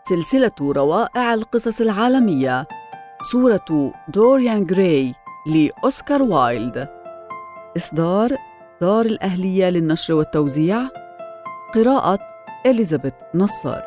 سلسلة روائع القصص العالمية، صورة دوريان غراي لأوسكار وايلد، إصدار دار الأهلية للنشر والتوزيع، قراءة إليزابيث نصار.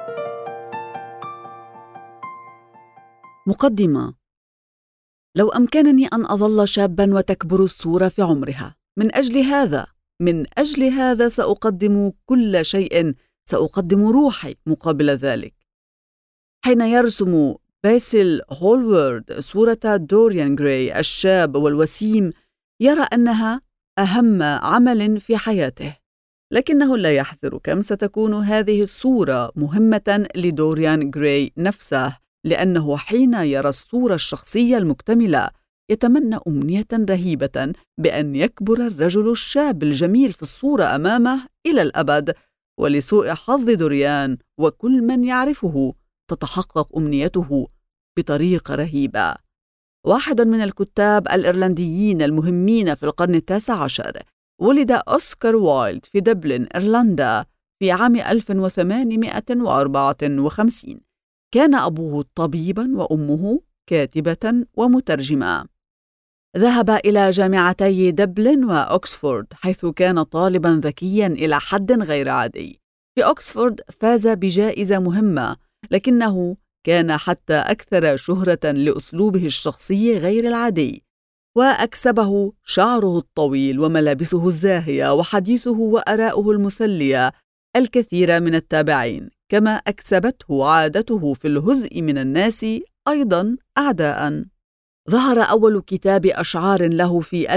مقدمة. لو أمكنني أن أظل شاباً وتكبر الصورة في عمرها، من أجل هذا سأقدم كل شيء، سأقدم روحي مقابل ذلك. حين يرسم باسل هولورد صورة دوريان غراي الشاب والوسيم، يرى أنها أهم عمل في حياته، لكنه لا يحذر كم ستكون هذه الصورة مهمة لدوريان غراي نفسه، لأنه حين يرى الصورة الشخصية المكتملة يتمنى أمنية رهيبة بأن يكبر الرجل الشاب الجميل في الصورة أمامه إلى الأبد. ولسوء حظ دوريان وكل من يعرفه تتحقق أمنيته بطريقة رهيبة. واحد من الكتاب الإيرلنديين المهمين في القرن التاسع عشر، ولد أوسكار وايلد في دبلن، إيرلندا في عام 1854. كان أبوه طبيباً وأمه كاتبة ومترجمة. ذهب إلى جامعتي دبلن وأكسفورد، حيث كان طالباً ذكياً إلى حد غير عادي. في أكسفورد فاز بجائزة مهمة، لكنه كان حتى أكثر شهرة لأسلوبه الشخصي غير العادي، وأكسبه شعره الطويل وملابسه الزاهية وحديثه وآراؤه المسلية الكثير من التابعين، كما أكسبته عادته في الهزء من الناس أيضاً أعداءً. ظهر أول كتاب أشعار له في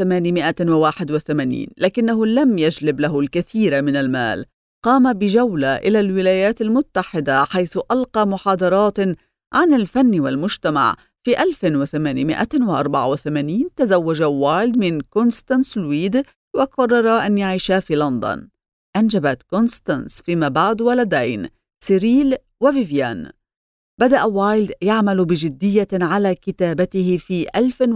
1881، لكنه لم يجلب له الكثير من المال. قام بجولة إلى الولايات المتحدة، حيث ألقى محاضرات عن الفن والمجتمع. في 1884 تزوج وايلد من كونستانس لويد، وقرر أن يعيشا في لندن. أنجبت كونستانس فيما بعد ولدين، سيريل وفيفيان. بدأ وايلد يعمل بجدية على كتابته في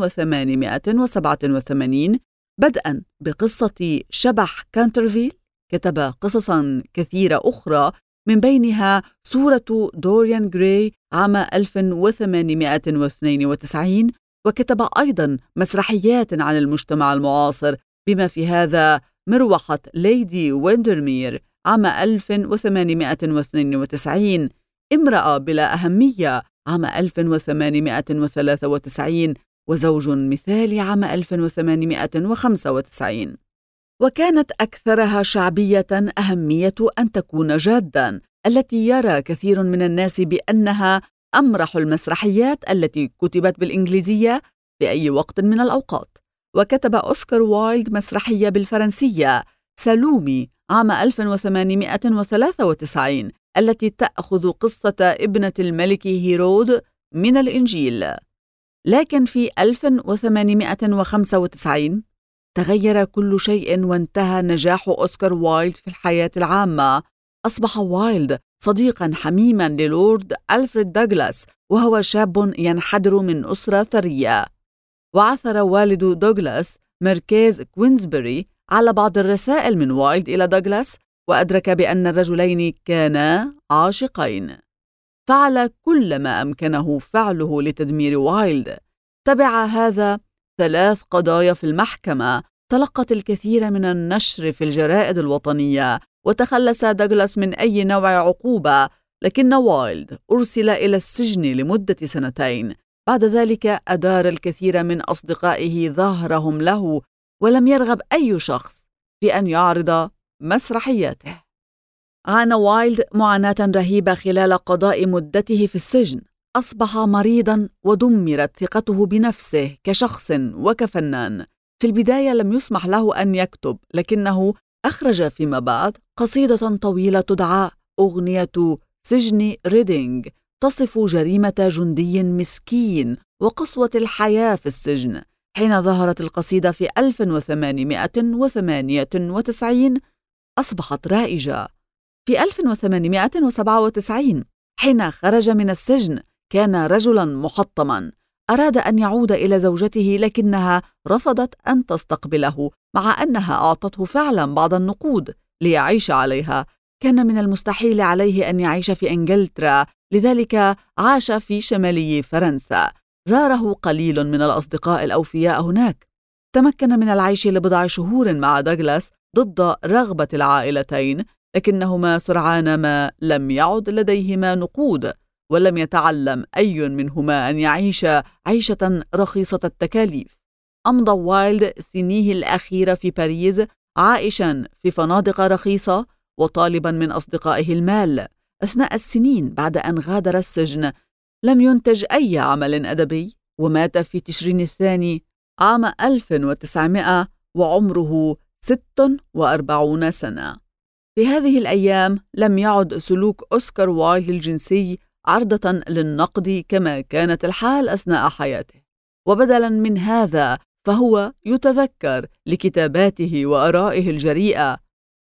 1887 بدءاً بقصة شبح كانترفيل. كتب قصصاً كثيرة أخرى، من بينها صورة دوريان غراي عام 1892، وكتب أيضاً مسرحيات عن المجتمع المعاصر، بما في هذا مروحة ليدي ويندرمير عام 1892، امرأة بلا أهمية عام 1893، وزوج مثالي عام 1895. وكانت أكثرها شعبية أهمية أن تكون جاداً، التي يرى كثير من الناس بأنها أمرح المسرحيات التي كتبت بالإنجليزية في أي وقت من الأوقات. وكتب أوسكار وايلد مسرحية بالفرنسية، سالومي عام 1893، التي تأخذ قصة ابنة الملك هيرود من الإنجيل. لكن في 1895 تغير كل شيء، وانتهى نجاح أوسكار وايلد في الحياة العامة. أصبح وايلد صديقاً حميماً للورد ألفريد دوغلاس، وهو شاب ينحدر من أسرة ثرية. وعثر والد دوغلاس مركز كوينزبري على بعض الرسائل من وايلد إلى دوغلاس، وأدرك بأن الرجلين كانا عاشقين. فعل كل ما أمكنه فعله لتدمير وايلد. تبع هذا 3 قضايا في المحكمة، تلقت الكثير من النشر في الجرائد الوطنية، وتخلص دوغلاس من أي نوع عقوبة. لكن وايلد أرسل إلى السجن لمدة 2. بعد ذلك أدار الكثير من أصدقائه ظهرهم له، ولم يرغب أي شخص في أن يعرض مسرحياته. عانى وايلد معاناة رهيبة خلال قضاء مدته في السجن. أصبح مريضاً، ودمرت ثقته بنفسه كشخص وكفنان. في البداية لم يسمح له أن يكتب، لكنه أخرج فيما بعد قصيدة طويلة تدعى أغنية سجن ريدينغ، تصف جريمة جندي مسكين وقسوة الحياة في السجن. حين ظهرت القصيدة في 1898 أصبحت رائجة. في 1897 حين خرج من السجن كان رجلاً محطماً. أراد أن يعود إلى زوجته، لكنها رفضت أن تستقبله، مع أنها أعطته فعلاً بعض النقود ليعيش عليها. كان من المستحيل عليه أن يعيش في إنجلترا، لذلك عاش في شمالي فرنسا. زاره قليل من الأصدقاء الأوفياء هناك. تمكن من العيش لبضع شهور مع دوغلاس ضد رغبة العائلتين، لكنهما سرعان ما لم يعد لديهما نقود، ولم يتعلم أي منهما أن يعيش عيشة رخيصة التكاليف. أمضى وايلد سنيه الأخيرة في باريس عائشاً في فنادق رخيصة وطالباً من أصدقائه المال. أثناء السنين بعد أن غادر السجن لم ينتج أي عمل أدبي، ومات في تشرين الثاني عام 1900 وعمره 46 سنة. في هذه الأيام لم يعد سلوك أوسكار وايلد الجنسي عرضة للنقد كما كانت الحال أثناء حياته، وبدلاً من هذا فهو يتذكر لكتاباته وآرائه الجريئة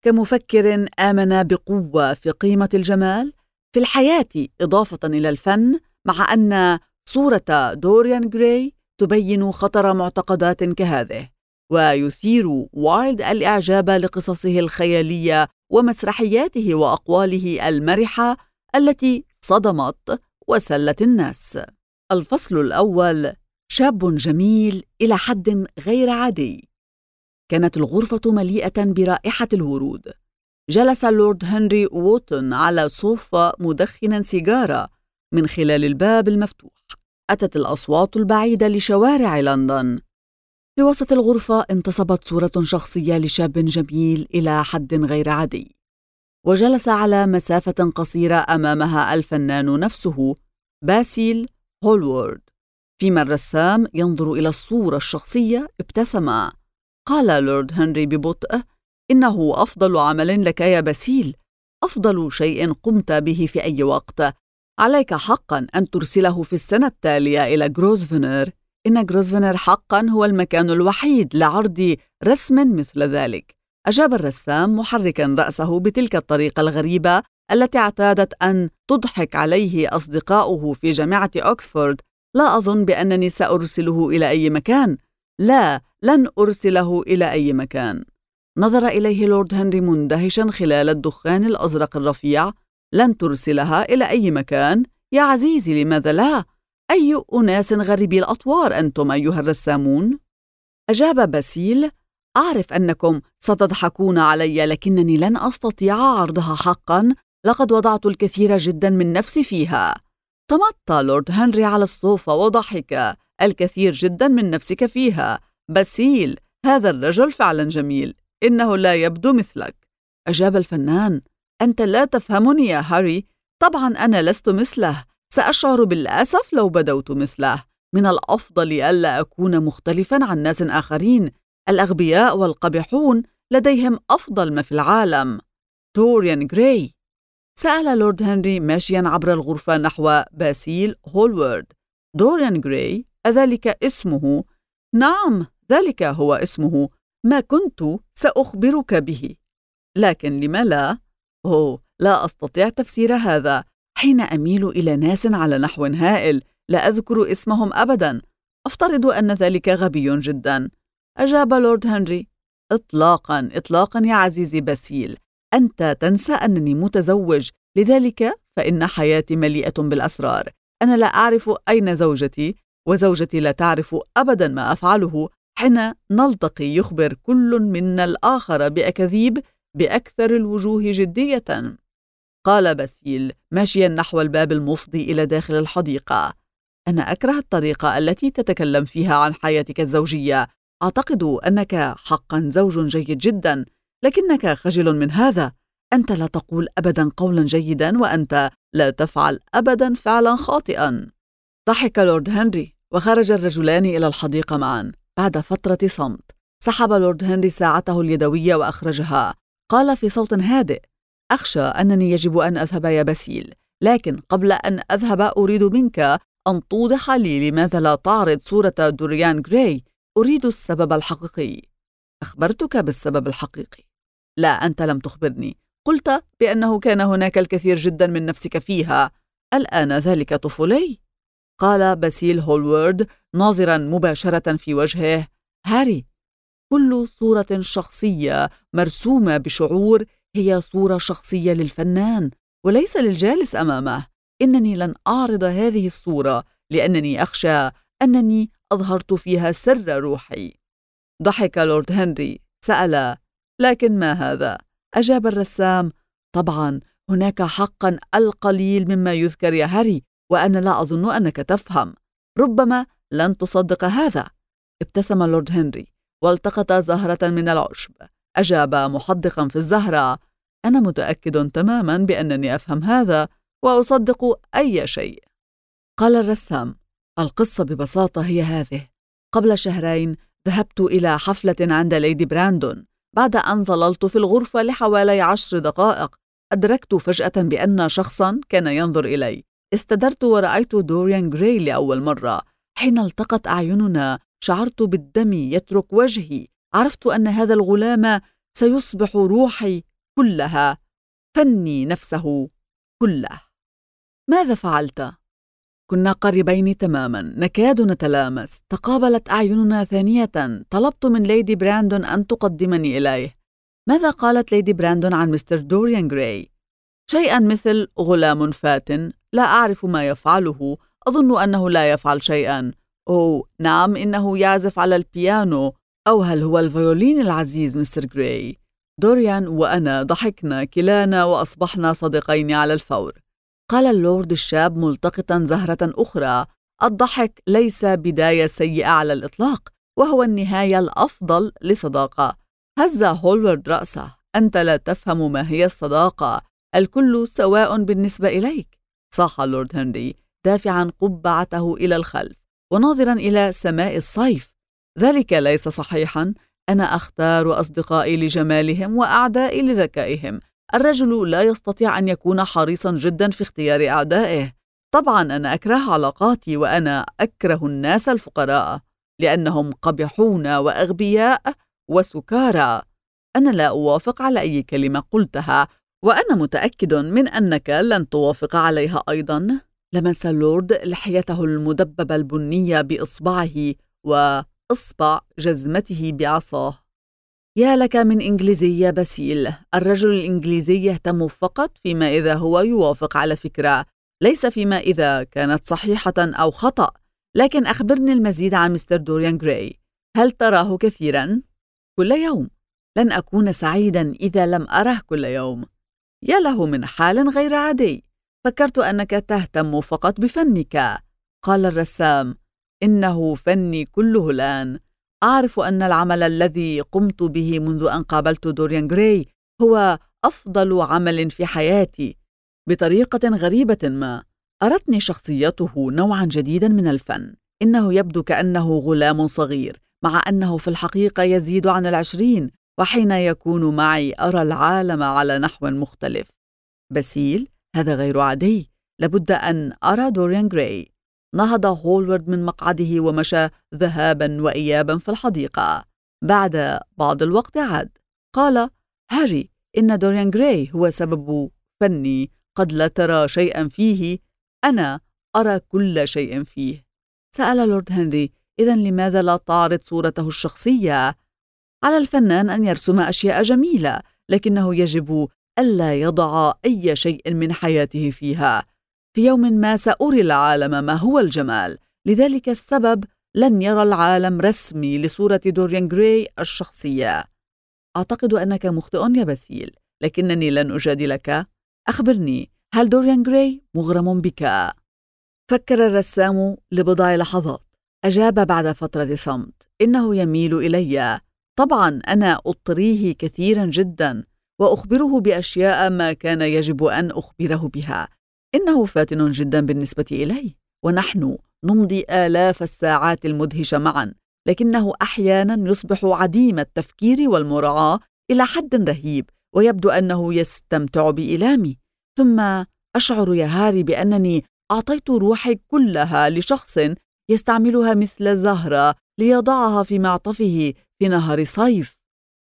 كمفكر آمن بقوة في قيمة الجمال في الحياة إضافة إلى الفن، مع أن صورة دوريان غراي تبين خطر معتقدات كهذه. ويثير وايلد الإعجاب لقصصه الخيالية ومسرحياته وأقواله المرحة التي صدمت وسلت الناس. الفصل الأول: شاب جميل إلى حد غير عادي. كانت الغرفة مليئة برائحة الورود. جلس اللورد هنري ووتون على صوفة مدخنا سيجارة من خلال الباب المفتوح. أتت الأصوات البعيدة لشوارع لندن. في وسط الغرفة انتصبت صورة شخصية لشاب جميل إلى حد غير عادي، وجلس على مسافة قصيرة أمامها الفنان نفسه باسيل هولوارد. فيما الرسام ينظر إلى الصورة الشخصية ابتسم. قال لورد هنري ببطء: إنه أفضل عمل لك يا باسيل، أفضل شيء قمت به في أي وقت. عليك حقا أن ترسله في السنة التالية إلى غروسفنر. إن غروسفنر حقا هو المكان الوحيد لعرض رسم مثل ذلك. أجاب الرسام محركا رأسه بتلك الطريقة الغريبة التي اعتادت أن تضحك عليه أصدقاؤه في جامعة أكسفورد. لا أظن بأنني سأرسله إلى أي مكان. لا، لن أرسله إلى أي مكان. نظر إليه لورد هنري مندهشا خلال الدخان الأزرق الرفيع. لن ترسلها إلى أي مكان يا عزيزي، لماذا لا؟ أي أناس غريبي الأطوار أنتم أيها الرسامون؟ أجاب باسيل: أعرف أنكم ستضحكون علي، لكنني لن أستطيع عرضها حقا. لقد وضعت الكثير جدا من نفسي فيها. تمطى لورد هنري على الصوفة وضحك. الكثير جدا من نفسك فيها؟ باسيل، هذا الرجل فعلا جميل، إنه لا يبدو مثلك. أجاب الفنان: أنت لا تفهمني يا هاري. طبعا أنا لست مثله. سأشعر بالأسف لو بدوت مثله. من الأفضل ألا أكون مختلفا عن ناس آخرين. الأغبياء والقبحون لديهم أفضل ما في العالم. دوريان غراي. سأل لورد هنري ماشيا عبر الغرفة نحو باسيل هولوارد: دوريان غراي، أذلك اسمه؟ نعم، ذلك هو اسمه. ما كنت سأخبرك به. لكن لما لا؟ لا أستطيع تفسير هذا. حين أميل إلى ناس على نحو هائل لا أذكر اسمهم أبدا. أفترض أن ذلك غبي جدا. أجاب لورد هنري: إطلاقا إطلاقا يا عزيزي باسيل. أنت تنسى أنني متزوج، لذلك فإن حياتي مليئة بالأسرار. أنا لا أعرف أين زوجتي، وزوجتي لا تعرف أبدا ما أفعله. حين نلتقي يخبر كل منا الآخر بأكاذيب بأكثر الوجوه جدية. قال باسيل ماشيا نحو الباب المفضي إلى داخل الحديقة: أنا أكره الطريقة التي تتكلم فيها عن حياتك الزوجية. أعتقد أنك حقا زوج جيد جدا، لكنك خجل من هذا. أنت لا تقول أبدا قولا جيدا، وأنت لا تفعل أبدا فعلا خاطئا. ضحك لورد هنري وخرج الرجلان إلى الحديقة معا. بعد فترة صمت سحب لورد هنري ساعته اليدوية وأخرجها. قال في صوت هادئ: أخشى أنني يجب أن أذهب يا باسيل، لكن قبل أن أذهب أريد منك أن توضح لي لماذا لا تعرض صورة دوريان غراي. أريد السبب الحقيقي. أخبرتك بالسبب الحقيقي. لا، أنت لم تخبرني. قلت بأنه كان هناك الكثير جدا من نفسك فيها. الآن ذلك طفولي؟ قال باسيل هولوارد ناظرا مباشرة في وجهه: هاري، كل صورة شخصية مرسومة بشعور هي صورة شخصية للفنان وليس للجالس أمامه. إنني لن أعرض هذه الصورة لأنني أخشى أنني أظهرت فيها سر روحي. ضحك لورد هنري. سأل: لكن ما هذا؟ أجاب الرسام: طبعا هناك حقا القليل مما يذكر يا هاري، وأنا لا أظن أنك تفهم. ربما لن تصدق هذا. ابتسم لورد هنري والتقط زهرة من العشب. أجاب محدقا في الزهرة: أنا متأكد تماما بأنني أفهم هذا وأصدق أي شيء. قال الرسام: القصة ببساطة هي هذه. قبل شهرين ذهبت إلى حفلة عند ليدي براندون. بعد أن ظللت في الغرفة لحوالي 10 دقائق أدركت فجأة بأن شخصا كان ينظر إلي. استدرت ورأيت دوريان غراي لأول مرة. حين التقت أعيننا شعرت بالدم يترك وجهي. عرفت أن هذا الغلام سيصبح روحي كلها، فني نفسه كله. ماذا فعلت؟ كنا قريبين تماما، نكاد نتلامس. تقابلت أعيننا ثانية. طلبت من ليدي براندون أن تقدمني إليه. ماذا قالت ليدي براندون عن مستر دوريان غراي؟ شيئا مثل غلام فاتن، لا أعرف ما يفعله، أظن أنه لا يفعل شيئا. أوه نعم، إنه يعزف على البيانو، أو هل هو الفيولين العزيز مستر غراي؟ دوريان وأنا ضحكنا كلانا وأصبحنا صديقين على الفور. قال اللورد الشاب ملتقطا زهرة أخرى: الضحك ليس بداية سيئة على الإطلاق، وهو النهاية الأفضل لصداقة. هز هولورد رأسه: أنت لا تفهم ما هي الصداقة، الكل سواء بالنسبة إليك. صاح لورد هنري دافعا قبعته إلى الخلف وناظرا إلى سماء الصيف: ذلك ليس صحيحا. أنا أختار أصدقائي لجمالهم وأعدائي لذكائهم. الرجل لا يستطيع أن يكون حريصا جدا في اختيار أعدائه. طبعا أنا أكره علاقاتي، وأنا أكره الناس الفقراء لأنهم قبحون وأغبياء وسكارى. أنا لا أوافق على أي كلمة قلتها، وأنا متأكد من أنك لن توافق عليها أيضا. لمس اللورد لحيته المدببة البنية بإصبعه وإصبع جزمته بعصاه. يا لك من إنجليزية بسيل. الرجل الإنجليزي يهتم فقط فيما إذا هو يوافق على فكرة، ليس فيما إذا كانت صحيحة أو خطأ. لكن أخبرني المزيد عن مستر دوريان غراي. هل تراه كثيرا؟ كل يوم. لن أكون سعيدا إذا لم أره كل يوم. يا له من حال غير عادي. فكرت أنك تهتم فقط بفنك. قال الرسام: إنه فني كله الآن. أعرف أن العمل الذي قمت به منذ أن قابلت دوريان غراي هو أفضل عمل في حياتي. بطريقة غريبة ما أرتني شخصيته نوعا جديدا من الفن. إنه يبدو كأنه غلام صغير، مع أنه في الحقيقة يزيد عن 20، وحين يكون معي أرى العالم على نحو مختلف. بسيل، هذا غير عادي. لابد أن أرى دوريان غراي. نهض هولورد من مقعده ومشى ذهابا وإيابا في الحديقة. بعد بعض الوقت عاد. قال: هاري، إن دوريان غراي هو سبب فني. قد لا ترى شيئا فيه، أنا أرى كل شيء فيه. سأل لورد هنري: إذن لماذا لا تعرض صورته الشخصية؟ على الفنان أن يرسم أشياء جميلة، لكنه يجب ألا يضع أي شيء من حياته فيها. في يوم ما سأري العالم ما هو الجمال. لذلك السبب لن يرى العالم رسمي لصورة دوريان غراي الشخصية. أعتقد أنك مخطئ يا بسيل، لكنني لن أجادلك. أخبرني، هل دوريان غراي مغرم بك؟ فكر الرسام لبضع لحظات. أجاب بعد فترة صمت: إنه يميل إلي. طبعا أنا أطريه كثيرا جدا وأخبره بأشياء ما كان يجب أن أخبره بها. إنه فاتن جدا بالنسبة إلي، ونحن نمضي آلاف الساعات المدهشة معا، لكنه أحيانا يصبح عديم التفكير والمراعاة إلى حد رهيب، ويبدو أنه يستمتع بإيلامي. ثم أشعر يا هاري بأنني أعطيت روحي كلها لشخص يستعملها مثل زهرة ليضعها في معطفه في نهار صيف.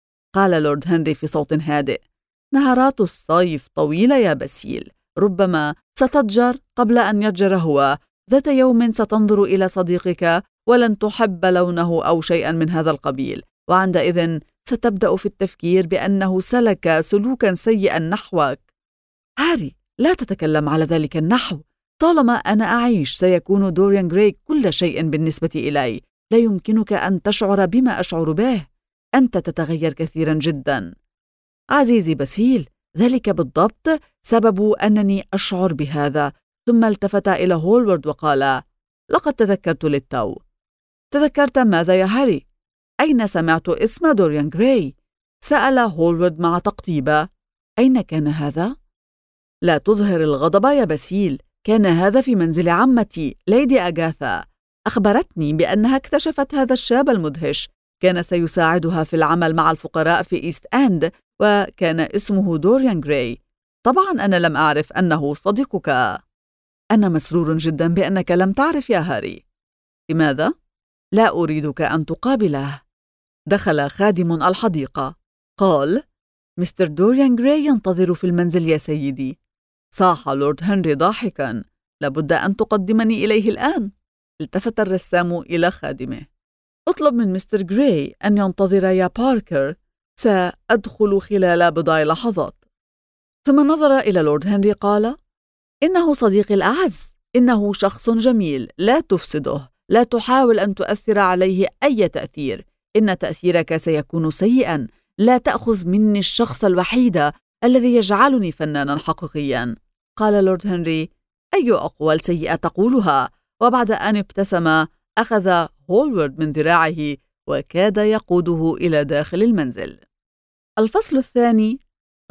قال لورد هنري في صوت هادئ: نهارات الصيف طويلة يا بسيل، ربما ستضجر قبل أن يضجر هو. ذات يوم ستنظر إلى صديقك ولن تحب لونه أو شيئا من هذا القبيل، وعندئذ ستبدأ في التفكير بأنه سلك سلوكا سيئا نحوك. هاري، لا تتكلم على ذلك النحو. طالما أنا أعيش سيكون دوريان غراي كل شيء بالنسبة إلي. لا يمكنك أن تشعر بما أشعر به. أنت تتغير كثيرا جدا. عزيزي باسيل، ذلك بالضبط سبب أنني أشعر بهذا. ثم التفت إلى هولورد وقال: لقد تذكرت للتو. تذكرت ماذا يا هاري؟ أين سمعت اسم دوريان غراي؟ سأل هولورد مع تقطيبة. أين كان هذا؟ لا تظهر الغضب يا باسيل. كان هذا في منزل عمتي ليدي أغاثا. أخبرتني بأنها اكتشفت هذا الشاب المدهش. كان سيساعدها في العمل مع الفقراء في إيست أند، وكان اسمه دوريان غراي. طبعا أنا لم أعرف أنه صديقك. أنا مسرور جدا بأنك لم تعرف يا هاري. لماذا؟ لا أريدك أن تقابله. دخل خادم الحديقة. قال: مستر دوريان غراي ينتظر في المنزل يا سيدي. صاح لورد هنري ضاحكا: لابد أن تقدمني إليه الآن. التفت الرسام إلى خادمه: اطلب من مستر غراي أن ينتظر يا باركر. سأدخل خلال بضع لحظات. ثم نظر إلى لورد هنري قال: إنه صديقي الأعز. إنه شخص جميل. لا تفسده. لا تحاول أن تؤثر عليه أي تأثير. إن تأثيرك سيكون سيئا. لا تأخذ مني الشخص الوحيد الذي يجعلني فنانا حقيقيا. قال لورد هنري: أي أقوال سيئة تقولها؟ وبعد أن ابتسم أخذ هولورد من ذراعه وكاد يقوده إلى داخل المنزل. الفصل الثاني: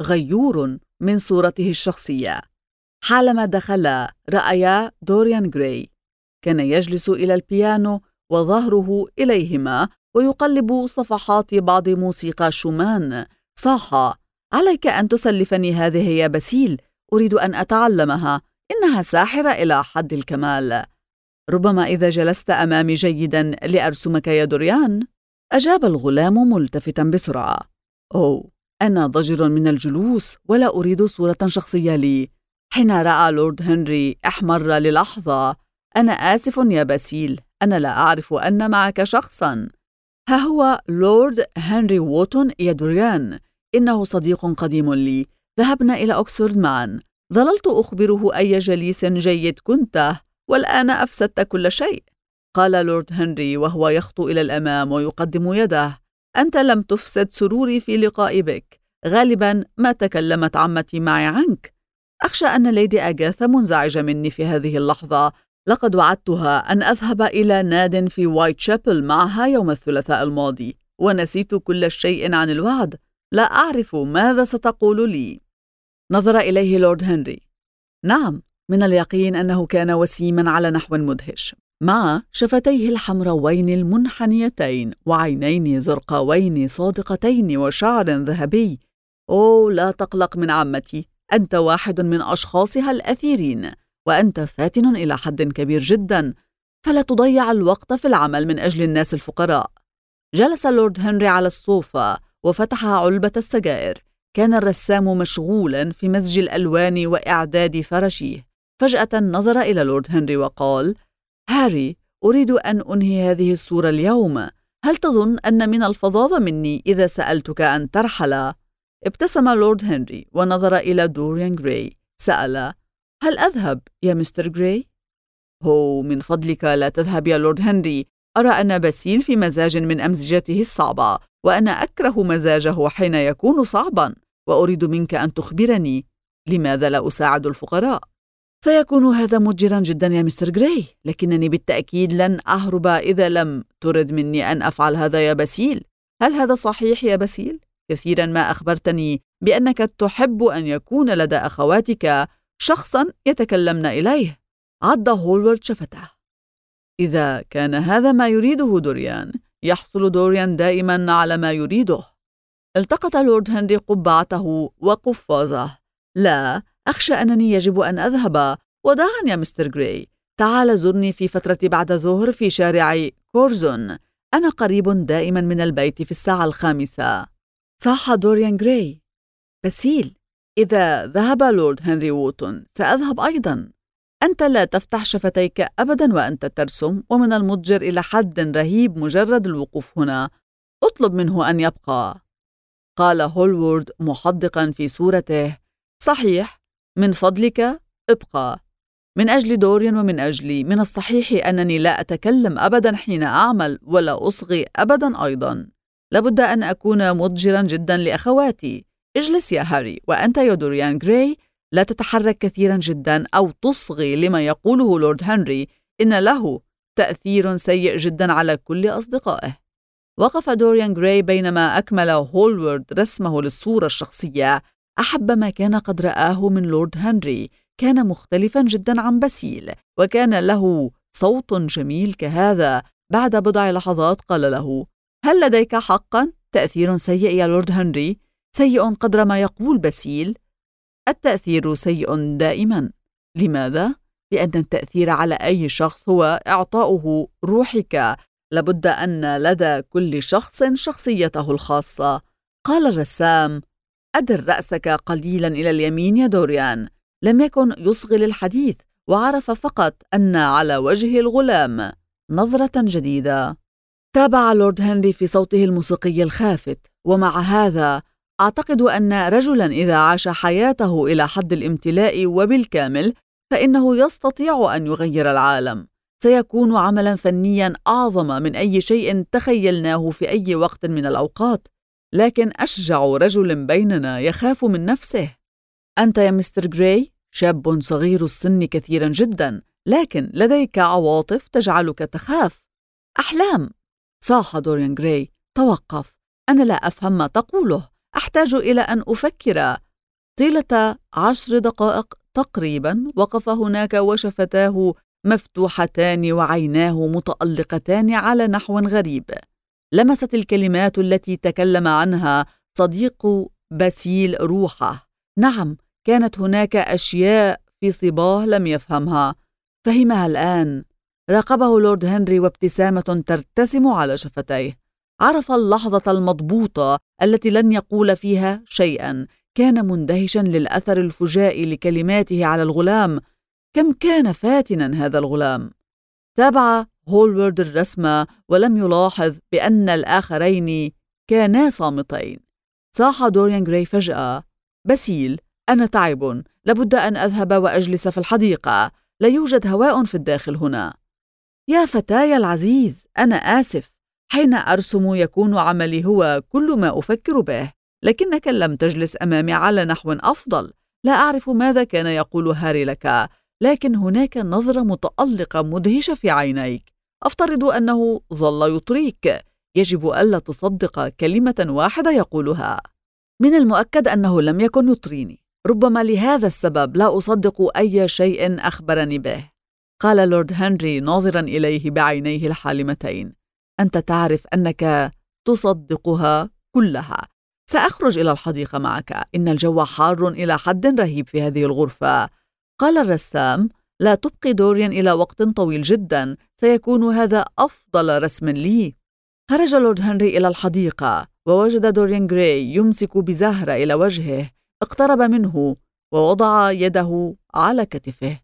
غيور من صورته الشخصية. حالما دخلا رأيا دوريان غراي. كان يجلس إلى البيانو وظهره إليهما ويقلب صفحات بعض موسيقى شومان. صاح: عليك أن تسلفني هذه يا باسيل. أريد أن أتعلمها. إنها ساحرة إلى حد الكمال. ربما إذا جلست أمامي جيدا لأرسمك يا دوريان. أجاب الغلام ملتفتا بسرعة: أوه، أنا ضجر من الجلوس ولا أريد صورة شخصية لي. حين رأى لورد هنري احمر للحظة. أنا آسف يا باسيل. أنا لا أعرف أن معك شخصا. ها هو لورد هنري ووتون يا دوريان. إنه صديق قديم لي. ذهبنا إلى أوكسفورد معا. ظللت أخبره أي جليس جيد كنت، والآن أفسدت كل شيء. قال لورد هنري وهو يخطو إلى الأمام ويقدم يده: أنت لم تفسد سروري في لقاء بك. غالبا ما تكلمت عمتي معي عنك. أخشى أن ليدي أغاثا منزعجة مني في هذه اللحظة. لقد وعدتها أن أذهب إلى ناد في وايت شابل معها يوم الثلاثاء الماضي، ونسيت كل شيء عن الوعد. لا أعرف ماذا ستقول لي. نظر إليه لورد هنري. نعم، من اليقين أنه كان وسيما على نحو مدهش، مع شفتيه الحمراوين المنحنيتين وعينين زرقاوين صادقتين وشعر ذهبي. أوه، لا تقلق من عمتي. أنت واحد من أشخاصها الأثيرين، وأنت فاتن إلى حد كبير جدا. فلا تضيع الوقت في العمل من أجل الناس الفقراء. جلس لورد هنري على الصوفة وفتح علبة السجائر. كان الرسام مشغولا في مزج الألوان وإعداد فرشيه. فجأة نظر إلى لورد هنري وقال: هاري، أريد أن أنهي هذه الصورة اليوم. هل تظن أن من الفظاظة مني إذا سألتك أن ترحل؟ ابتسم لورد هنري ونظر إلى دوريان غراي. سأل: هل أذهب يا مستر غراي؟ هو، من فضلك لا تذهب يا لورد هنري. أرى أن باسيل في مزاج من أمزجته الصعبة، وأنا أكره مزاجه حين يكون صعبا، وأريد منك أن تخبرني لماذا لا أساعد الفقراء. سيكون هذا مضجرا جدا يا مستر غراي، لكنني بالتأكيد لن أهرب إذا لم ترد مني أن أفعل هذا يا باسيل. هل هذا صحيح يا باسيل؟ كثيرا ما أخبرتني بأنك تحب أن يكون لدى أخواتك شخصا يتكلمن إليه. عض هولورد شفته. إذا كان هذا ما يريده دوريان، يحصل دوريان دائما على ما يريده. التقط لورد هنري قبعته وقفازه. لا، أخشى أنني يجب أن أذهب. وداعا يا مستر غراي. تعال زرني في فترة بعد الظهر في شارع كورزون. أنا قريب دائما من البيت في الساعة 5. صاح دوريان غراي: باسيل، إذا ذهب لورد هنري ووتون سأذهب أيضا. أنت لا تفتح شفتيك أبدا وأنت ترسم، ومن المضجر إلى حد رهيب مجرد الوقوف هنا. اطلب منه أن يبقى. قال هولورد محدقا في صورته: صحيح، من فضلك ابقى. من أجل دوريان ومن أجلي، من الصحيح أنني لا أتكلم أبدا حين أعمل ولا أصغي أبدا أيضا. لابد أن أكون مضجرا جدا لأخواتي. اجلس يا هاري، وأنت يا دوريان جراي لا تتحرك كثيرا جدا أو تصغي لما يقوله لورد هنري، إن له تأثير سيء جدا على كل أصدقائه. وقف دوريان جراي بينما أكمل هولورد رسمه للصورة الشخصية. أحب ما كان قد رآه من لورد هنري، كان مختلفا جدا عن باسيل، وكان له صوت جميل كهذا. بعد بضع لحظات قال له: هل لديك حقا تأثير سيء يا لورد هنري؟ سيء قدر ما يقول باسيل. التأثير سيء دائما. لماذا؟ لأن التأثير على أي شخص هو إعطاؤه روحك. لابد أن لدى كل شخص شخصيته الخاصة. قال الرسام: أدر رأسك قليلا إلى اليمين يا دوريان. لم يكن يصغي للحديث، وعرف فقط أن على وجه الغلام نظرة جديدة. تابع لورد هنري في صوته الموسيقي الخافت: ومع هذا أعتقد أن رجلا إذا عاش حياته إلى حد الامتلاء وبالكامل فإنه يستطيع أن يغير العالم. سيكون عملا فنيا أعظم من أي شيء تخيلناه في أي وقت من الأوقات. لكن أشجع رجل بيننا يخاف من نفسه. أنت يا مستر جراي شاب صغير السن كثيرا جدا، لكن لديك عواطف تجعلك تخاف. أحلام. صاح دوريان جراي: توقف، أنا لا أفهم ما تقوله، أحتاج إلى أن أفكر. طيلة 10 دقائق تقريبا وقف هناك وشفتاه مفتوحتان وعيناه متألقتان على نحو غريب. لمست الكلمات التي تكلم عنها صديق باسيل روحه. نعم، كانت هناك أشياء في صباه لم يفهمها. فهمها الآن. راقبه لورد هنري وابتسامة ترتسم على شفتيه. عرف اللحظة المضبوطة التي لن يقول فيها شيئا. كان مندهشا للأثر الفجائي لكلماته على الغلام. كم كان فاتنا هذا الغلام. تابع هولورد الرسم ولم يلاحظ بأن الآخرين كانا صامتين. صاح دوريان جراي فجأة: باسيل، أنا تعب، لابد أن أذهب وأجلس في الحديقة، لا يوجد هواء في الداخل هنا. يا فتاي العزيز، أنا آسف. حين أرسم يكون عملي هو كل ما أفكر به، لكنك لم تجلس أمامي على نحو أفضل. لا أعرف ماذا كان يقول هاري لك، لكن هناك نظرة متألقة مدهشة في عينيك. أفترض أنه ظل يطريك. يجب ألا تصدق كلمة واحدة يقولها. من المؤكد أنه لم يكن يطريني. ربما لهذا السبب لا أصدق أي شيء أخبرني به. قال لورد هنري ناظرا إليه بعينيه الحالمتين: أنت تعرف أنك تصدقها كلها. سأخرج إلى الحديقة معك، إن الجو حار إلى حد رهيب في هذه الغرفة. قال الرسام: لا تبقي دوريان إلى وقت طويل جدا، سيكون هذا أفضل رسم لي. خرج لورد هنري إلى الحديقة ووجد دوريان جراي يمسك بزهرة إلى وجهه. اقترب منه ووضع يده على كتفه.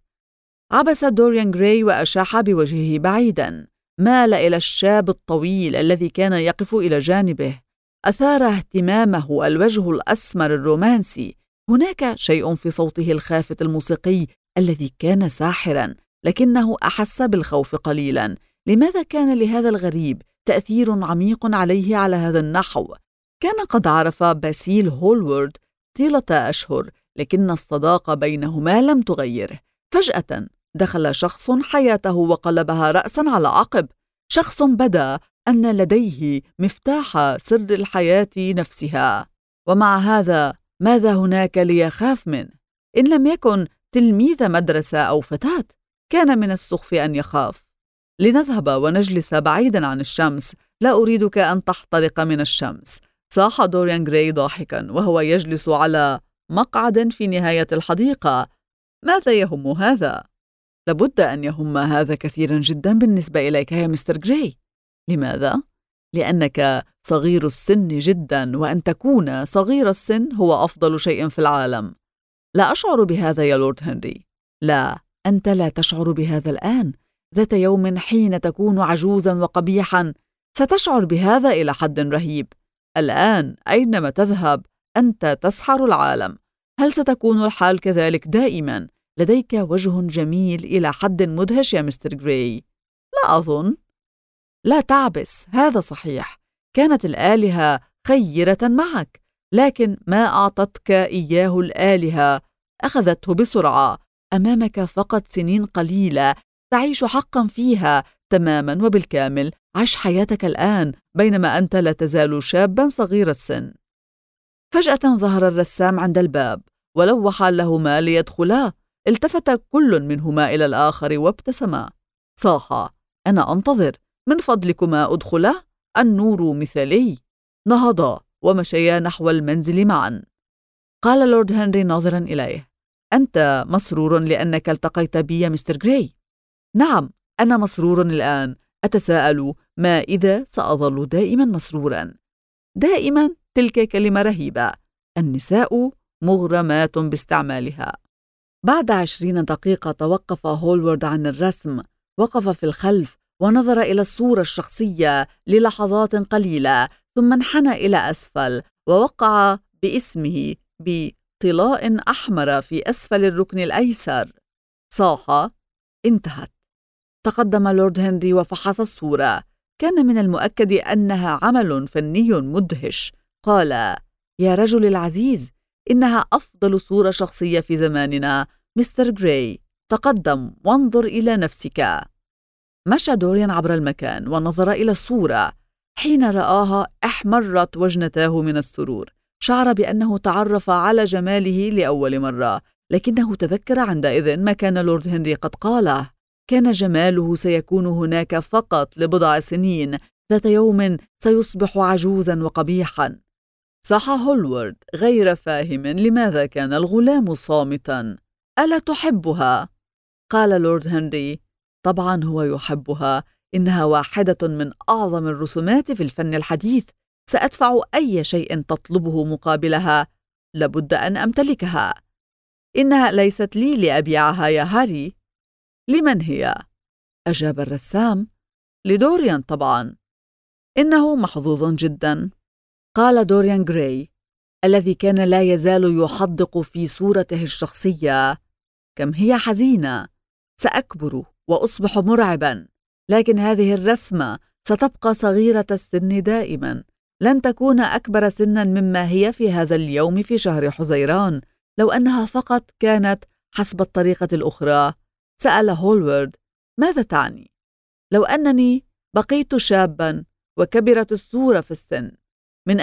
عبس دوريان جراي وأشاح بوجهه بعيدا. مال إلى الشاب الطويل الذي كان يقف إلى جانبه. أثار اهتمامه الوجه الأسمر الرومانسي. هناك شيء في صوته الخافت الموسيقي الذي كان ساحرا، لكنه أحس بالخوف قليلا. لماذا كان لهذا الغريب تأثير عميق عليه على هذا النحو؟ كان قد عرف باسيل هولورد طيلة أشهر، لكن الصداقة بينهما لم تغيره. فجأة دخل شخص حياته وقلبها رأسا على عقب. شخص بدا أن لديه مفتاح سر الحياة نفسها. ومع هذا ماذا هناك ليخاف منه؟ إن لم يكن تلميذ مدرسة أو فتاة، كان من السخف أن يخاف. لنذهب ونجلس بعيدا عن الشمس، لا أريدك أن تحترق من الشمس. صاح دوريان جراي ضاحكا وهو يجلس على مقعد في نهاية الحديقة. ماذا يهم هذا؟ لابد أن يهم هذا كثيرا جدا بالنسبة إليك يا مستر جراي. لماذا؟ لأنك صغير السن جدا، وأن تكون صغير السن هو أفضل شيء في العالم. لا أشعر بهذا يا لورد هنري. لا، أنت لا تشعر بهذا الآن. ذات يوم حين تكون عجوزا وقبيحا ستشعر بهذا إلى حد رهيب. الآن أينما تذهب أنت تسحر العالم. هل ستكون الحال كذلك دائما؟ لديك وجه جميل إلى حد مدهش يا مستر جراي. لا أظن. لا تعبس، هذا صحيح. كانت الآلهة خيرة معك، لكن ما أعطتك إياه الآلهة أخذته بسرعة. أمامك فقط سنين قليلة تعيش حقا فيها تماما وبالكامل. عش حياتك الآن بينما أنت لا تزال شابا صغير السن. فجأة ظهر الرسام عند الباب ولوح لهما ليدخلا. التفت كل منهما إلى الآخر وابتسما. صاحا: أنا أنتظر، من فضلكما أدخلا، النور مثالي. نهضا ومشيا نحو المنزل معا. قال لورد هنري ناظرا إليه: أنت مسرور لأنك التقيت بي يا مستر جراي؟ نعم، أنا مسرور الآن. أتساءل ما إذا سأظل دائما مسرورا. دائما، تلك كلمة رهيبة. النساء مغرمات باستعمالها. بعد 20 دقيقة توقف هولوارد عن الرسم. وقف في الخلف ونظر إلى الصورة الشخصية للحظات قليلة، ثم انحنى إلى أسفل ووقع باسمه بطلاء أحمر في أسفل الركن الأيسر. صاح: انتهت. تقدم لورد هنري وفحص الصورة. كان من المؤكد أنها عمل فني مدهش. قال: يا رجل العزيز، إنها أفضل صورة شخصية في زماننا. مستر جراي، تقدم وانظر إلى نفسك. مشى دوريان عبر المكان ونظر إلى الصورة. حين رآها احمرت وجنتاه من السرور. شعر بأنه تعرف على جماله لأول مرة، لكنه تذكر عندئذ ما كان لورد هنري قد قاله: كان جماله سيكون هناك فقط لبضع سنين، ذات يوم سيصبح عجوزا وقبيحا. صاح هولوارد غير فاهم لماذا كان الغلام صامتا. ألا تحبها؟ قال لورد هنري: طبعا هو يحبها، إنها واحدة من أعظم الرسومات في الفن الحديث. سأدفع أي شيء تطلبه مقابلها. لابد أن أمتلكها. إنها ليست لي لأبيعها يا هاري. لمن هي؟ أجاب الرسام: لدوريان طبعا. إنه محظوظ جدا. قال دوريان جراي الذي كان لا يزال يحدق في صورته الشخصية: كم هي حزينة. سأكبر وأصبح مرعبا، لكن هذه الرسمة ستبقى صغيرة السن دائما. لن تكون أكبر سنا مما هي في هذا اليوم في شهر حزيران، لو أنها فقط كانت حسب الطريقة الأخرى. سأل هولوارد: ماذا تعني؟ لو أنني بقيت شابا وكبرت الصورة في السن. من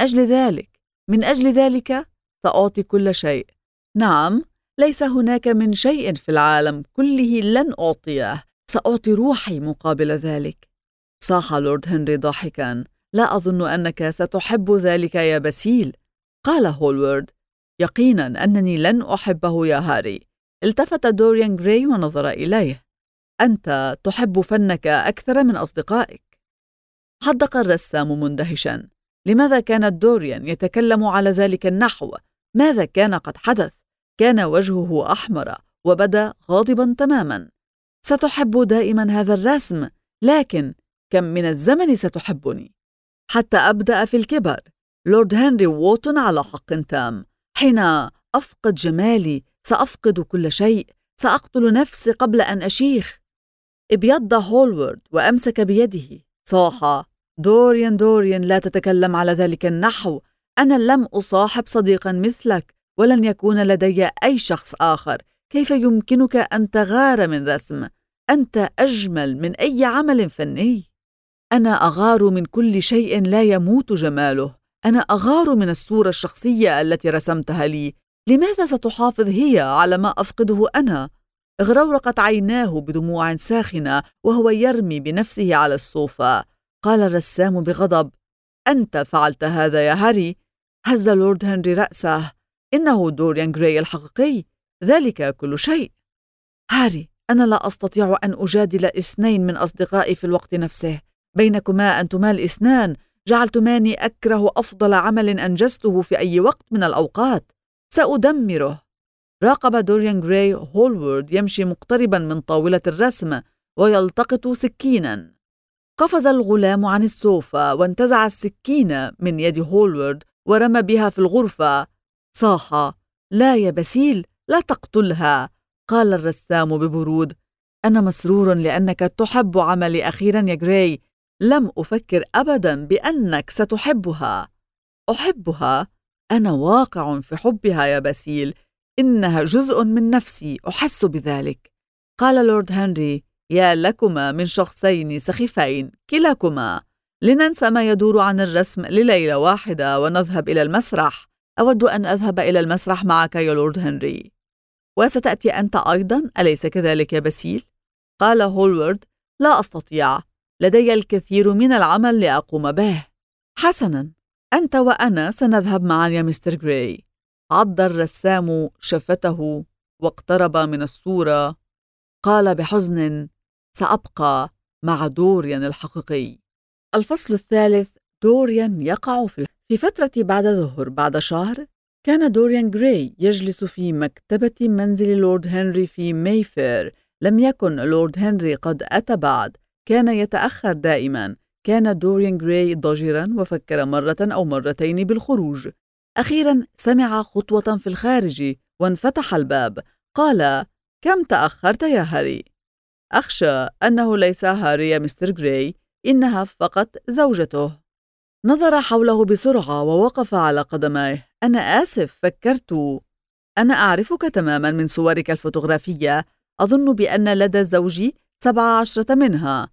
أجل ذلك سأعطي كل شيء. نعم، ليس هناك من شيء في العالم كله لن أعطيه. سأعطي روحي مقابل ذلك. صاح لورد هنري ضاحكا: لا أظن أنك ستحب ذلك يا بسيل. قال هولوارد: يقينا أنني لن أحبه يا هاري. التفت دوريان جراي ونظر إليه: أنت تحب فنك أكثر من أصدقائك. حدق الرسام مندهشا. لماذا كان دوريان يتكلم على ذلك النحو؟ ماذا كان قد حدث؟ كان وجهه أحمر وبدا غاضبا تماما. ستحب دائما هذا الرسم، لكن كم من الزمن ستحبني؟ حتى أبدأ في الكبر. لورد هنري ووتون على حق تام. حين أفقد جمالي سأفقد كل شيء. سأقتل نفسي قبل أن أشيخ. ابيض هولوارد وأمسك بيده. صاح: دوريان، لا تتكلم على ذلك النحو. أنا لم أصاحب صديقا مثلك، ولن يكون لدي أي شخص آخر. كيف يمكنك أن تغار من رسم؟ أنت أجمل من أي عمل فني. أنا أغار من كل شيء لا يموت جماله. أنا أغار من الصورة الشخصية التي رسمتها لي. لماذا ستحافظ هي على ما أفقده أنا؟ اغرورقت عيناه بدموع ساخنة وهو يرمي بنفسه على الصوفة. قال الرسام بغضب: أنت فعلت هذا يا هاري. هز لورد هنري رأسه. إنه دوريان جراي الحقيقي، ذلك كل شيء. هاري، أنا لا أستطيع أن أجادل 2 من أصدقائي في الوقت نفسه. بينكما أنتما ال2 جعلتماني أكره أفضل عمل أنجزته في أي وقت من الأوقات. سأدمره. راقب دوريان جراي هولوارد يمشي مقتربا من طاولة الرسم ويلتقط سكينا. قفز الغلام عن السوفة وانتزع السكين من يد هولوارد ورمى بها في الغرفة. صاح: لا يا باسيل، لا تقتلها. قال الرسام ببرود: أنا مسرور لأنك تحب عملي أخيرا يا جراي. لم أفكر أبدا بأنك ستحبها. أحبها؟ أنا واقع في حبها يا باسيل، إنها جزء من نفسي، أحس بذلك. قال لورد هنري: يا لكما من شخصين سخيفين كلاكما. لننسى ما يدور عن الرسم لليلة واحدة ونذهب إلى المسرح. أود أن أذهب إلى المسرح معك يا لورد هنري. وستأتي أنت أيضا، أليس كذلك يا باسيل؟ قال هولوارد: لا أستطيع، لدي الكثير من العمل لأقوم به. حسنا، أنت وأنا سنذهب معا يا مستر جراي. عض الرسام شفته واقترب من الصورة. قال بحزن: سأبقى مع دوريان الحقيقي. الفصل الثالث: دوريان يقع في فترة بعد ظهر بعد شهر. كان دوريان جراي يجلس في مكتبة منزل لورد هنري في مايفير. لم يكن لورد هنري قد أتى بعد، كان يتأخر دائما. كان دوريان جراي ضجرا وفكر مرة أو مرتين بالخروج. أخيرا سمع خطوة في الخارج وانفتح الباب. قال: كم تأخرت يا هاري؟ أخشى أنه ليس هاري يا مستر جراي، إنها فقط زوجته. نظر حوله بسرعة ووقف على قدميه. أنا آسف، فكرت. أنا أعرفك تماما من صورك الفوتوغرافية. أظن بأن لدى زوجي 17 منها.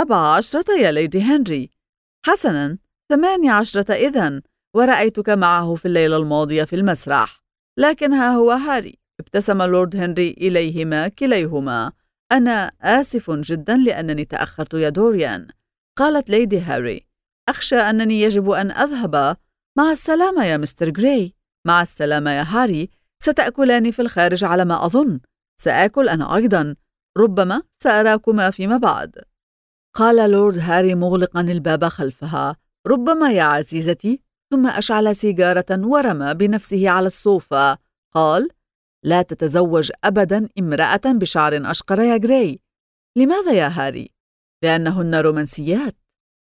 17 يا ليدي هنري؟ حسنا، 18 إذن، ورأيتك معه في الليلة الماضية في المسرح. لكن ها هو هاري. ابتسم لورد هنري إليهما كليهما. أنا آسف جدا لأنني تأخرت يا دوريان. قالت ليدي هاري: أخشى أنني يجب أن أذهب. مع السلامة يا مستر جراي. مع السلامة يا هاري. ستأكلان في الخارج على ما أظن. سآكل أنا أيضا. ربما سأراكما فيما بعد. قال لورد هاري مغلقا الباب خلفها: ربما يا عزيزتي. ثم أشعل سيجارة ورمى بنفسه على الصوفة. قال: لا تتزوج أبدا امرأة بشعر أشقر يا جراي. لماذا يا هاري؟ لأنهن رومانسيات.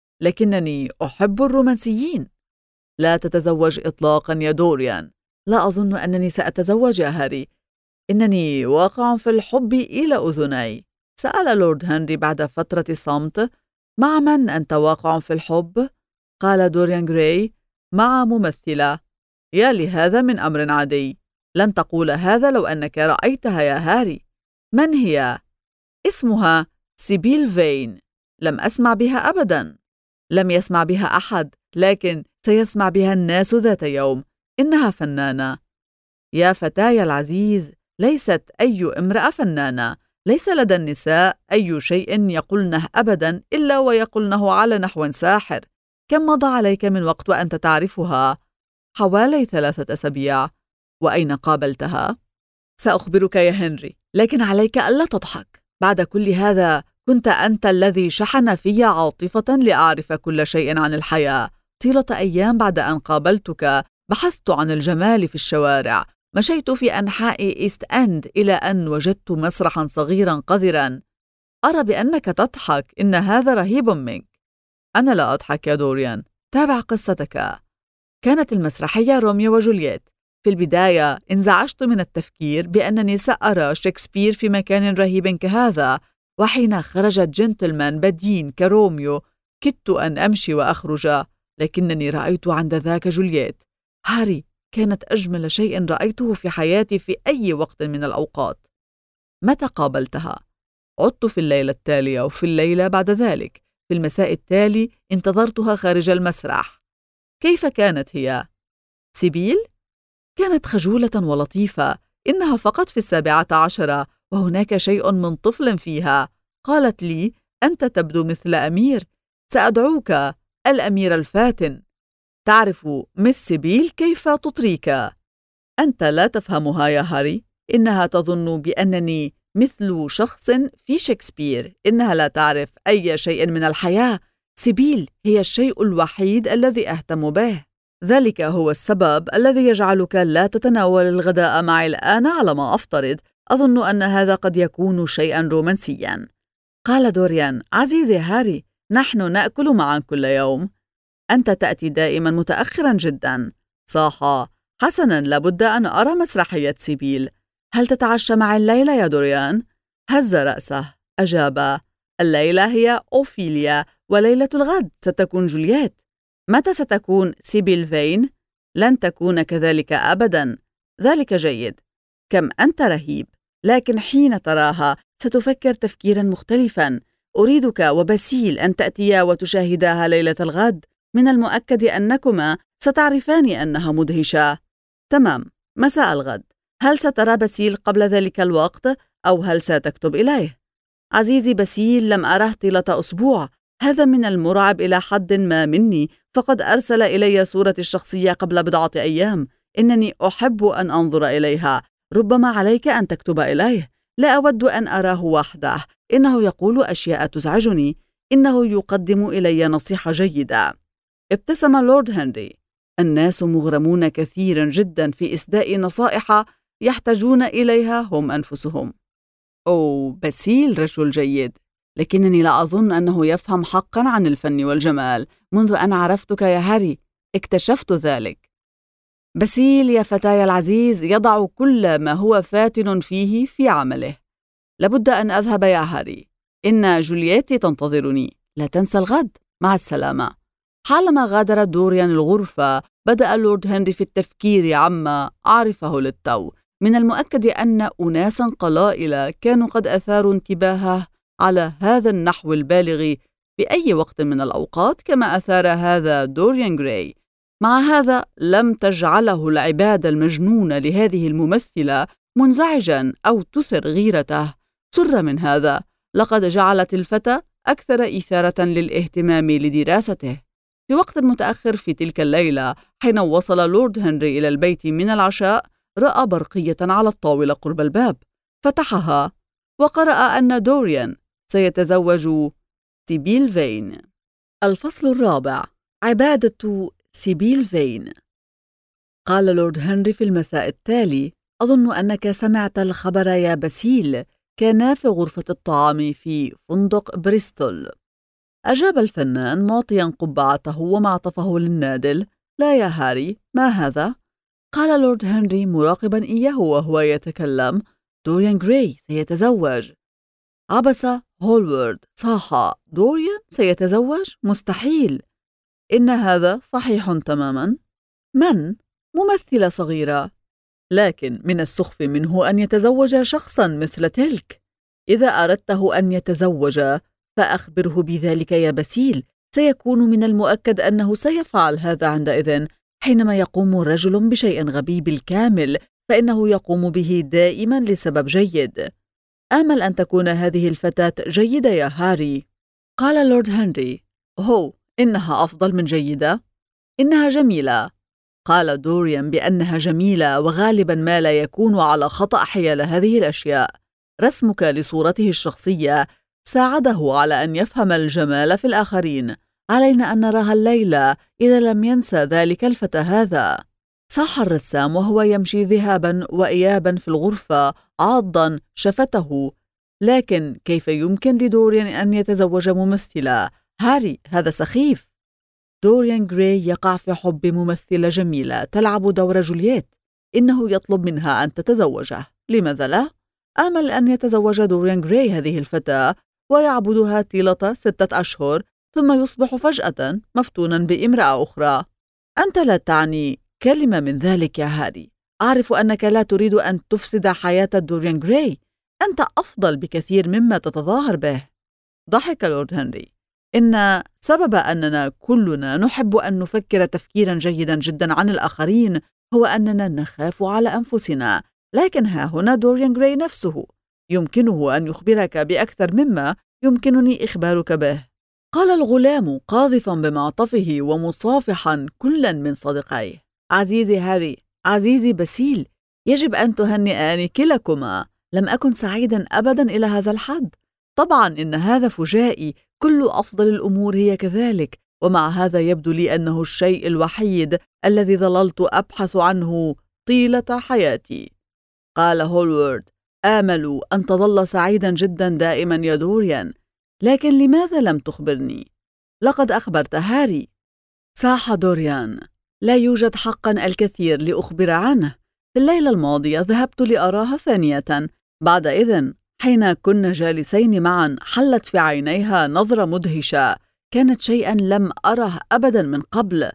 لكنني أحب الرومانسيين. لا تتزوج إطلاقا يا دوريان. لا أظن أنني سأتزوج يا هاري. إنني واقع في الحب إلى أذني. سأل لورد هنري بعد فترة صمت: مع من أنت واقع في الحب؟ قال دوريان جراي: مع ممثلة. يا لهذا من أمر عادي. لن تقول هذا لو أنك رأيتها يا هاري. من هي؟ اسمها سيبيل فين. لم أسمع بها أبدا. لم يسمع بها أحد، لكن سيسمع بها الناس ذات يوم. إنها فنانة. يا فتاي العزيز، ليست أي امرأة فنانة. ليس لدى النساء أي شيء يقولنه أبدا إلا ويقولنه على نحو ساحر. كم مضى عليك من وقت وأنت تعرفها؟ حوالي 3 أسابيع. وأين قابلتها؟ سأخبرك يا هنري، لكن عليك ألا تضحك. بعد كل هذا كنت أنت الذي شحن في عاطفة لأعرف كل شيء عن الحياة. طيلة أيام بعد أن قابلتك بحثت عن الجمال في الشوارع. مشيت في أنحاء إيست أند إلى أن وجدت مسرحا صغيرا قذرا. أرى بأنك تضحك، إن هذا رهيب منك. أنا لا أضحك يا دوريان. تابع قصتك. كانت المسرحية روميو وجولييت. في البداية انزعجت من التفكير بأنني سأرى شكسبير في مكان رهيب كهذا، وحين خرج جنتلمان بدين كروميو كدت أن أمشي وأخرج، لكنني رأيت عند ذاك جولييت. هاري، كانت أجمل شيء رأيته في حياتي في أي وقت من الأوقات. متى قابلتها؟ عدت في الليلة التالية وفي الليلة بعد ذلك. في المساء التالي انتظرتها خارج المسرح. كيف كانت هي؟ سيبيل؟ كانت خجولة ولطيفة. إنها فقط في 17 وهناك شيء من طفل فيها. قالت لي: أنت تبدو مثل أمير. سأدعوك الأمير الفاتن. تعرف مس سيبيل كيف تطريك. أنت لا تفهمها يا هاري. إنها تظن بأنني مثل شخص في شكسبير. إنها لا تعرف أي شيء من الحياة. سيبيل هي الشيء الوحيد الذي أهتم به. ذلك هو السبب الذي يجعلك لا تتناول الغداء معي الآن على ما أفترض. أظن أن هذا قد يكون شيئا رومانسيا. قال دوريان: عزيزي هاري، نحن نأكل معا كل يوم. أنت تأتي دائما متأخرا جدا. صاح: حسنا، لابد أن أرى مسرحية سيبيل. هل تتعشى معي الليلة يا دوريان؟ هز رأسه. أجاب: الليلة هي أوفيليا، وليلة الغد ستكون جولييت. متى ستكون سيبيل فين؟ لن تكون كذلك أبدا. ذلك جيد. كم أنت رهيب. لكن حين تراها ستفكر تفكيرا مختلفا. أريدك وباسيل أن تأتيا وتشاهداها ليلة الغد. من المؤكد أنكما ستعرفان أنها مدهشة. تمام، مساء الغد. هل سترى باسيل قبل ذلك الوقت أو هل ستكتب إليه؟ عزيزي باسيل، لم أره طيلة أسبوع. هذا من المرعب إلى حد ما مني، فقد أرسل إلي صورتي الشخصية قبل بضعة أيام. إنني أحب أن أنظر إليها. ربما عليك أن تكتب إليه. لا أود أن أراه وحده. إنه يقول أشياء تزعجني. إنه يقدم إلي نصيحة جيدة. ابتسم لورد هنري. الناس مغرمون كثيرا جدا في إسداء نصائح يحتاجون إليها هم أنفسهم. أوه، باسيل رجل جيد، لكنني لا أظن أنه يفهم حقا عن الفن والجمال. منذ أن عرفتك يا هاري اكتشفت ذلك. باسيل يا فتاي العزيز يضع كل ما هو فاتن فيه في عمله. لابد أن أذهب يا هاري. إن جولييتي تنتظرني. لا تنسى الغد. مع السلامة. حالما غادر دوريان الغرفة، بدأ اللورد هنري في التفكير عما عرفه للتو. من المؤكد أن أناسا قلائل كانوا قد أثاروا انتباهه على هذا النحو البالغ في أي وقت من الأوقات، كما أثار هذا دوريان جراي. مع هذا لم تجعله العبادة المجنونة لهذه الممثلة منزعجا أو تثر غيرته. سر من هذا. لقد جعلت الفتى أكثر إثارة للاهتمام لدراسته. في وقت متأخر في تلك الليلة، حين وصل لورد هنري إلى البيت من العشاء، رأى برقية على الطاولة قرب الباب. فتحها وقرأ أن دوريان سيتزوج سيبيل فين. الفصل الرابع. عبادة سيبيل فين. قال لورد هنري في المساء التالي: أظن أنك سمعت الخبر يا باسيل. كانا في غرفة الطعام في فندق بريستول. أجاب الفنان معطيا قبعته ومعطفه للنادل: لا يا هاري، ما هذا؟ قال لورد هنري مراقبا إياه وهو يتكلم: دوريان جراي سيتزوج. عبس هولورد. صاح: دوريان سيتزوج؟ مستحيل. إن هذا صحيح تماما. من؟ ممثلة صغيرة. لكن من السخف منه أن يتزوج شخصا مثل تلك. إذا أردته أن يتزوج فأخبره بذلك يا باسيل. سيكون من المؤكد أنه سيفعل هذا عندئذ. حينما يقوم رجل بشيء غبي بالكامل فإنه يقوم به دائما لسبب جيد. آمل أن تكون هذه الفتاة جيدة يا هاري. قال لورد هنري: هو، إنها أفضل من جيدة. إنها جميلة. قال دوريان بأنها جميلة، وغالبا ما لا يكون على خطأ حيال هذه الأشياء. رسمك لصورته الشخصية ساعده على أن يفهم الجمال في الآخرين. علينا أن نراها الليلة إذا لم ينسى ذلك الفتى هذا. صاح الرسام وهو يمشي ذهابا وإيابا في الغرفة عاضا شفته. لكن كيف يمكن لدوريان أن يتزوج ممثلة؟ هاري، هذا سخيف. دوريان جراي يقع في حب ممثلة جميلة تلعب دور جولييت. إنه يطلب منها أن تتزوجه. لماذا لا؟ آمل أن يتزوج دوريان جراي هذه الفتاة ويعبدها طيلة 6 أشهر، ثم يصبح فجأة مفتونا بامرأة أخرى. أنت لا تعني كلمة من ذلك يا هاري. أعرف أنك لا تريد أن تفسد حياة دوريان جراي. أنت أفضل بكثير مما تتظاهر به. ضحك لورد هنري. إن سبب أننا كلنا نحب أن نفكر تفكيرا جيدا جدا عن الآخرين هو أننا نخاف على أنفسنا. لكن ها هنا دوريان جراي نفسه يمكنه أن يخبرك بأكثر مما يمكنني إخبارك به. قال الغلام قاذفا بمعطفه ومصافحا كلا من صديقيه: عزيزي هاري، عزيزي باسيل، يجب أن تهنئاني كلاكما. لم أكن سعيدا أبدا إلى هذا الحد. طبعا إن هذا فجائي. كل أفضل الأمور هي كذلك، ومع هذا يبدو لي أنه الشيء الوحيد الذي ظللت أبحث عنه طيلة حياتي. قال هولورد: آمل أن تظل سعيدا جدا دائما يا دوريان. لكن لماذا لم تخبرني؟ لقد أخبرت هاري. صاح دوريان: لا يوجد حقا الكثير لأخبر عنه. في الليلة الماضية ذهبت لأراها ثانية. بعد إذن حين كنا جالسين معا حلت في عينيها نظرة مدهشة كانت شيئا لم أره أبدا من قبل.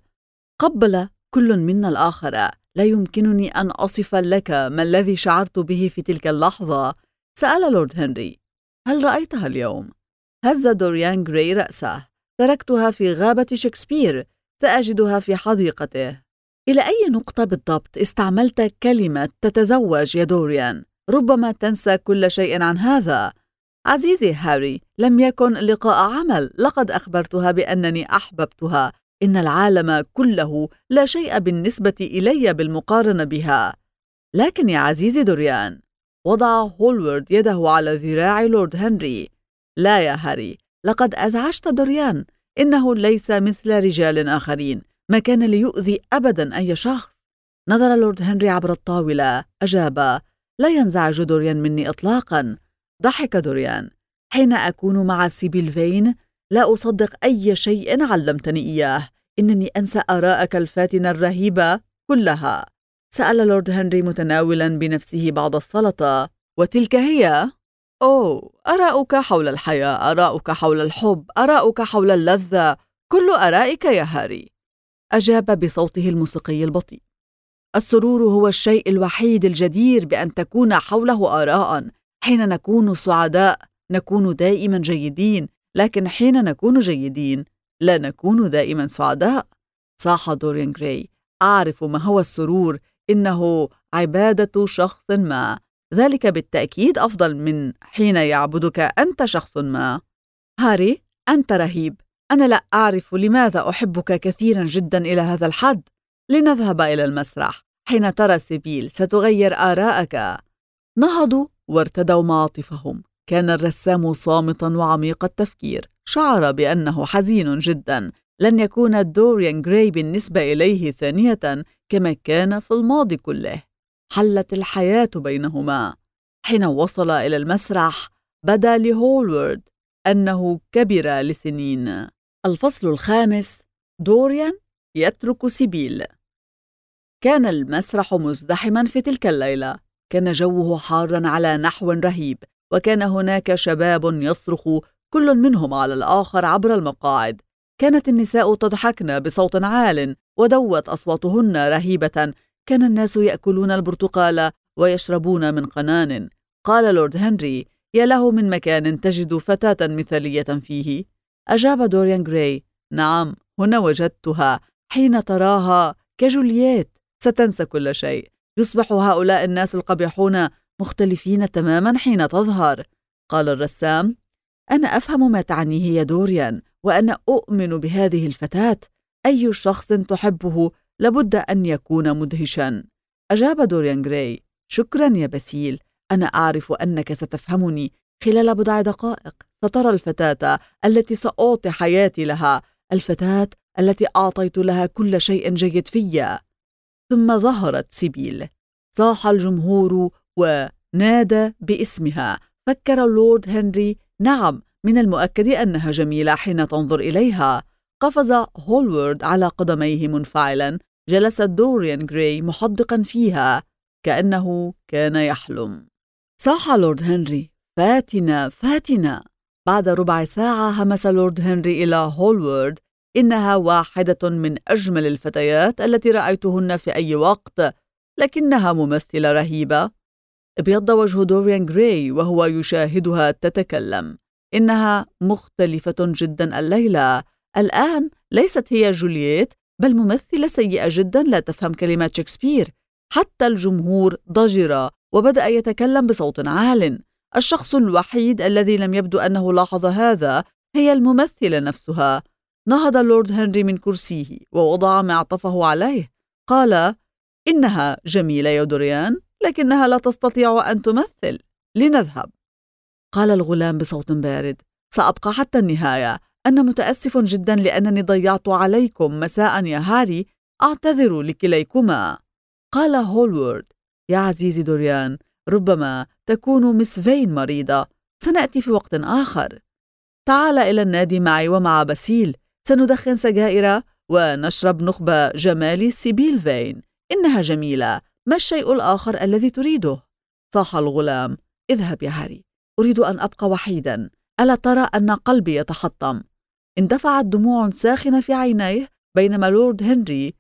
قبل كل منا الآخر. لا يمكنني أن أصف لك ما الذي شعرت به في تلك اللحظة. سأل لورد هنري: هل رأيتها اليوم؟ هز دوريان غراي رأسه. تركتها في غابة شكسبير، سأجدها في حديقته. إلى أي نقطة بالضبط استعملت كلمة تتزوج يا دوريان؟ ربما تنسى كل شيء عن هذا. عزيزي هاري، لم يكن لقاء عمل، لقد أخبرتها بأنني أحببتها. إن العالم كله لا شيء بالنسبة إلي بالمقارنة بها. لكن يا عزيزي دوريان، وضع هولورد يده على ذراع لورد هنري. لا يا هاري، لقد أزعجت دوريان. إنه ليس مثل رجال آخرين، ما كان ليؤذي أبدا أي شخص. نظر لورد هنري عبر الطاولة. أجاب: لا ينزعج دوريان مني إطلاقا. ضحك دوريان: حين أكون مع سيبيل فين لا أصدق أي شيء علمتني إياه. إنني أنسى آراءك الفاتنة الرهيبة كلها. سأل لورد هنري متناولا بنفسه بعض السلطة: وتلك هي؟ أوه، آراؤك حول الحياة، آراؤك حول الحب، آراؤك حول اللذة، كل آرائك يا هاري. أجاب بصوته الموسيقي البطيء: السرور هو الشيء الوحيد الجدير بأن تكون حوله آراء. حين نكون سعداء نكون دائما جيدين، لكن حين نكون جيدين لا نكون دائما سعداء. صاح دوريان غراي: أعرف ما هو السرور، إنه عبادة شخص ما. ذلك بالتأكيد أفضل من حين يعبدك أنت شخص ما. هاري، أنت رهيب. أنا لا أعرف لماذا أحبك كثيرا جدا إلى هذا الحد. لنذهب إلى المسرح. حين ترى سيبيل ستغير آراءك. نهضوا وارتدوا معاطفهم. كان الرسام صامتا وعميق التفكير. شعر بأنه حزين جدا. لن يكون دوريان غراي بالنسبة إليه ثانية كما كان في الماضي كله. حلت الحياة بينهما. حين وصل إلى المسرح بدا لهولورد أنه كبر لسنين. الفصل الخامس: دوريان يترك سيبيل. كان المسرح مزدحما في تلك الليلة. كان جوه حارا على نحو رهيب، وكان هناك شباب يصرخ كل منهم على الآخر عبر المقاعد. كانت النساء تضحكن بصوت عال ودوت أصواتهن رهيبة. كان الناس يأكلون البرتقال ويشربون من قنان. قال لورد هنري: يا له من مكان تجد فتاة مثالية فيه. أجاب دوريان غراي: نعم، هنا وجدتها. حين تراها كجولييت ستنسى كل شيء. يصبح هؤلاء الناس القبيحون مختلفين تماما حين تظهر. قال الرسام: أنا أفهم ما تعنيه يا دوريان، وأنا أؤمن بهذه الفتاة. أي شخص تحبه لابد أن يكون مدهشا. أجاب دوريان غراي: شكرا يا باسيل، أنا أعرف أنك ستفهمني. خلال بضع دقائق سترى الفتاة التي سأعطي حياتي لها، الفتاة التي أعطيت لها كل شيء جيد في. ثم ظهرت سيبيل. صاح الجمهور ونادى باسمها. فكر اللورد هنري: نعم، من المؤكد أنها جميلة حين تنظر إليها. قفز هولورد على قدميه منفعلا. جلس دوريان غراي محدقا فيها كأنه كان يحلم. صاح لورد هنري: فاتنة فاتنة. بعد ربع ساعة همس لورد هنري إلى هولورد: إنها واحدة من أجمل الفتيات التي رأيتهن في أي وقت، لكنها ممثلة رهيبة. ابيض وجه دوريان غراي وهو يشاهدها تتكلم. إنها مختلفة جدا الليلة. الآن ليست هي جولييت، بل ممثلة سيئة جدا لا تفهم كلمات شكسبير. حتى الجمهور ضجر وبدأ يتكلم بصوت عال. الشخص الوحيد الذي لم يبدو أنه لاحظ هذا هي الممثلة نفسها. نهض اللورد هنري من كرسيه ووضع معطفه عليه. قال: إنها جميلة يا دوريان، لكنها لا تستطيع أن تمثل. لنذهب. قال الغلام بصوت بارد: سأبقى حتى النهاية. أنا متأسف جدا لأنني ضيعت عليكم مساء يا هاري. أعتذر لكليكما. قال هولورد: يا عزيزي دوريان، ربما تكون مس فين مريضة. سنأتي في وقت آخر. تعال إلى النادي معي ومع باسيل. سندخن سجائر ونشرب نخب جمال سيبيل فين. إنها جميلة. ما الشيء الآخر الذي تريده؟ صاح الغلام: اذهب يا هاري، أريد أن أبقى وحيدا. ألا ترى أن قلبي يتحطم؟ اندفعت دموع ساخنة في عينيه بينما لورد هنري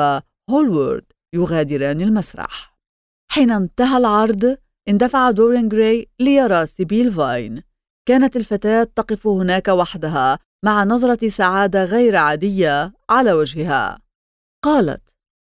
وهولورد يغادران المسرح. حين انتهى العرض اندفع دوريان جراي ليرى سيبيل فاين. كانت الفتاة تقف هناك وحدها مع نظرة سعادة غير عادية على وجهها. قالت: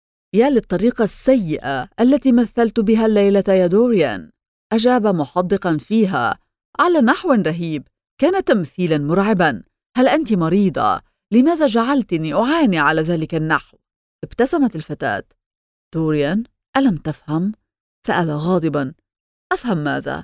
يا للطريقة السيئة التي مثلت بها الليلة يا دوريان. أجاب محدقا فيها: على نحو رهيب، كان تمثيلا مرعبا. هل أنت مريضة؟ لماذا جعلتني أعاني على ذلك النحو؟ ابتسمت الفتاة. دوريان: ألم تفهم؟ سأل غاضبا. أفهم ماذا؟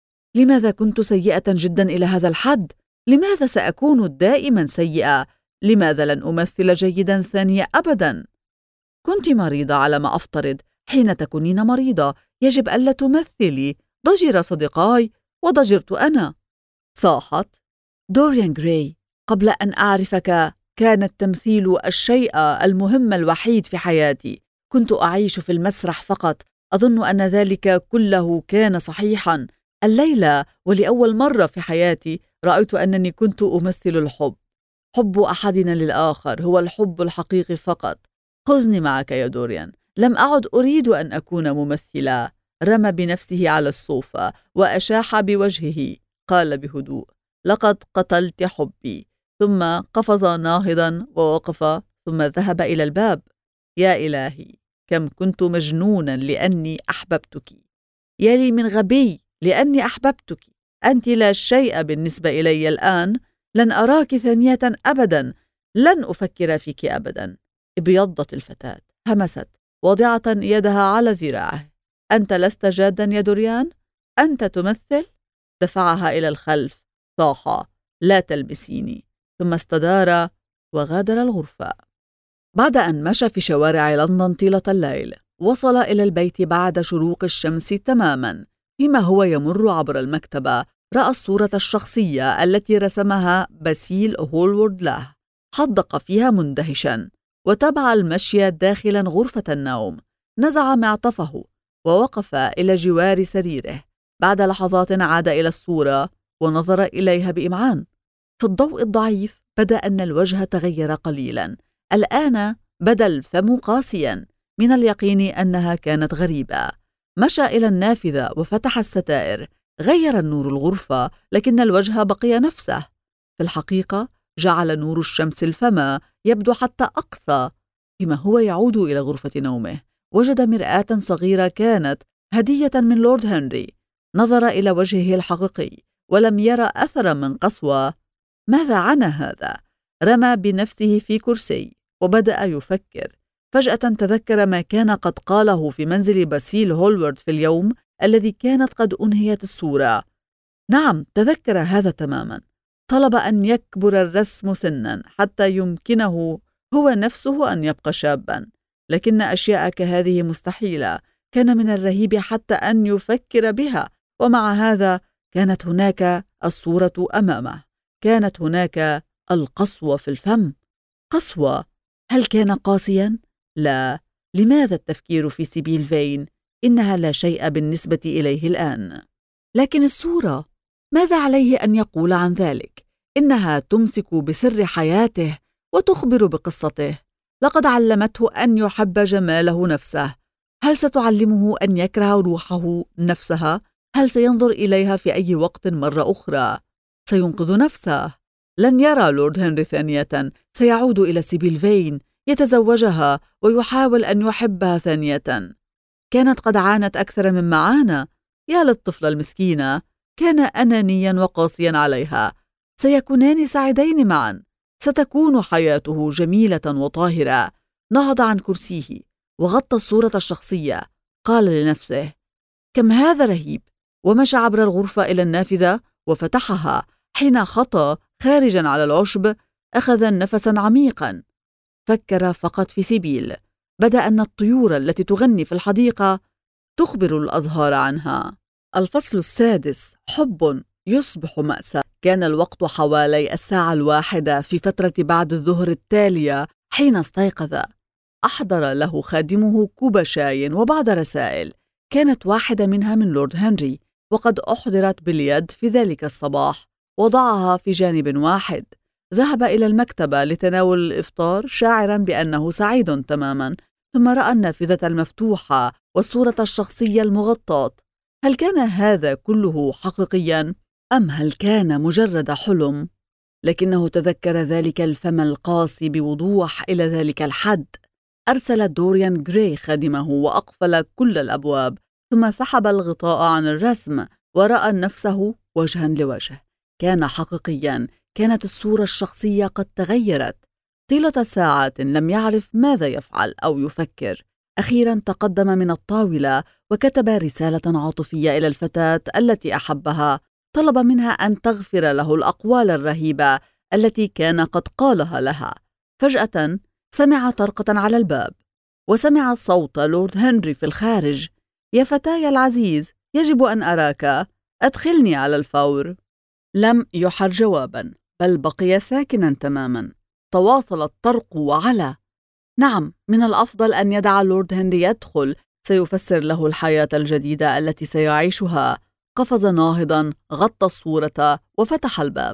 لماذا كنت سيئة جدا إلى هذا الحد؟ لماذا سأكون دائما سيئة؟ لماذا لن أمثل جيدا ثانية أبدا؟ كنت مريضة على ما أفترض. حين تكونين مريضة يجب ألا تمثلي. ضجر صديقاي وضجرت أنا. صاحت دوريان جراي: قبل أن أعرفك كان التمثيل الشيء المهم الوحيد في حياتي. كنت أعيش في المسرح فقط. أظن أن ذلك كله كان صحيحا. الليلة ولأول مرة في حياتي رأيت أنني كنت أمثل الحب. حب أحدنا للآخر هو الحب الحقيقي فقط. خذني معك يا دوريان. لم أعد أريد أن أكون ممثلا. رمى بنفسه على الصوفة وأشاح بوجهه. قال بهدوء: لقد قتلت حبي. ثم قفز ناهضا ووقف، ثم ذهب إلى الباب. يا إلهي، كم كنت مجنونا لأني أحببتك. يا لي من غبي لأني أحببتك. أنت لا شيء بالنسبة إلي الآن. لن أراك ثانية أبدا. لن أفكر فيك أبدا. ابيضت الفتاة، همست واضعة يدها على ذراعه. أنت لست جادا يا دوريان؟ أنت تمثل؟ دفعها إلى الخلف. صاح: لا تلبسيني. ثم استدار وغادر الغرفة. بعد أن مشى في شوارع لندن طيلة الليل، وصل إلى البيت بعد شروق الشمس تماما. فيما هو يمر عبر المكتبة رأى الصورة الشخصية التي رسمها باسيل هولورد له. حدق فيها مندهشا وتابع المشي داخلا غرفة النوم. نزع معطفه ووقف إلى جوار سريره. بعد لحظات عاد إلى الصورة ونظر إليها بإمعان. في الضوء الضعيف بدا أن الوجه تغير قليلا. الآن بدا الفم قاسيا. من اليقين أنها كانت غريبة. مشى إلى النافذة وفتح الستائر. غير النور الغرفة لكن الوجه بقي نفسه. في الحقيقة جعل نور الشمس الفم يبدو حتى أقصى. فيما هو يعود إلى غرفة نومه وجد مرآة صغيرة كانت هدية من لورد هنري. نظر إلى وجهه الحقيقي ولم يرى أثرا من قسوة. ماذا عنى هذا؟ رمى بنفسه في كرسي وبدأ يفكر. فجأة تذكر ما كان قد قاله في منزل باسيل هولورد في اليوم الذي كانت قد أنهيت الصورة. نعم، تذكر هذا تماما. طلب أن يكبر الرسم سنا حتى يمكنه هو نفسه أن يبقى شابا. لكن أشياء كهذه مستحيلة. كان من الرهيب حتى أن يفكر بها. ومع هذا كانت هناك الصورة أمامه. كانت هناك القسوة في الفم. قسوة. هل كان قاسيا؟ لا. لماذا التفكير في سيبيل فين؟ إنها لا شيء بالنسبة إليه الآن. لكن الصورة، ماذا عليه أن يقول عن ذلك؟ إنها تمسك بسر حياته وتخبر بقصته. لقد علمته أن يحب جماله نفسه. هل ستعلمه أن يكره روحه نفسها؟ هل سينظر إليها في أي وقت مرة أخرى؟ سينقذ نفسه. لن يرى لورد هنري ثانية. سيعود إلى سيبيل فين، يتزوجها ويحاول أن يحبها ثانية. كانت قد عانت أكثر مما عانى. يا للطفلة المسكينة. كان أنانيا وقاسيا عليها. سيكونان سعيدين معا. ستكون حياته جميلة وطاهرة. نهض عن كرسيه وغطى الصورة الشخصية. قال لنفسه: كم هذا رهيب. ومشى عبر الغرفة إلى النافذة وفتحها. حين خطى خارجا على العشب أخذ نفسا عميقا. فكر فقط في سيبيل. بدا أن الطيور التي تغني في الحديقة تخبر الأزهار عنها. الفصل 6: حب يصبح مأساة. كان الوقت حوالي 1:00 في فترة بعد الظهر التالية حين استيقظ. أحضر له خادمه كوب شاي وبعض رسائل، كانت واحدة منها من لورد هنري، وقد أحضرت باليد في ذلك الصباح. وضعها في جانب واحد. ذهب إلى المكتبة لتناول الإفطار شاعراً بأنه سعيد تماماً، ثم رأى النافذة المفتوحة والصورة الشخصية المغطاة. هل كان هذا كله حقيقياً؟ أم هل كان مجرد حلم؟ لكنه تذكر ذلك الفم القاسي بوضوح إلى ذلك الحد. أرسل دوريان غراي خادمه وأقفل كل الأبواب، ثم سحب الغطاء عن الرسم ورأى نفسه وجها لوجه. كان حقيقيا، كانت الصورة الشخصية قد تغيرت. طيلة ساعات لم يعرف ماذا يفعل أو يفكر. أخيرا تقدم من الطاولة وكتب رسالة عاطفية إلى الفتاة التي أحبها. طلب منها أن تغفر له الأقوال الرهيبة التي كان قد قالها لها. فجأة سمع طرقة على الباب، وسمع صوت لورد هنري في الخارج: يا فتاي العزيز، يجب أن أراك، أدخلني على الفور. لم يحر جوابا، بل بقي ساكنا تماما. تواصل الطرق وعلى. نعم، من الأفضل أن يدع لورد هنري يدخل، سيفسر له الحياة الجديدة التي سيعيشها. قفز ناهضا، غطى الصورة وفتح الباب.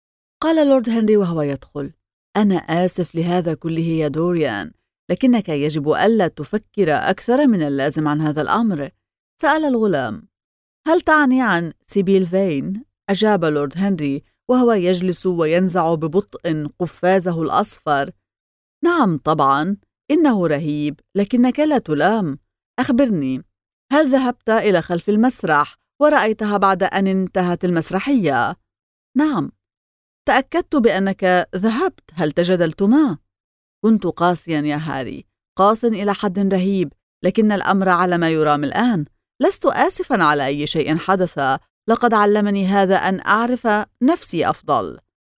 قال لورد هنري وهو يدخل: أنا آسف لهذا كله يا دوريان، لكنك يجب ألا تفكر أكثر من اللازم عن هذا الأمر. سأل الغلام: هل تعني عن سيبيل فين؟ أجاب لورد هنري وهو يجلس وينزع ببطء قفازه الأصفر: نعم طبعا، إنه رهيب، لكنك لا تلام. أخبرني، هل ذهبت إلى خلف المسرح ورأيتها بعد أن انتهت المسرحية؟ نعم. تأكدت بأنك ذهبت، هل تجادلتما؟ كنت قاسيا يا هاري، قاس إلى حد رهيب، لكن الأمر على ما يرام الآن. لست آسفا على أي شيء حدث، لقد علمني هذا أن أعرف نفسي أفضل.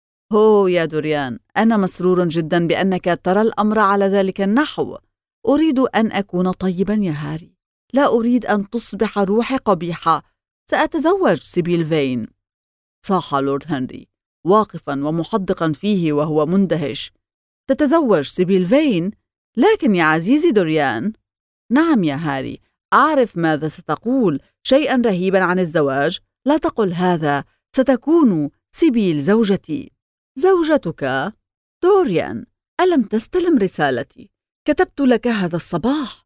هو يا دوريان، أنا مسرور جدا بأنك ترى الأمر على ذلك النحو. أريد أن أكون طيبا يا هاري، لا أريد أن تصبح روحي قبيحة. سأتزوج سيبيل فين. صاح لورد هنري واقفا ومحدقا فيه وهو مندهش: تتزوج سيبيل فين؟ لكن يا عزيزي دوريان. نعم يا هاري، أعرف ماذا ستقول، شيئا رهيبا عن الزواج. لا تقل هذا، ستكون سيبيل زوجتي. زوجتك؟ دوريان، ألم تستلم رسالتي؟ كتبت لك هذا الصباح.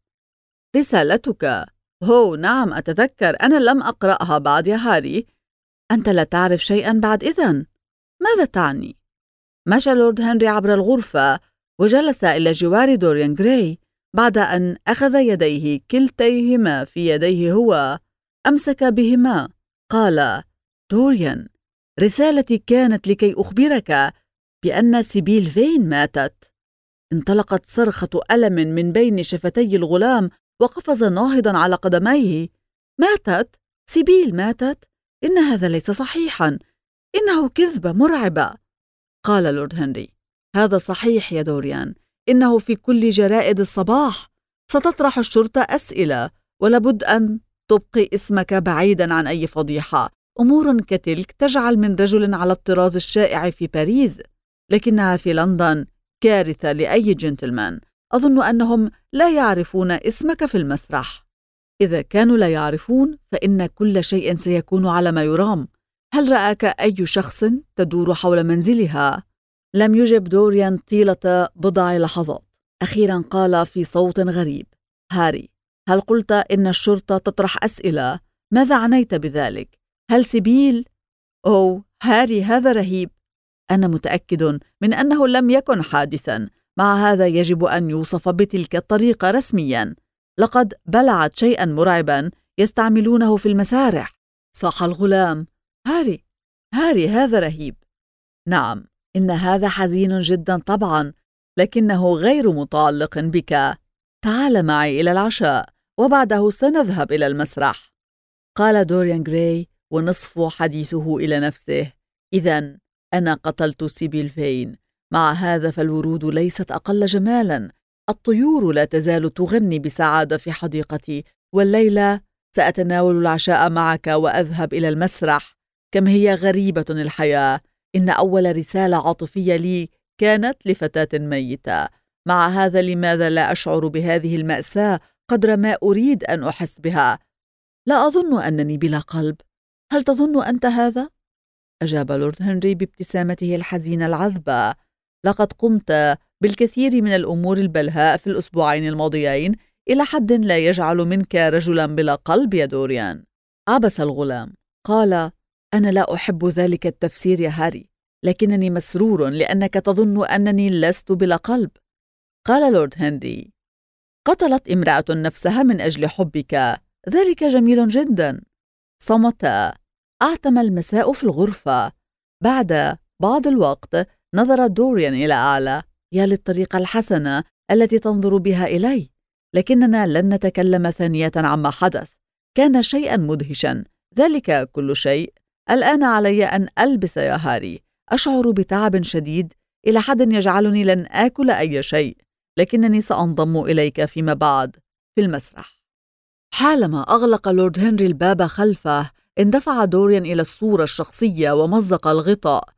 رسالتك؟ هو نعم أتذكر، أنا لم أقرأها بعد يا هاري. أنت لا تعرف شيئا بعد إذن. ماذا تعني؟ مشى لورد هنري عبر الغرفة وجلس إلى جوار دوريان غراي. بعد أن أخذ يديه كلتيهما في يديه هو، أمسك بهما. قال: دوريان، رسالتي كانت لكي أخبرك بأن سيبيل فين ماتت. انطلقت صرخة ألم من بين شفتي الغلام، وقفز ناهضا على قدميه. ماتت؟ سيبيل ماتت؟ إن هذا ليس صحيحا، إنه كذبة مرعبة. قال لورد هنري: هذا صحيح يا دوريان، إنه في كل جرائد الصباح. ستطرح الشرطة أسئلة، ولابد أن تبقي اسمك بعيدا عن أي فضيحة. أمور كتلك تجعل من رجل على الطراز الشائع في باريس، لكنها في لندن كارثة لأي جنتلمان. أظن أنهم لا يعرفون اسمك في المسرح. إذا كانوا لا يعرفون، فإن كل شيء سيكون على ما يرام. هل رآك أي شخص تدور حول منزلها؟ لم يجب دوريان طيلة بضع لحظات. أخيرا قال في صوت غريب: هاري، هل قلت إن الشرطة تطرح أسئلة؟ ماذا عنيت بذلك؟ هل سيبيل؟ أوه هاري، هذا رهيب. أنا متأكد من أنه لم يكن حادثا، مع هذا يجب أن يوصف بتلك الطريقة رسميا. لقد بلعت شيئا مرعبا يستعملونه في المسارح. صاح الغلام: هاري، هاري، هذا رهيب. نعم، إن هذا حزين جدا طبعا، لكنه غير متعلق بك. تعال معي إلى العشاء، وبعده سنذهب إلى المسرح. قال دوريان غراي ونصف حديثه إلى نفسه: إذن أنا قتلت سيبيل فين. مع هذا فالورود ليست أقل جمالا. الطيور لا تزال تغني بسعادة في حديقتي، والليلة سأتناول العشاء معك وأذهب إلى المسرح. كم هي غريبة الحياة. إن أول رسالة عاطفية لي كانت لفتاة ميتة. مع هذا لماذا لا أشعر بهذه المأساة قدر ما أريد أن أحس بها؟ لا أظن أنني بلا قلب. هل تظن أنت هذا؟ أجاب لورد هنري بابتسامته الحزينة العذبة. لقد قمت بالكثير من الأمور البلهاء في الأسبوعين الماضيين إلى حد لا يجعل منك رجلا بلا قلب يا دوريان. عبس الغلام. قال: أنا لا أحب ذلك التفسير يا هاري، لكنني مسرور لأنك تظن أنني لست بلا قلب. قال لورد هنري: قتلت امرأة نفسها من أجل حبك، ذلك جميل جدا. صمتا. أعتم المساء في الغرفة. بعد بعض الوقت نظر دوريان إلى أعلى. يا للطريقة الحسنة التي تنظر بها إلي. لكننا لن نتكلم ثانية عما حدث. كان شيئا مدهشا، ذلك كل شيء. الآن علي أن ألبس يا هاري. أشعر بتعب شديد إلى حد يجعلني لن آكل أي شيء، لكنني سأنضم إليك فيما بعد في المسرح. حالما أغلق لورد هنري الباب خلفه، اندفع دوريان إلى الصورة الشخصية ومزق الغطاء.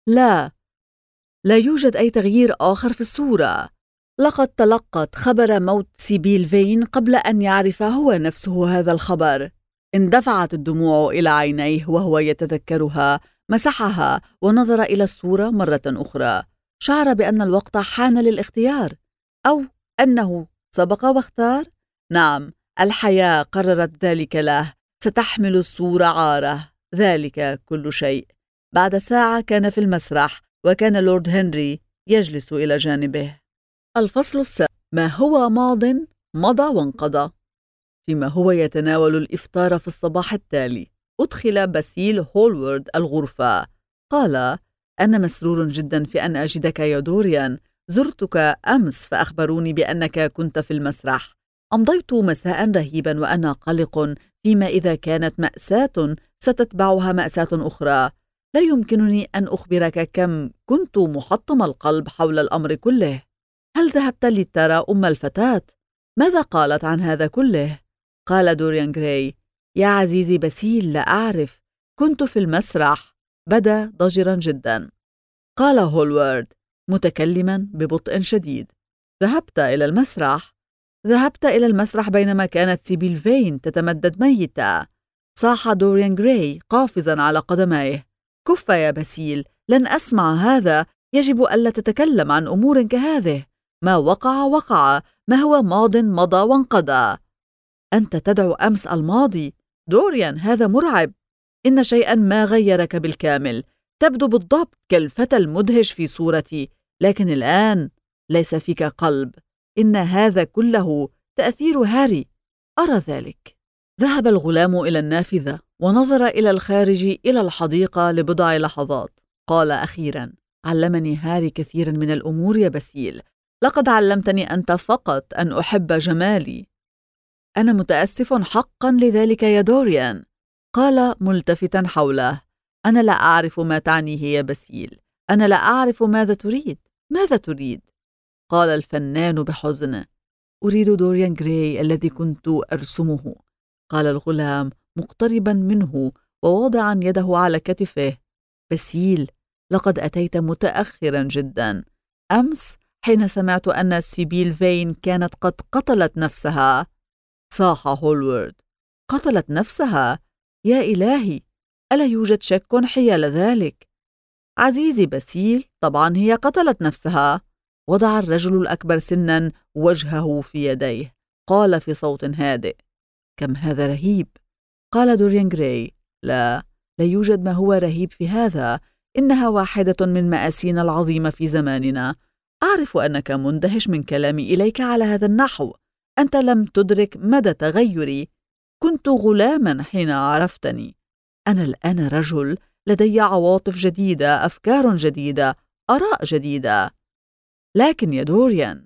لا يوجد أي تغيير آخر في الصورة. لقد تلقت خبر موت سيبيل فين قبل أن يعرف هو نفسه هذا الخبر. اندفعت الدموع إلى عينيه وهو يتذكرها. مسحها ونظر إلى الصورة مرة أخرى. شعر بأن الوقت حان للاختيار، أو أنه سبق واختار. نعم، الحياة قررت ذلك له. ستحمل الصورة عاره، ذلك كل شيء. بعد ساعة كان في المسرح، وكان لورد هنري يجلس إلى جانبه. الفصل السابع. ما هو ماض مضى وانقضى. فيما هو يتناول الإفطار في الصباح التالي، أدخل باسيل هولورد الغرفة. قال: أنا مسرور جدا في أن أجدك يا دوريان. زرتك أمس فأخبروني بأنك كنت في المسرح. أمضيت مساء رهيبا وأنا قلق فيما إذا كانت مأساة ستتبعها مأساة أخرى. لا يمكنني أن أخبرك كم كنت محطم القلب حول الأمر كله. هل ذهبت لترى أم الفتاة؟ ماذا قالت عن هذا كله؟ قال دوريان غراي: يا عزيزي باسيل، لا أعرف. كنت في المسرح. بدا ضجرا جدا. قال هولوارد متكلما ببطء شديد: ذهبت إلى المسرح؟ ذهبت إلى المسرح بينما كانت سيبيل فين تتمدد ميتة. صاح دوريان غراي قافزا على قدميه: كف يا باسيل، لن أسمع هذا. يجب ألا تتكلم عن أمور كهذه. ما وقع وقع. ما هو ماض مضى وانقضى. أنت تدعو أمس الماضي. دوريان، هذا مرعب. إن شيئا ما غيرك بالكامل. تبدو بالضبط كالفتى المدهش في صورتي، لكن الآن ليس فيك قلب. إن هذا كله تأثير هاري، أرى ذلك. ذهب الغلام إلى النافذة ونظر إلى الخارج إلى الحديقة لبضع لحظات. قال أخيرا: علمني هاري كثيرا من الأمور يا باسيل. لقد علمتني أنت فقط أن أحب جمالي. أنا متأسف حقا لذلك يا دوريان. قال ملتفتا حوله: أنا لا أعرف ما تعنيه يا باسيل. أنا لا أعرف ماذا تريد. ماذا تريد؟ قال الفنان بحزن: أريد دوريان غراي الذي كنت أرسمه. قال الغلام مقتربا منه وواضعا يده على كتفه: باسيل، لقد أتيت متأخرا جدا. أمس حين سمعت أن سيبيل فين كانت قد قتلت نفسها. صاح هولورد: قتلت نفسها؟ يا إلهي، ألا يوجد شك حيال ذلك؟ عزيزي باسيل، طبعا هي قتلت نفسها. وضع الرجل الأكبر سنا وجهه في يديه. قال في صوت هادئ: كم هذا رهيب. قال دوريان غراي: لا يوجد ما هو رهيب في هذا. إنها واحدة من مآسينا العظيمة في زماننا. أعرف أنك مندهش من كلامي إليك على هذا النحو. أنت لم تدرك مدى تغيري. كنت غلاما حين عرفتني. أنا الآن رجل لدي عواطف جديدة، أفكار جديدة، آراء جديدة. لكن يا دوريان،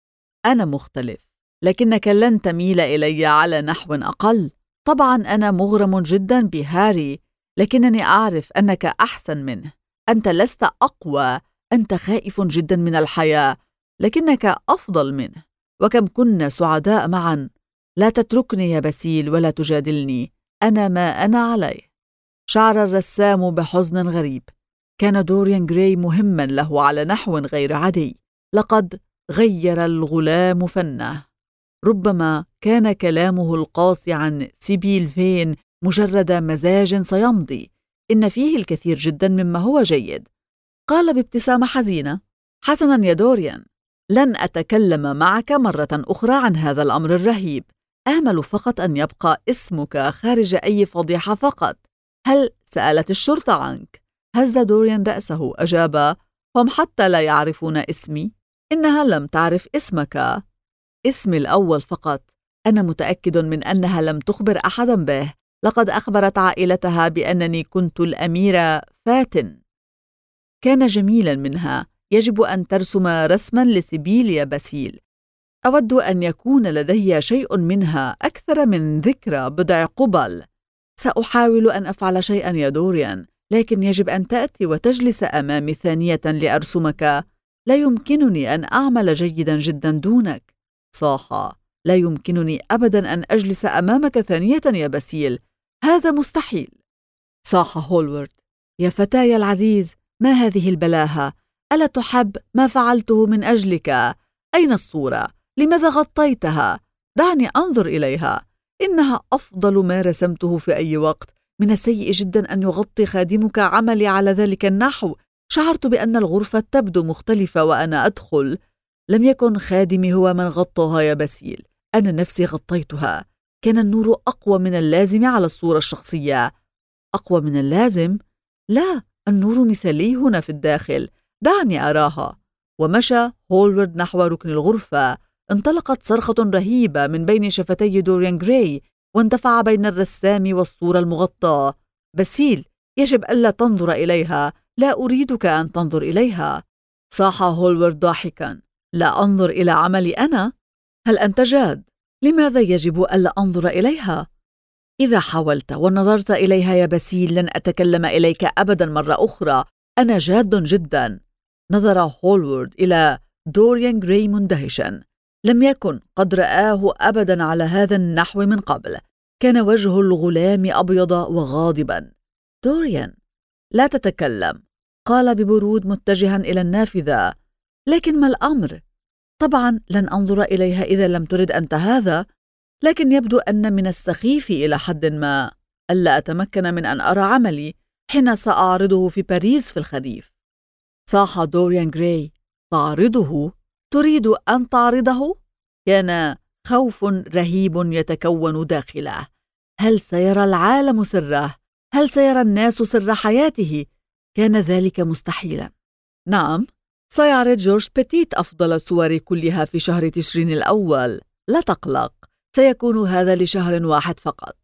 أنا مختلف. لكنك لن تميل إلي على نحو أقل. طبعا أنا مغرم جدا بهاري، لكنني أعرف أنك أحسن منه. أنت لست أقوى. أنت خائف جدا من الحياة، لكنك أفضل منه. وكم كنا سعداء معا. لا تتركني يا باسيل ولا تجادلني. أنا ما أنا عليه. شعر الرسام بحزن غريب. كان دوريان جراي مهما له على نحو غير عادي. لقد غير الغلام فنه. ربما كان كلامه القاسي عن سيبيل فين مجرد مزاج سيمضي. إن فيه الكثير جدا مما هو جيد. قال بابتسامة حزينة: حسنا يا دوريان، لن أتكلم معك مرة أخرى عن هذا الأمر الرهيب. آمل فقط أن يبقى اسمك خارج أي فضيحة فقط. هل سألت الشرطة عنك؟ هز دوريان رأسه. أجاب: هم حتى لا يعرفون اسمي. إنها لم تعرف اسمك. اسمي الأول فقط. أنا متأكد من أنها لم تخبر أحدا به. لقد أخبرت عائلتها بأنني كنت الأميرة فاتن. كان جميلا منها. يجب أن ترسم رسما لسيبيل يا باسيل. أود أن يكون لدي شيء منها أكثر من ذكرى بضع قبل. سأحاول أن أفعل شيئا يا دوريان، لكن يجب أن تأتي وتجلس أمامي ثانية لأرسمك. لا يمكنني أن أعمل جيدا جدا دونك. صاح: لا يمكنني أبدا أن أجلس أمامك ثانية يا باسيل. هذا مستحيل. صاح هولورد: يا فتاي العزيز، ما هذه البلاهة؟ ألا تحب ما فعلته من أجلك؟ أين الصورة؟ لماذا غطيتها؟ دعني أنظر إليها. إنها أفضل ما رسمته في أي وقت. من السيء جدا أن يغطي خادمك عملي على ذلك النحو. شعرت بأن الغرفة تبدو مختلفة وأنا أدخل. لم يكن خادمي هو من غطاها يا باسيل، أنا نفسي غطيتها. كان النور أقوى من اللازم على الصورة الشخصية. أقوى من اللازم؟ لا، النور مثالي هنا في الداخل. دعني أراها. ومشى هولورد نحو ركن الغرفة. انطلقت صرخة رهيبة من بين شفتي دوريان جراي، واندفع بين الرسام والصورة المغطاة. باسيل، يجب ألا تنظر إليها. لا أريدك أن تنظر إليها. صاح هولورد ضاحكا: لا أنظر إلى عملي أنا؟ هل أنت جاد؟ لماذا يجب ألا أنظر إليها؟ إذا حاولت ونظرت إليها يا باسيل لن أتكلم إليك أبدا مرة أخرى. أنا جاد جدا. نظر هولورد إلى دوريان جراي مندهشا. لم يكن قد رآه أبدا على هذا النحو من قبل. كان وجه الغلام أبيض وغاضبا. دوريان، لا تتكلم، قال ببرود متجها إلى النافذة. لكن ما الأمر؟ طبعا لن أنظر إليها إذا لم ترد أنت هذا. لكن يبدو أن من السخيف إلى حد ما ألا أتمكن من أن أرى عملي حين سأعرضه في باريس في الخريف. صاح دوريان جراي: تعرضه؟ تريد أن تعرضه؟ كان خوف رهيب يتكون داخله. هل سيرى العالم سره؟ هل سيرى الناس سر حياته؟ كان ذلك مستحيلا. نعم، سيعرض جورج بيتيت أفضل صور كلها في شهر تشرين الأول. لا تقلق، سيكون هذا لشهر واحد فقط.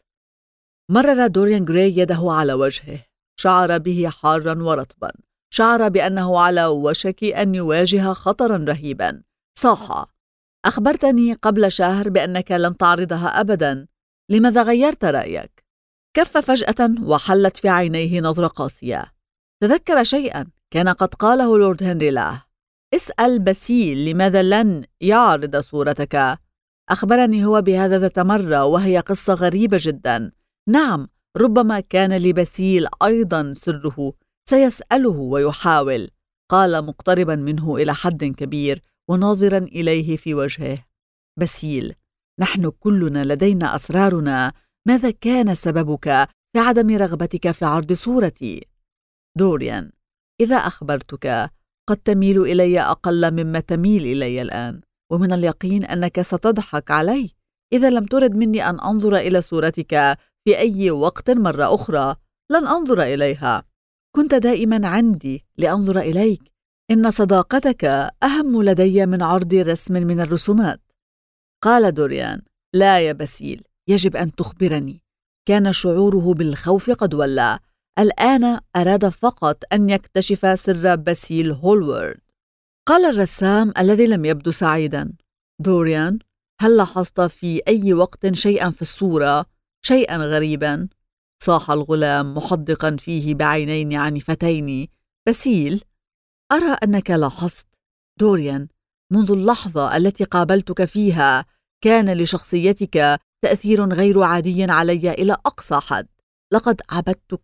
مرر دوريان جراي يده على وجهه. شعر به حارا ورطبا. شعر بأنه على وشك أن يواجه خطرا رهيبا. صاح: أخبرتني قبل شهر بأنك لن تعرضها أبدا. لماذا غيرت رأيك؟ كف فجأة وحلت في عينيه نظرة قاسية. تذكر شيئا كان قد قاله لورد هنري له: اسأل باسيل لماذا لن يعرض صورتك. أخبرني هو بهذا ذات مرة، وهي قصة غريبة جدا. نعم، ربما كان لباسيل أيضا سره. سيسأله ويحاول، قال مقتربا منه إلى حد كبير وناظرا إليه في وجهه. باسيل، نحن كلنا لدينا أسرارنا. ماذا كان سببك في عدم رغبتك في عرض صورتي؟ دوريان، إذا أخبرتك قد تميل إلي أقل مما تميل إلي الآن، ومن اليقين أنك ستضحك علي إذا لم ترد مني أن أنظر إلى صورتك في أي وقت مرة أخرى. لن أنظر إليها. كنت دائما عندي لأنظر إليك. إن صداقتك أهم لدي من عرض رسم من الرسومات. قال دوريان: لا يا باسيل، يجب أن تخبرني. كان شعوره بالخوف قد ولى. الآن أراد فقط أن يكتشف سر باسيل هولورد. قال الرسام الذي لم يبدو سعيدا: دوريان، هل لاحظت في أي وقت شيئا في الصورة؟ شيئا غريبا؟ صاح الغلام محدقا فيه بعينين عنيفتين: باسيل، أرى أنك لاحظت. دوريان، منذ اللحظة التي قابلتك فيها كان لشخصيتك تأثير غير عادي علي إلى أقصى حد. لقد عبدتك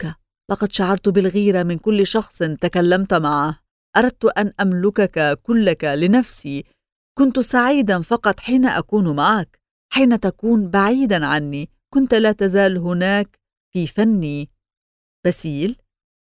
لقد شعرت بالغيرة من كل شخص تكلمت معه. أردت أن أملكك كلك لنفسي. كنت سعيدا فقط حين أكون معك. حين تكون بعيدا عني كنت لا تزال هناك في فني. باسيل: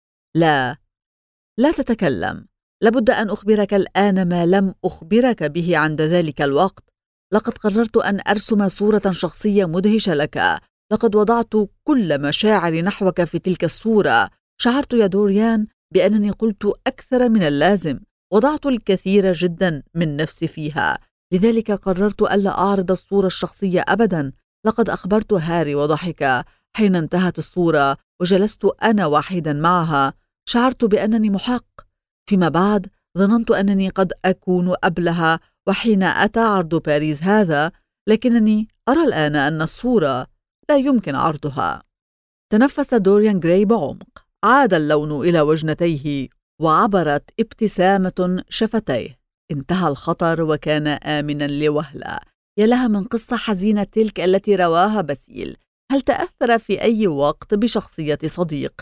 لا، لا تتكلم. لابد أن أخبرك الآن ما لم أخبرك به عند ذلك الوقت. لقد قررت أن أرسم صورة شخصية مدهشة لك. لقد وضعت كل مشاعري نحوك في تلك الصورة. شعرت يا دوريان بأنني قلت أكثر من اللازم. وضعت الكثير جدا من نفسي فيها. لذلك قررت ألا أعرض الصورة الشخصية أبدا. لقد أخبرت هاري وضحك حين انتهت الصورة وجلست أنا وحيدا معها. شعرت بأنني محق. فيما بعد ظننت أنني قد أكون أبله وحين أتى عرض باريس هذا، لكنني أرى الآن أن الصورة لا يمكن عرضها. تنفس دوريان جراي بعمق. عاد اللون إلى وجنتيه وعبرت ابتسامة شفتيه. انتهى الخطر وكان آمنا لوهلة. يا لها من قصة حزينة تلك التي رواها باسيل. هل تأثر في أي وقت بشخصية صديق؟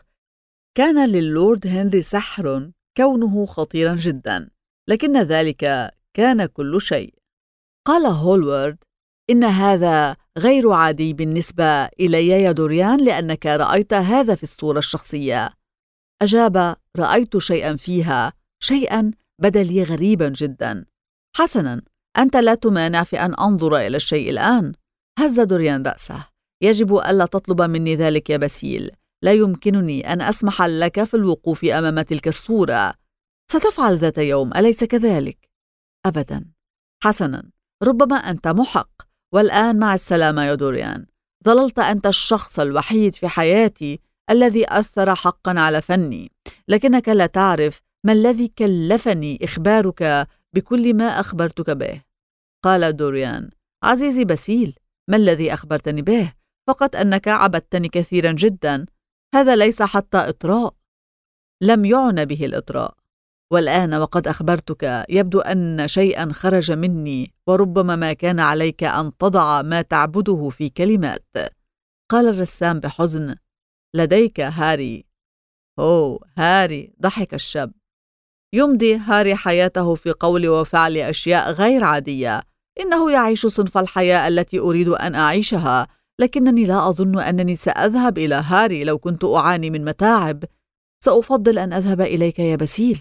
كان للورد هنري سحر كونه خطيرا جدا، لكن ذلك كان كل شيء. قال هولوارد: إن هذا غير عادي بالنسبة إلي يا دوريان لأنك رأيت هذا في الصورة الشخصية. أجاب: رأيت شيئا فيها، شيئا بدا لي غريبا جدا. حسنا، أنت لا تمانع في أن أنظر إلى الشيء الآن. هز دوريان رأسه. يجب ألا تطلب مني ذلك يا باسيل. لا يمكنني أن أسمح لك في الوقوف أمام تلك الصورة. ستفعل ذات يوم، أليس كذلك؟ أبدا. حسنا، ربما أنت محق. والآن مع السلامة يا دوريان. ظللت أنت الشخص الوحيد في حياتي الذي أثر حقا على فني، لكنك لا تعرف ما الذي كلفني إخبارك بكل ما أخبرتك به. قال دوريان: عزيزي باسيل، ما الذي أخبرتني به؟ فقط أنك عبدتني كثيرا جدا. هذا ليس حتى إطراء. لم يعنى به الإطراء. والآن وقد أخبرتك يبدو أن شيئا خرج مني، وربما ما كان عليك أن تضع ما تعبده في كلمات. قال الرسام بحزن: لديك هاري. أوه هاري، ضحك الشاب. يمضي هاري حياته في قول وفعل أشياء غير عادية. إنه يعيش صنف الحياة التي أريد أن أعيشها، لكنني لا أظن أنني سأذهب إلى هاري لو كنت أعاني من متاعب. سأفضل أن أذهب إليك يا باسيل.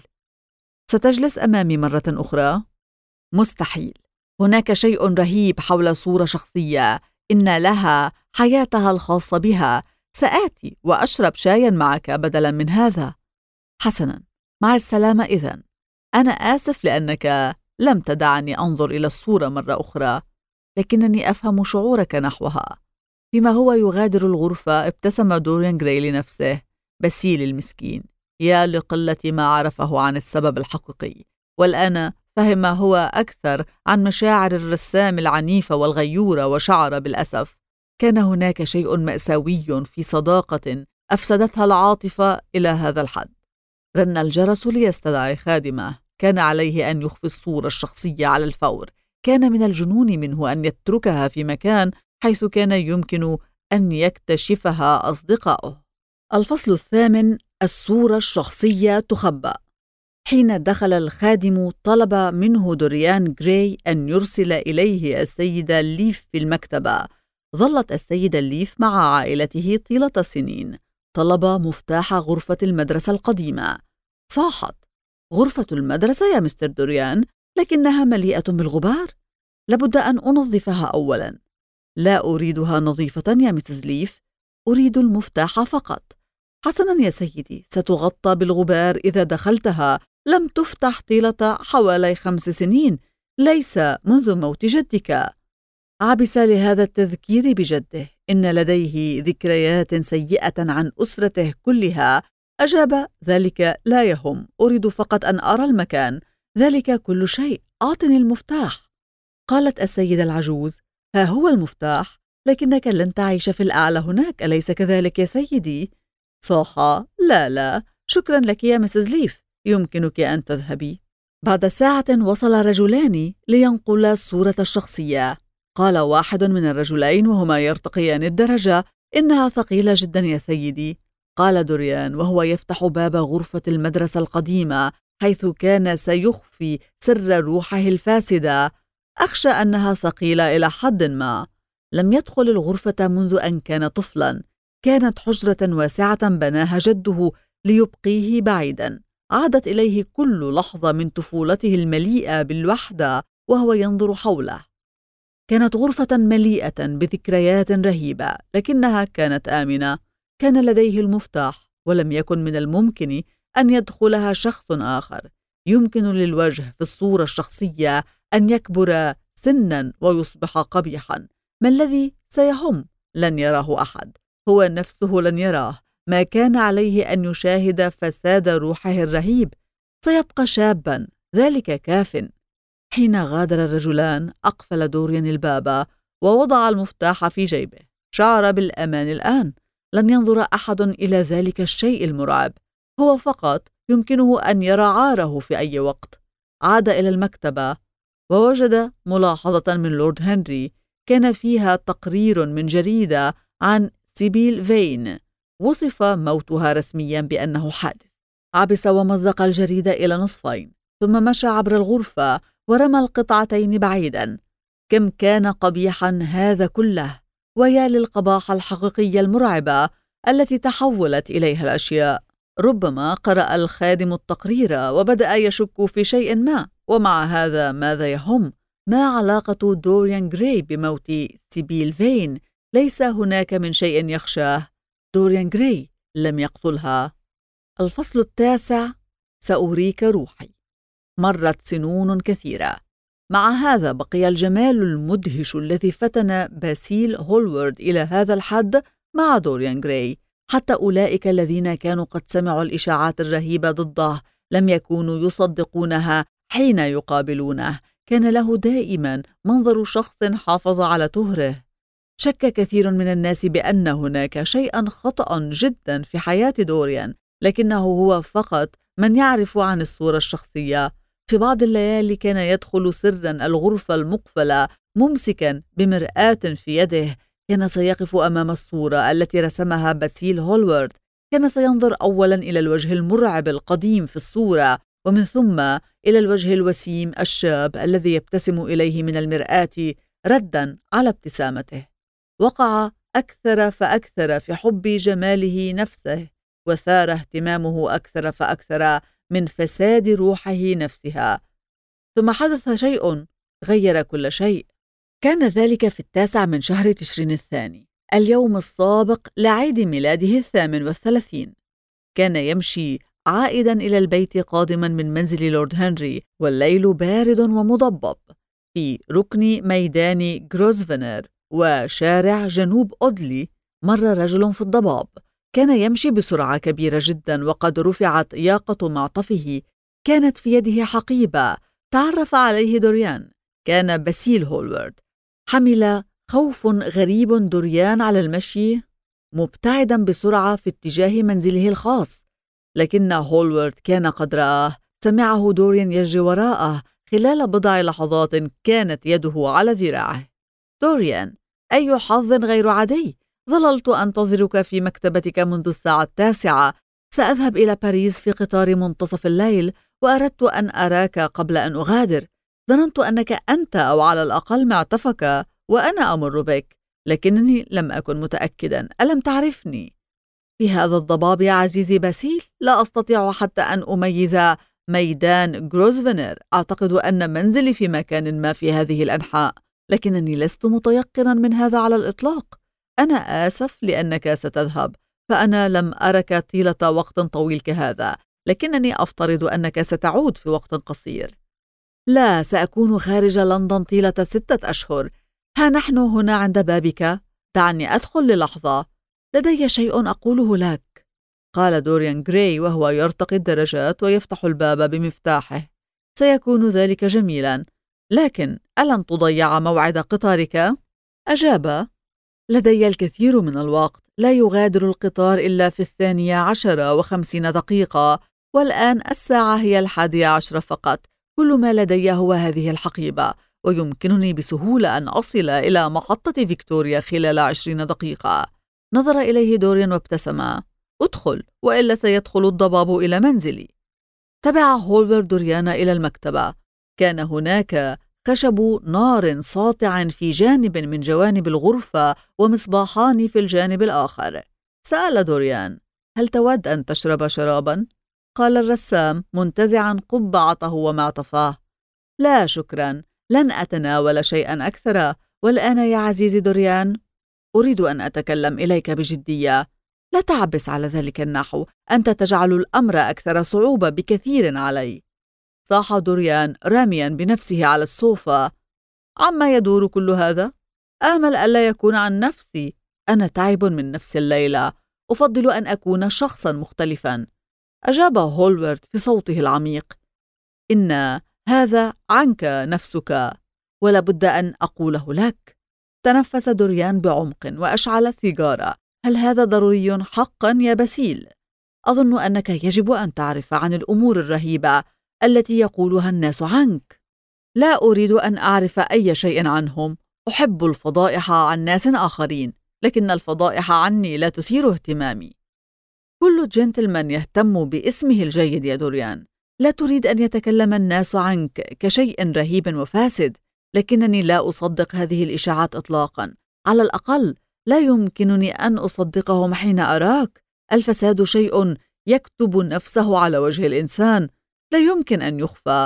ستجلس أمامي مرة أخرى؟ مستحيل. هناك شيء رهيب حول صورة شخصية. إن لها حياتها الخاصة بها. سآتي وأشرب شايا معك بدلا من هذا. حسنا، مع السلامة إذن. أنا آسف لأنك لم تدعني أنظر إلى الصورة مرة أخرى، لكنني أفهم شعورك نحوها. فيما هو يغادر الغرفة ابتسم دوريان جراي لنفسه. باسيل المسكين، يا لقلة ما عرفه عن السبب الحقيقي. والآن فهم هو أكثر عن مشاعر الرسام العنيفة والغيورة، وشعر بالأسف. كان هناك شيء مأساوي في صداقة أفسدتها العاطفة إلى هذا الحد. رن الجرس ليستدعي خادمه. كان عليه أن يخفي الصورة الشخصية على الفور. كان من الجنون منه أن يتركها في مكان حيث كان يمكن أن يكتشفها أصدقائه. الفصل 8: الصورة الشخصية تخبأ. حين دخل الخادم طلب منه دوريان جراي أن يرسل إليه السيدة ليف في المكتبة. ظلت السيدة ليف مع عائلته طيلة السنين. طلب مفتاح غرفة المدرسة القديمة. صاحت: غرفة المدرسة يا مستر دوريان، لكنها مليئة بالغبار. لابد أن أنظفها أولا. لا أريدها نظيفة يا مسز ليف، أريد المفتاح فقط. حسنا يا سيدي، ستغطى بالغبار إذا دخلتها. لم تفتح طيلة حوالي 5 سنين، ليس منذ موت جدك. عبس لهذا التذكير بجده. إن لديه ذكريات سيئة عن أسرته كلها. أجاب: ذلك لا يهم، أريد فقط أن أرى المكان. ذلك كل شيء، أعطني المفتاح. قالت السيدة العجوز: ها هو المفتاح، لكنك لن تعيش في الأعلى هناك، أليس كذلك يا سيدي؟ صاح: لا لا، شكرا لك يا مسز ليف، يمكنك أن تذهبي. بعد ساعة وصل رجلان لينقلا الصورة الشخصية. قال واحد من الرجلين وهما يرتقيان الدرجة: إنها ثقيلة جدا يا سيدي. قال دوريان وهو يفتح باب غرفة المدرسة القديمة حيث كان سيخفي سر روحه الفاسدة. أخشى أنها ثقيلة إلى حد ما. لم يدخل الغرفة منذ أن كان طفلاً. كانت حجرة واسعة بناها جده ليبقيه بعيداً. عادت إليه كل لحظة من طفولته المليئة بالوحدة وهو ينظر حوله. كانت غرفة مليئة بذكريات رهيبة، لكنها كانت آمنة. كان لديه المفتاح، ولم يكن من الممكن أن يدخلها شخص آخر. يمكن للوجه في الصورة الشخصية أن يكبر سناً ويصبح قبيحاً. ما الذي سيهم؟ لن يراه أحد. هو نفسه لن يراه. ما كان عليه أن يشاهد فساد روحه الرهيب. سيبقى شاباً، ذلك كاف. حين غادر الرجلان أقفل دوريان الباب ووضع المفتاح في جيبه. شعر بالأمان الآن. لن ينظر أحد إلى ذلك الشيء المرعب. هو فقط يمكنه أن يرى عاره في أي وقت. عاد إلى المكتبة ووجد ملاحظة من لورد هنري كان فيها تقرير من جريدة عن سيبيل فين. وصف موتها رسميا بأنه حادث. عبس ومزق الجريدة إلى نصفين، ثم مشى عبر الغرفة ورمى القطعتين بعيدا. كم كان قبيحا هذا كله، ويا للقباحة الحقيقية المرعبة التي تحولت إليها الأشياء. ربما قرأ الخادم التقرير وبدأ يشك في شيء ما. ومع هذا ماذا يهم؟ ما علاقة دوريان غراي بموت سيبيل فين؟ ليس هناك من شيء يخشاه. دوريان غراي لم يقتلها. الفصل 9. سأريك روحي. مرت سنون كثيرة. مع هذا بقي الجمال المدهش الذي فتن باسيل هولورد إلى هذا الحد مع دوريان غراي. حتى أولئك الذين كانوا قد سمعوا الإشاعات الرهيبة ضده لم يكونوا يصدقونها حين يقابلونه. كان له دائما منظر شخص حافظ على طهره. شك كثير من الناس بأن هناك شيئا خطأ جدا في حياة دوريان، لكنه هو فقط من يعرف عن الصورة الشخصية. في بعض الليالي كان يدخل سرا الغرفة المقفلة ممسكا بمرآة في يده. كان سيقف أمام الصورة التي رسمها باسيل هولورد. كان سينظر أولا إلى الوجه المرعب القديم في الصورة، ومن ثم إلى الوجه الوسيم الشاب الذي يبتسم إليه من المرآة ردا على ابتسامته. وقع أكثر فأكثر في حب جماله نفسه، وثار اهتمامه أكثر فأكثر من فساد روحه نفسها. ثم حدث شيء غير كل شيء. كان ذلك في 9 من شهر تشرين الثاني، اليوم السابق لعيد ميلاده 38. كان يمشي عائدا إلى البيت قادما من منزل لورد هنري، والليل بارد ومضبب. في ركن ميدان غروسفنر وشارع جنوب أودلي مر رجل في الضباب. كان يمشي بسرعة كبيرة جدا، وقد رفعت ياقة معطفه. كانت في يده حقيبة. تعرف عليه دوريان. كان باسيل هولورد. حمل خوف غريب دوريان على المشي مبتعدا بسرعة في اتجاه منزله الخاص، لكن هولورد كان قد رآه. سمعه دوريان يجري وراءه. خلال بضع لحظات كانت يده على ذراعه. دوريان، أي حظ غير عادي! ظللت أنتظرك في مكتبتك منذ الساعة 9. سأذهب إلى باريس في قطار منتصف الليل، وأردت أن أراك قبل أن أغادر. ظننت أنك أنت أو على الأقل معطفك وأنا أمر بك، لكنني لم أكن متأكدا. ألم تعرفني؟ في هذا الضباب يا عزيزي باسيل لا أستطيع حتى أن أميز ميدان غروسفنر. أعتقد أن منزلي في مكان ما في هذه الأنحاء، لكنني لست متيقنا من هذا على الإطلاق. أنا آسف لأنك ستذهب، فأنا لم أرك طيلة وقت طويل كهذا، لكنني أفترض أنك ستعود في وقت قصير. لا، سأكون خارج لندن طيلة 6 أشهر. ها نحن هنا عند بابك. دعني أدخل للحظة. لدي شيء أقوله لك، قال دوريان غراي وهو يرتقي الدرجات ويفتح الباب بمفتاحه. سيكون ذلك جميلا، لكن ألن تضيع موعد قطارك؟ أجاب. لدي الكثير من الوقت. لا يغادر القطار إلا في 12:50، والآن الساعة هي 11 فقط. كل ما لدي هو هذه الحقيبة، ويمكنني بسهولة أن أصل إلى محطة فيكتوريا خلال 20 دقيقة. نظر إليه دوريان وابتسم. ادخل وإلا سيدخل الضباب إلى منزلي. تبع هولبرت دوريان إلى المكتبة. كان هناك خشب نار ساطع في جانب من جوانب الغرفة ومصباحان في الجانب الآخر. سأل دوريان: هل تود أن تشرب شرابا؟ قال الرسام منتزعا قبعته ومعطفاه: لا شكرا، لن أتناول شيئا أكثر. والآن يا عزيزي دوريان، أريد أن أتكلم إليك بجدية. لا تعبس على ذلك النحو، أنت تجعل الأمر أكثر صعوبة بكثير علي. صاح دوريان راميا بنفسه على الصوفة: عما يدور كل هذا؟ آمل ألا يكون عن نفسي. أنا تعب من نفس الليلة، أفضل أن أكون شخصا مختلفا. أجاب هولبرت في صوته العميق: إن هذا عنك نفسك، ولا بد أن أقوله لك. تنفس دوريان بعمق وأشعل سيجارة. هل هذا ضروري حقا يا باسيل؟ أظن أنك يجب أن تعرف عن الأمور الرهيبة التي يقولها الناس عنك. لا أريد أن أعرف أي شيء عنهم. أحب الفضائح عن ناس آخرين، لكن الفضائح عني لا تثير اهتمامي. كل جنتلمان يهتم باسمه الجيد يا دوريان. لا تريد أن يتكلم الناس عنك كشيء رهيب وفاسد، لكنني لا أصدق هذه الإشاعات إطلاقا. على الأقل لا يمكنني أن أصدقهم حين أراك. الفساد شيء يكتب نفسه على وجه الإنسان، لا يمكن أن يخفى.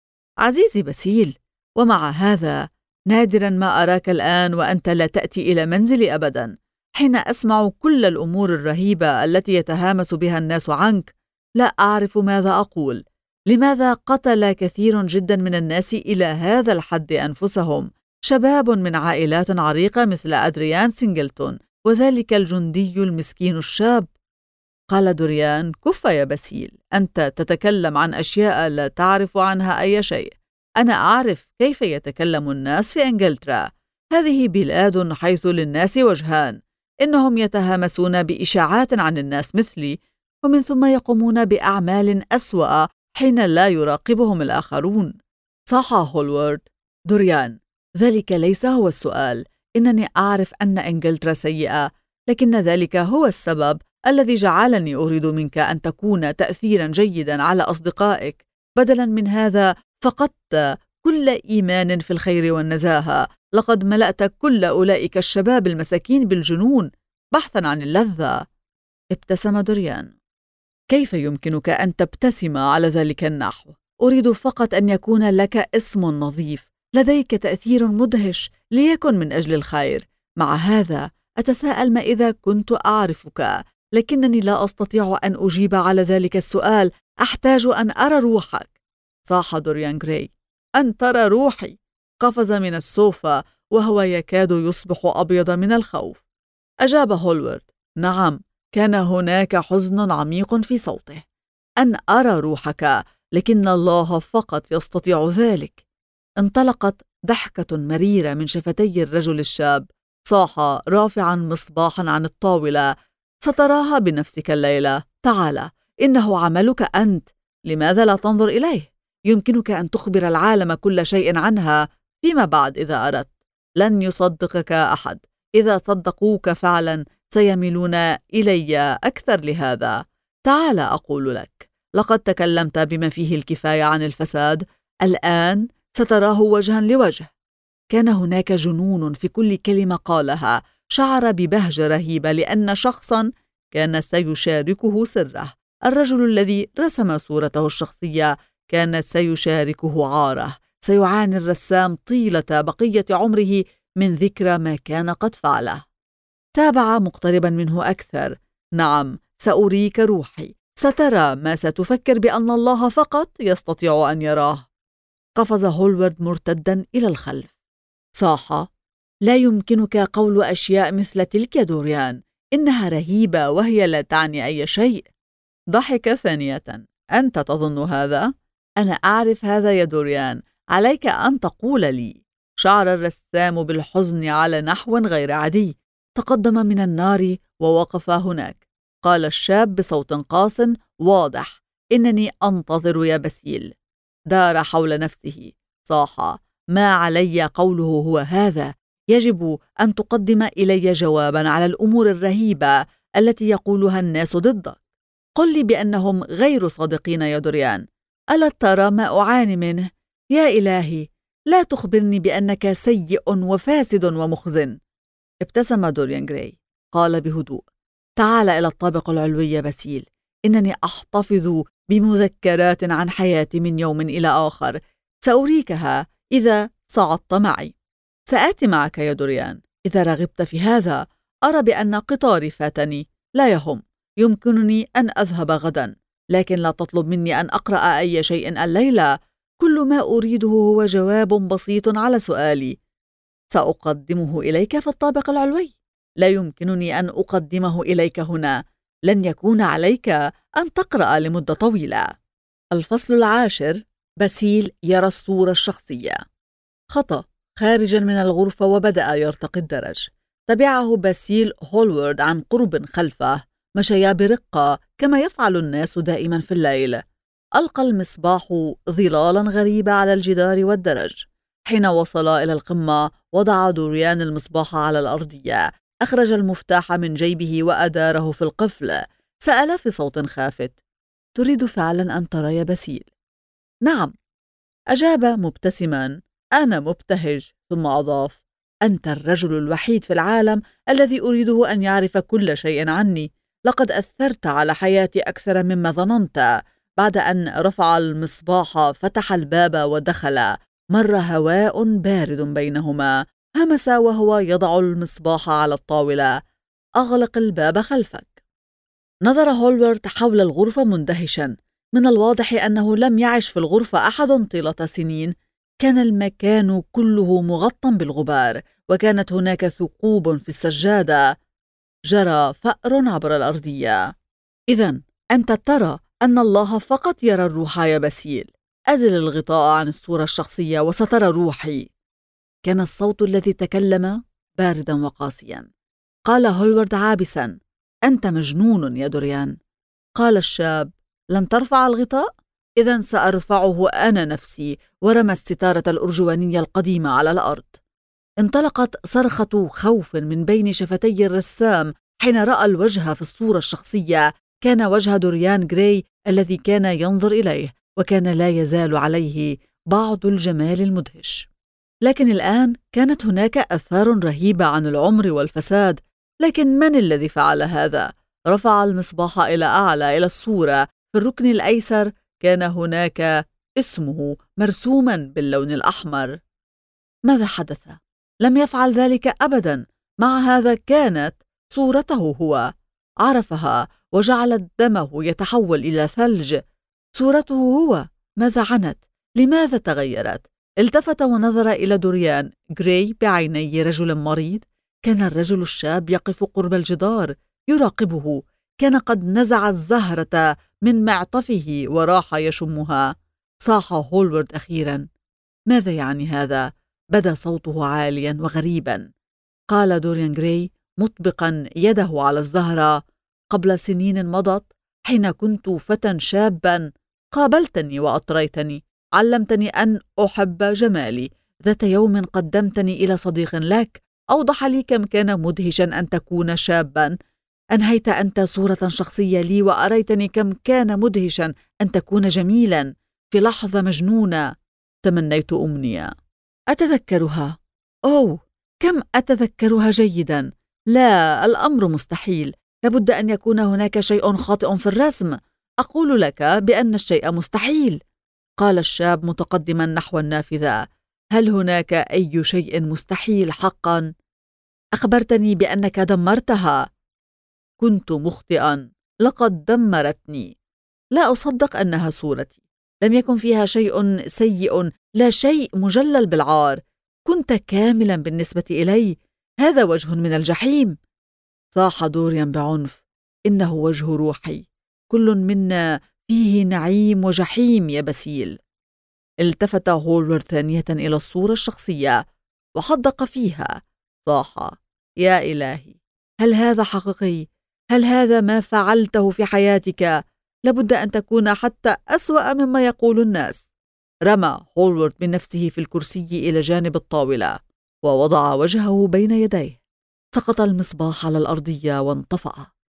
عزيزي باسيل، ومع هذا نادرا ما أراك الآن وأنت لا تأتي إلى منزلي أبدا. حين أسمع كل الأمور الرهيبة التي يتهامس بها الناس عنك، لا أعرف ماذا أقول. لماذا قتل كثير جدا من الناس إلى هذا الحد أنفسهم؟ شباب من عائلات عريقة مثل أدريان سينجلتون، وذلك الجندي المسكين الشاب. قال دوريان: كف يا باسيل، أنت تتكلم عن أشياء لا تعرف عنها أي شيء. أنا أعرف كيف يتكلم الناس في إنجلترا. هذه بلاد حيث للناس وجهان، إنهم يتهامسون بإشاعات عن الناس مثلي، ومن ثم يقومون بأعمال أسوأ حين لا يراقبهم الآخرون. صاح هولبرت: دوريان، ذلك ليس هو السؤال. إنني أعرف أن إنجلترا سيئة، لكن ذلك هو السبب الذي جعلني أريد منك أن تكون تأثيرا جيدا على أصدقائك. بدلا من هذا فقدت كل إيمان في الخير والنزاهة. لقد ملأت كل أولئك الشباب المساكين بالجنون بحثا عن اللذة. ابتسم دوريان: كيف يمكنك أن تبتسم على ذلك النحو؟ أريد فقط أن يكون لك اسم نظيف، لديك تأثير مدهش، ليكن من أجل الخير. مع هذا أتساءل ما إذا كنت أعرفك، لكنني لا أستطيع أن أجيب على ذلك السؤال. أحتاج أن أرى روحك. صاح دوريان غراي: أن ترى روحي؟ قفز من السوفة وهو يكاد يصبح أبيض من الخوف. أجاب هولبرت: نعم. كان هناك حزن عميق في صوته. أن أرى روحك، لكن الله فقط يستطيع ذلك. انطلقت ضحكة مريرة من شفتي الرجل الشاب. صاح رافعا مصباحا عن الطاولة: ستراها بنفسك الليلة. تعال، إنه عملك أنت. لماذا لا تنظر إليه؟ يمكنك أن تخبر العالم كل شيء عنها فيما بعد إذا أردت. لن يصدقك أحد. إذا صدقوك فعلا سيميلون إلي أكثر لهذا. تعال أقول لك، لقد تكلمت بما فيه الكفاية عن الفساد. الآن ستراه وجها لوجه. كان هناك جنون في كل كلمة قالها. شعر ببهجة رهيبة لأن شخصا كان سيشاركه سره. الرجل الذي رسم صورته الشخصية كان سيشاركه عاره. سيعاني الرسام طيلة بقية عمره من ذكرى ما كان قد فعله. تابع مقتربا منه أكثر: نعم، سأريك روحي. سترى ما ستفكر بأن الله فقط يستطيع أن يراه. قفز هولبرت مرتدا إلى الخلف. صاح: لا يمكنك قول أشياء مثل تلك يا دوريان. إنها رهيبة وهي لا تعني أي شيء. ضحك ثانية: أنت تظن هذا؟ أنا أعرف هذا يا دوريان. عليك أن تقول لي. شعر الرسام بالحزن على نحو غير عادي. تقدم من النار ووقف هناك. قال الشاب بصوت قاس واضح: إنني أنتظر يا باسيل. دار حول نفسه. صاح: ما علي قوله هو هذا. يجب أن تقدم إلي جوابا على الأمور الرهيبة التي يقولها الناس ضدك. قل لي بأنهم غير صادقين يا دوريان. ألا ترى ما أعاني منه؟ يا إلهي، لا تخبرني بأنك سيء وفاسد ومخزن. ابتسم دوريان جراي. قال بهدوء: تعال إلى الطابق العلوي يا باسيل. إنني أحتفظ بمذكرات عن حياتي من يوم إلى آخر. سأريكها إذا صعدت معي. سآتي معك يا دوريان إذا رغبت في هذا. أرى بأن قطاري فاتني. لا يهم، يمكنني أن أذهب غدا، لكن لا تطلب مني أن أقرأ أي شيء الليلة. كل ما أريده هو جواب بسيط على سؤالي. سأقدمه إليك في الطابق العلوي. لا يمكنني أن أقدمه إليك هنا. لن يكون عليك أن تقرأ لمدة طويلة. الفصل 10. باسيل يرى الصورة الشخصية. خطأ خارجا من الغرفة وبدأ يرتقي الدرج. تبعه باسيل هولورد عن قرب خلفه. مشيا برقة كما يفعل الناس دائما في الليل. ألقى المصباح ظلالا غريبة على الجدار والدرج. حين وصل إلى القمة وضع دوريان المصباح على الأرضية. أخرج المفتاح من جيبه وأداره في القفل. سأل في صوت خافت: تريد فعلا أن ترى يا باسيل؟ نعم، أجاب مبتسما. أنا مبتهج. ثم أضاف: أنت الرجل الوحيد في العالم الذي أريده أن يعرف كل شيء عني. لقد أثرت على حياتي أكثر مما ظننت. بعد أن رفع المصباح فتح الباب ودخل. مر هواء بارد بينهما. همس وهو يضع المصباح على الطاولة: أغلق الباب خلفك. نظر هولورد حول الغرفة مندهشا. من الواضح أنه لم يعش في الغرفة أحد طيلة سنين. كان المكان كله مغطى بالغبار، وكانت هناك ثقوب في السجادة. جرى فأر عبر الأرضية. إذن أنت ترى أن الله فقط يرى الروح يا باسيل. أزل الغطاء عن الصورة الشخصية وسترى روحي. كان الصوت الذي تكلم باردا وقاسيا. قال هولورد عابسا: أنت مجنون يا دوريان. قال الشاب: لن ترفع الغطاء؟ إذن سأرفعه أنا نفسي. ورمى الستارة الأرجوانية القديمة على الأرض. انطلقت صرخة خوف من بين شفتي الرسام حين رأى الوجه في الصورة الشخصية. كان وجه دوريان جراي الذي كان ينظر إليه، وكان لا يزال عليه بعض الجمال المدهش. لكن الآن كانت هناك آثار رهيبة عن العمر والفساد. لكن من الذي فعل هذا؟ رفع المصباح إلى أعلى إلى الصورة. في الركن الأيسر كان هناك اسمه مرسوما باللون الأحمر. ماذا حدث؟ لم يفعل ذلك أبدا. مع هذا كانت صورته هو. عرفها وجعلت دمه يتحول إلى ثلج. صورته هو. ماذا عنت؟ لماذا تغيرت؟ التفت ونظر إلى دوريان جراي بعيني رجل مريض. كان الرجل الشاب يقف قرب الجدار يراقبه. كان قد نزع الزهرة من معطفه وراح يشمها. صاح هولورد أخيرا: ماذا يعني هذا؟ بدا صوته عاليا وغريبا. قال دوريان جراي مطبقا يده على الزهرة: قبل سنين مضت، حين كنت فتى شابا، قابلتني وأطريتني. علمتني أن أحب جمالي. ذات يوم قدمتني إلى صديق لك. أوضح لي كم كان مدهشا أن تكون شابا. أنهيت أنت صورة شخصية لي وأريتني كم كان مدهشا أن تكون جميلا. في لحظة مجنونة تمنيت أمنية. أتذكرها. أوه، كم أتذكرها جيدا. لا، الأمر مستحيل. لابد أن يكون هناك شيء خاطئ في الرسم. أقول لك بأن الشيء مستحيل. قال الشاب متقدما نحو النافذة: هل هناك أي شيء مستحيل حقا؟ أخبرتني بأنك دمرتها. كنت مخطئا. لقد دمرتني. لا أصدق أنها صورتي. لم يكن فيها شيء سيء، لا شيء مجلل بالعار. كنت كاملا بالنسبة إلي. هذا وجه من الجحيم. صاح دوريان بعنف: إنه وجه روحي. كل منا فيه نعيم وجحيم يا باسيل. التفت هولورد ثانية إلى الصورة الشخصية وحدق فيها. صاح: يا إلهي، هل هذا حقيقي؟ هل هذا ما فعلته في حياتك؟ لابد أن تكون حتى أسوأ مما يقول الناس. رمى هولورد بنفسه في الكرسي إلى جانب الطاولة ووضع وجهه بين يديه. سقط المصباح على الأرضية وانطفأ.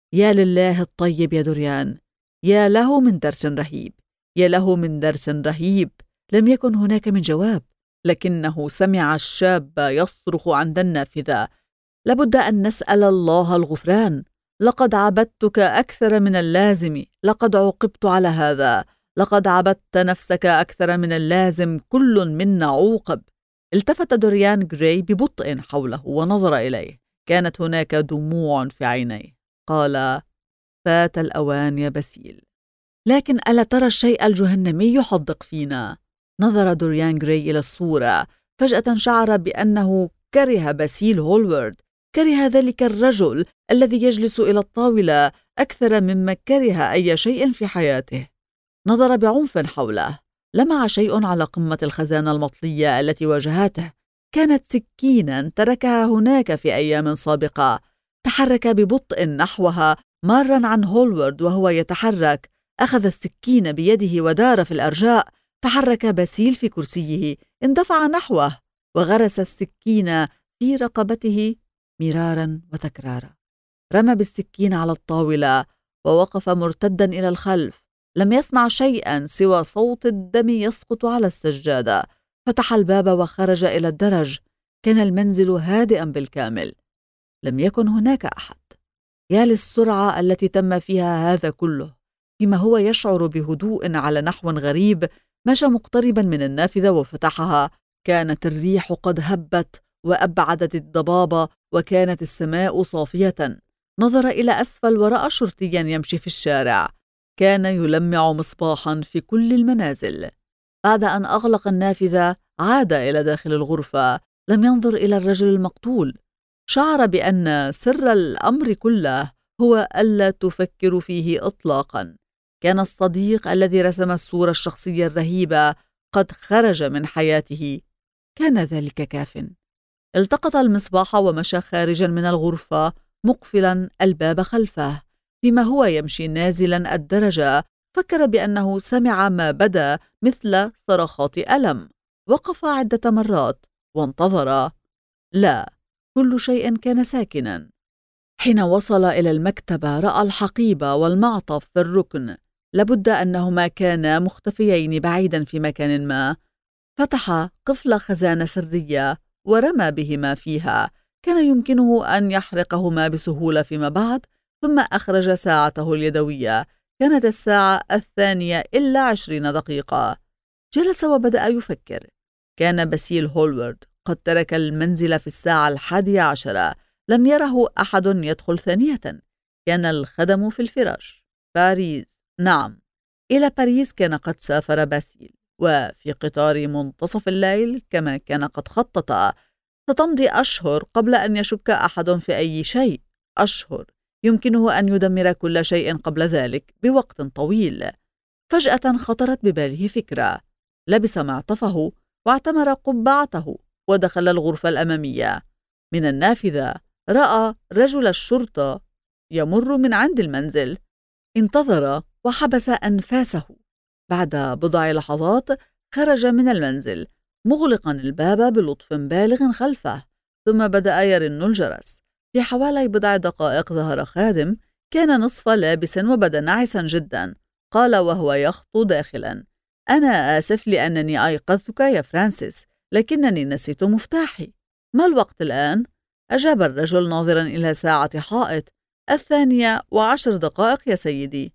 يا لله الطيب يا دوريان، يا له من درس رهيب، يا له من درس رهيب. لم يكن هناك من جواب، لكنه سمع الشاب يصرخ عند النافذة: لابد أن نسأل الله الغفران. لقد عبدتك أكثر من اللازم، لقد عوقبت على هذا، لقد عبدت نفسك أكثر من اللازم، كل منا عوقب. التفت دوريان غراي ببطء حوله ونظر إليه، كانت هناك دموع في عينيه. قال: فات الأوان يا باسيل. لكن ألا ترى الشيء الجهنمي يحدق فينا؟ نظر دوريان غراي إلى الصورة. فجأة شعر بأنه كره باسيل هولورد، كره ذلك الرجل الذي يجلس إلى الطاولة أكثر مما كره أي شيء في حياته. نظر بعنف حوله، لمع شيء على قمة الخزانة المطلية التي واجهته. كانت سكينا تركها هناك في أيام سابقة. تحرك ببطء نحوها، مارا عن هولورد وهو يتحرك. أخذ السكين بيده ودار في الأرجاء. تحرك باسيل في كرسيه، اندفع نحوه وغرس السكين في رقبته مرارا وتكرارا. رمى بالسكين على الطاولة ووقف مرتدا إلى الخلف. لم يسمع شيئا سوى صوت الدم يسقط على السجادة. فتح الباب وخرج إلى الدرج. كان المنزل هادئا بالكامل، لم يكن هناك أحد. يا للسرعة التي تم فيها هذا كله. فيما هو يشعر بهدوء على نحو غريب، مشى مقتربا من النافذة وفتحها. كانت الريح قد هبت وأبعدت الضباب، وكانت السماء صافية. نظر إلى أسفل ورأى شرطيا يمشي في الشارع، كان يلمع مصباحا في كل المنازل. بعد أن أغلق النافذة عاد إلى داخل الغرفة. لم ينظر إلى الرجل المقتول. شعر بأن سر الأمر كله هو ألا تفكر فيه إطلاقا. كان الصديق الذي رسم الصورة الشخصية الرهيبة قد خرج من حياته. كان ذلك كاف. التقط المصباح ومشى خارجا من الغرفة مقفلا الباب خلفه. فيما هو يمشي نازلا الدرجة، فكر بأنه سمع ما بدا مثل صرخات ألم. وقف عدة مرات وانتظر. لا، كل شيء كان ساكنا. حين وصل إلى المكتبة رأى الحقيبة والمعطف في الركن. لابد أنهما كانا مختفيين بعيدا في مكان ما. فتح قفل خزانة سرية ورمى بهما فيها. كان يمكنه أن يحرقهما بسهولة فيما بعد. ثم أخرج ساعته اليدوية. كانت الساعة 2:20. جلس وبدأ يفكر. كان باسيل هولورد قد ترك المنزل في الساعة 11. لم يره أحد يدخل ثانية. كان الخدم في الفراش. باريس، نعم، إلى باريس كان قد سافر باسيل، وفي قطار منتصف الليل كما كان قد خطط. ستمضي أشهر قبل أن يشك أحد في أي شيء. أشهر يمكنه أن يدمر كل شيء قبل ذلك بوقت طويل. فجأة خطرت بباله فكرة. لبس معطفه واعتمر قبعته ودخل الغرفة الأمامية. من النافذة رأى رجل الشرطة يمر من عند المنزل. انتظر وحبس أنفاسه. بعد بضع لحظات خرج من المنزل مغلقا الباب بلطف بالغ خلفه. ثم بدأ يرن الجرس. في حوالي بضع دقائق ظهر خادم، كان نصف لابس وبدا ناعسا جدا. قال وهو يخطو داخلا: أنا آسف لأنني أيقظتك يا فرانسيس، لكنني نسيت مفتاحي. ما الوقت الآن؟ أجاب الرجل ناظرا إلى ساعة حائط. 2:10 يا سيدي.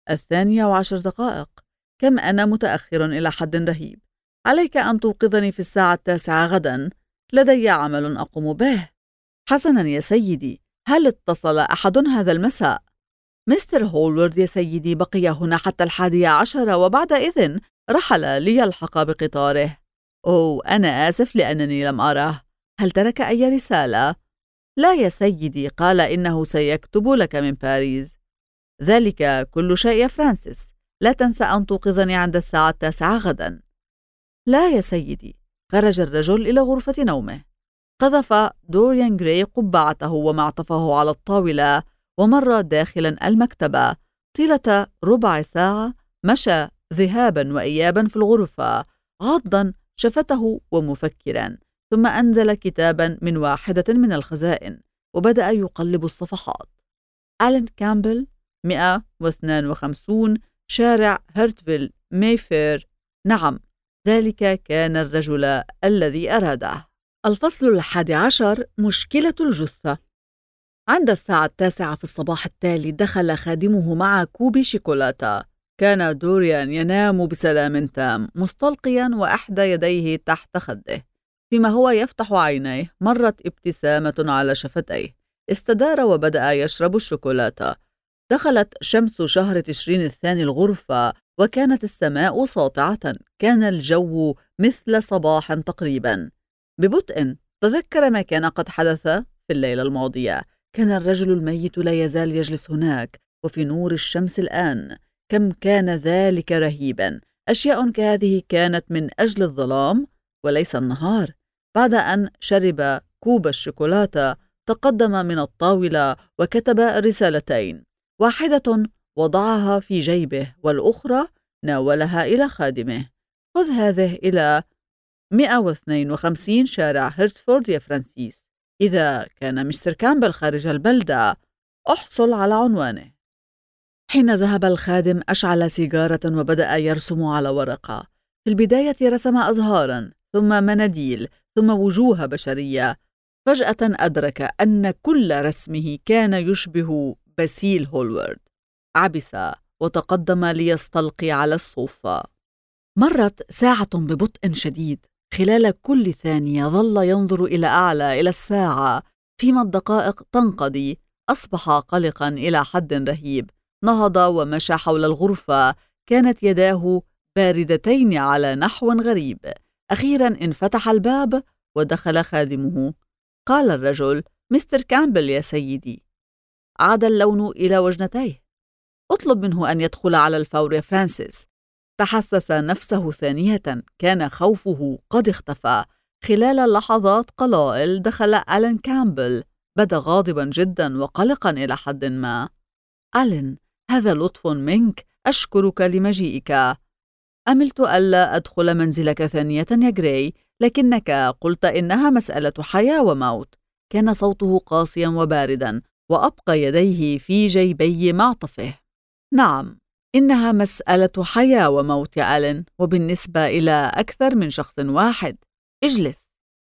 2:10. كم أنا متأخر إلى حد رهيب. عليك أن توقظني في الساعة 9 غدا، لدي عمل أقوم به. حسنا يا سيدي، هل اتصل أحد هذا المساء؟ مستر هولورد يا سيدي بقي هنا حتى 11 وبعد إذن رحل ليلحق بقطاره. أنا آسف لأنني لم أراه. هل ترك أي رسالة؟ لا يا سيدي، قال إنه سيكتب لك من باريس. ذلك كل شيء يا فرانسيس. لا تنسى أن توقظني عند الساعة 9 غدا. لا يا سيدي. خرج الرجل إلى غرفة نومه. قذف دوريان غراي قبعته ومعطفه على الطاولة ومر داخلا المكتبة. طيلة ربع ساعة مشى ذهابا وإيابا في الغرفة، عاضا شفته ومفكرا. ثم أنزل كتابا من واحدة من الخزائن وبدأ يقلب الصفحات. ألين كامبل 152 شارع هيرتفيل مايفير. نعم، ذلك كان الرجل الذي أراده. الفصل 11. مشكلة الجثة. عند الساعة 9 في الصباح التالي دخل خادمه مع كوب شوكولاتة. كان دوريان ينام بسلام تام مستلقيا وإحدى يديه تحت خده. فيما هو يفتح عينيه مرت ابتسامة على شفتيه. استدار وبدأ يشرب الشوكولاتة. دخلت شمس شهر تشرين الثاني الغرفة وكانت السماء ساطعة. كان الجو مثل صباح تقريبا. ببطء تذكر ما كان قد حدث في الليلة الماضية. كان الرجل الميت لا يزال يجلس هناك وفي نور الشمس الآن. كم كان ذلك رهيبا. أشياء كهذه كانت من أجل الظلام وليس النهار. بعد أن شرب كوب الشوكولاتة تقدم من الطاولة وكتب رسالتين. واحدة وضعها في جيبه والأخرى ناولها إلى خادمه. خذ هذه إلى 152 شارع هيرتفورد يا فرانسيس. إذا كان مستر كامبل خارج البلدة احصل على عنوانه. حين ذهب الخادم أشعل سيجارة وبدأ يرسم على ورقة. في البداية رسم أزهارا ثم مناديل ثم وجوه بشرية. فجأة أدرك أن كل رسمه كان يشبه باسيل هولورد. عبس وتقدم ليستلقي على الصوفة. مرت ساعة ببطء شديد. خلال كل ثانية ظل ينظر إلى أعلى إلى الساعة. فيما الدقائق تنقضي أصبح قلقا إلى حد رهيب. نهض ومشى حول الغرفة. كانت يداه باردتين على نحو غريب. أخيرا انفتح الباب ودخل خادمه. قال الرجل: مستر كامبل يا سيدي. عاد اللون إلى وجنتيه. اطلب منه أن يدخل على الفور يا فرانسيس. تحسس نفسه ثانية. كان خوفه قد اختفى. خلال لحظات قلائل دخل ألين كامبل. بدا غاضبا جدا وقلقا إلى حد ما. ألين، هذا لطف منك. أشكرك لمجيئك. أملت ألا أدخل منزلك ثانية يا جراي، لكنك قلت إنها مسألة حياة وموت. كان صوته قاسيا وباردا وأبقى يديه في جيبي معطفه. نعم، إنها مسألة حياة وموت يا ألين، وبالنسبة إلى أكثر من شخص واحد. اجلس.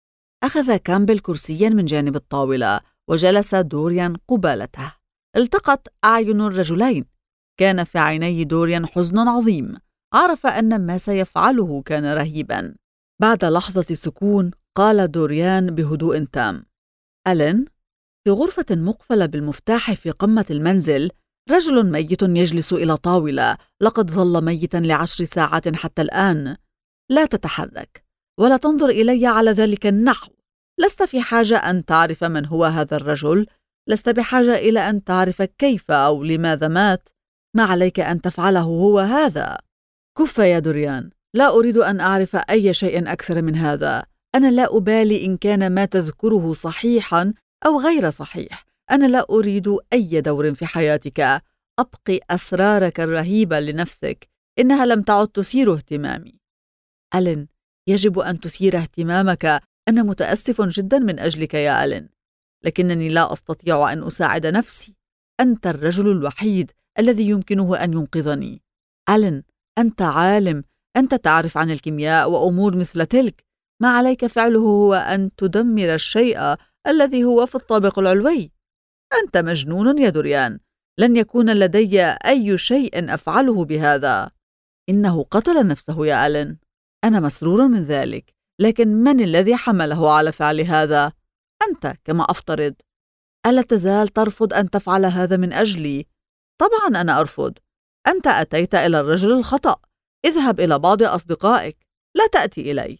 أخذ كامبل كرسيا من جانب الطاولة وجلس دوريان قبالته. التقت أعين الرجلين. كان في عيني دوريان حزن عظيم. عرف أن ما سيفعله كان رهيبا. بعد لحظة سكون قال دوريان بهدوء تام: ألين، في غرفة مقفلة بالمفتاح في قمة المنزل رجل ميت يجلس إلى طاولة. لقد ظل ميتا ل10 ساعات حتى الآن. لا تتحرك ولا تنظر إلي على ذلك النحو. لست في حاجة أن تعرف من هو هذا الرجل. لست بحاجة إلى أن تعرف كيف أو لماذا مات. ما عليك أن تفعله هو هذا. كف يا دوريان. لا أريد أن أعرف أي شيء أكثر من هذا. أنا لا أبالي إن كان ما تذكره صحيحا أو غير صحيح. أنا لا أريد أي دور في حياتك. أبقي أسرارك الرهيبة لنفسك. إنها لم تعد تثير اهتمامي. ألين، يجب أن تثير اهتمامك. أنا متأسف جدا من أجلك يا ألين، لكنني لا أستطيع أن أساعد نفسي. أنت الرجل الوحيد الذي يمكنه أن ينقذني. ألين، أنت عالم. أنت تعرف عن الكيمياء وأمور مثل تلك. ما عليك فعله هو أن تدمر الشيء الذي هو في الطابق العلوي. أنت مجنون يا دوريان. لن يكون لدي أي شيء أفعله بهذا. إنه قتل نفسه يا ألين. أنا مسرور من ذلك، لكن من الذي حمله على فعل هذا؟ أنت كما أفترض. ألا تزال ترفض أن تفعل هذا من أجلي؟ طبعا أنا أرفض. أنت أتيت إلى الرجل الخطأ. اذهب إلى بعض أصدقائك. لا تأتي إلي.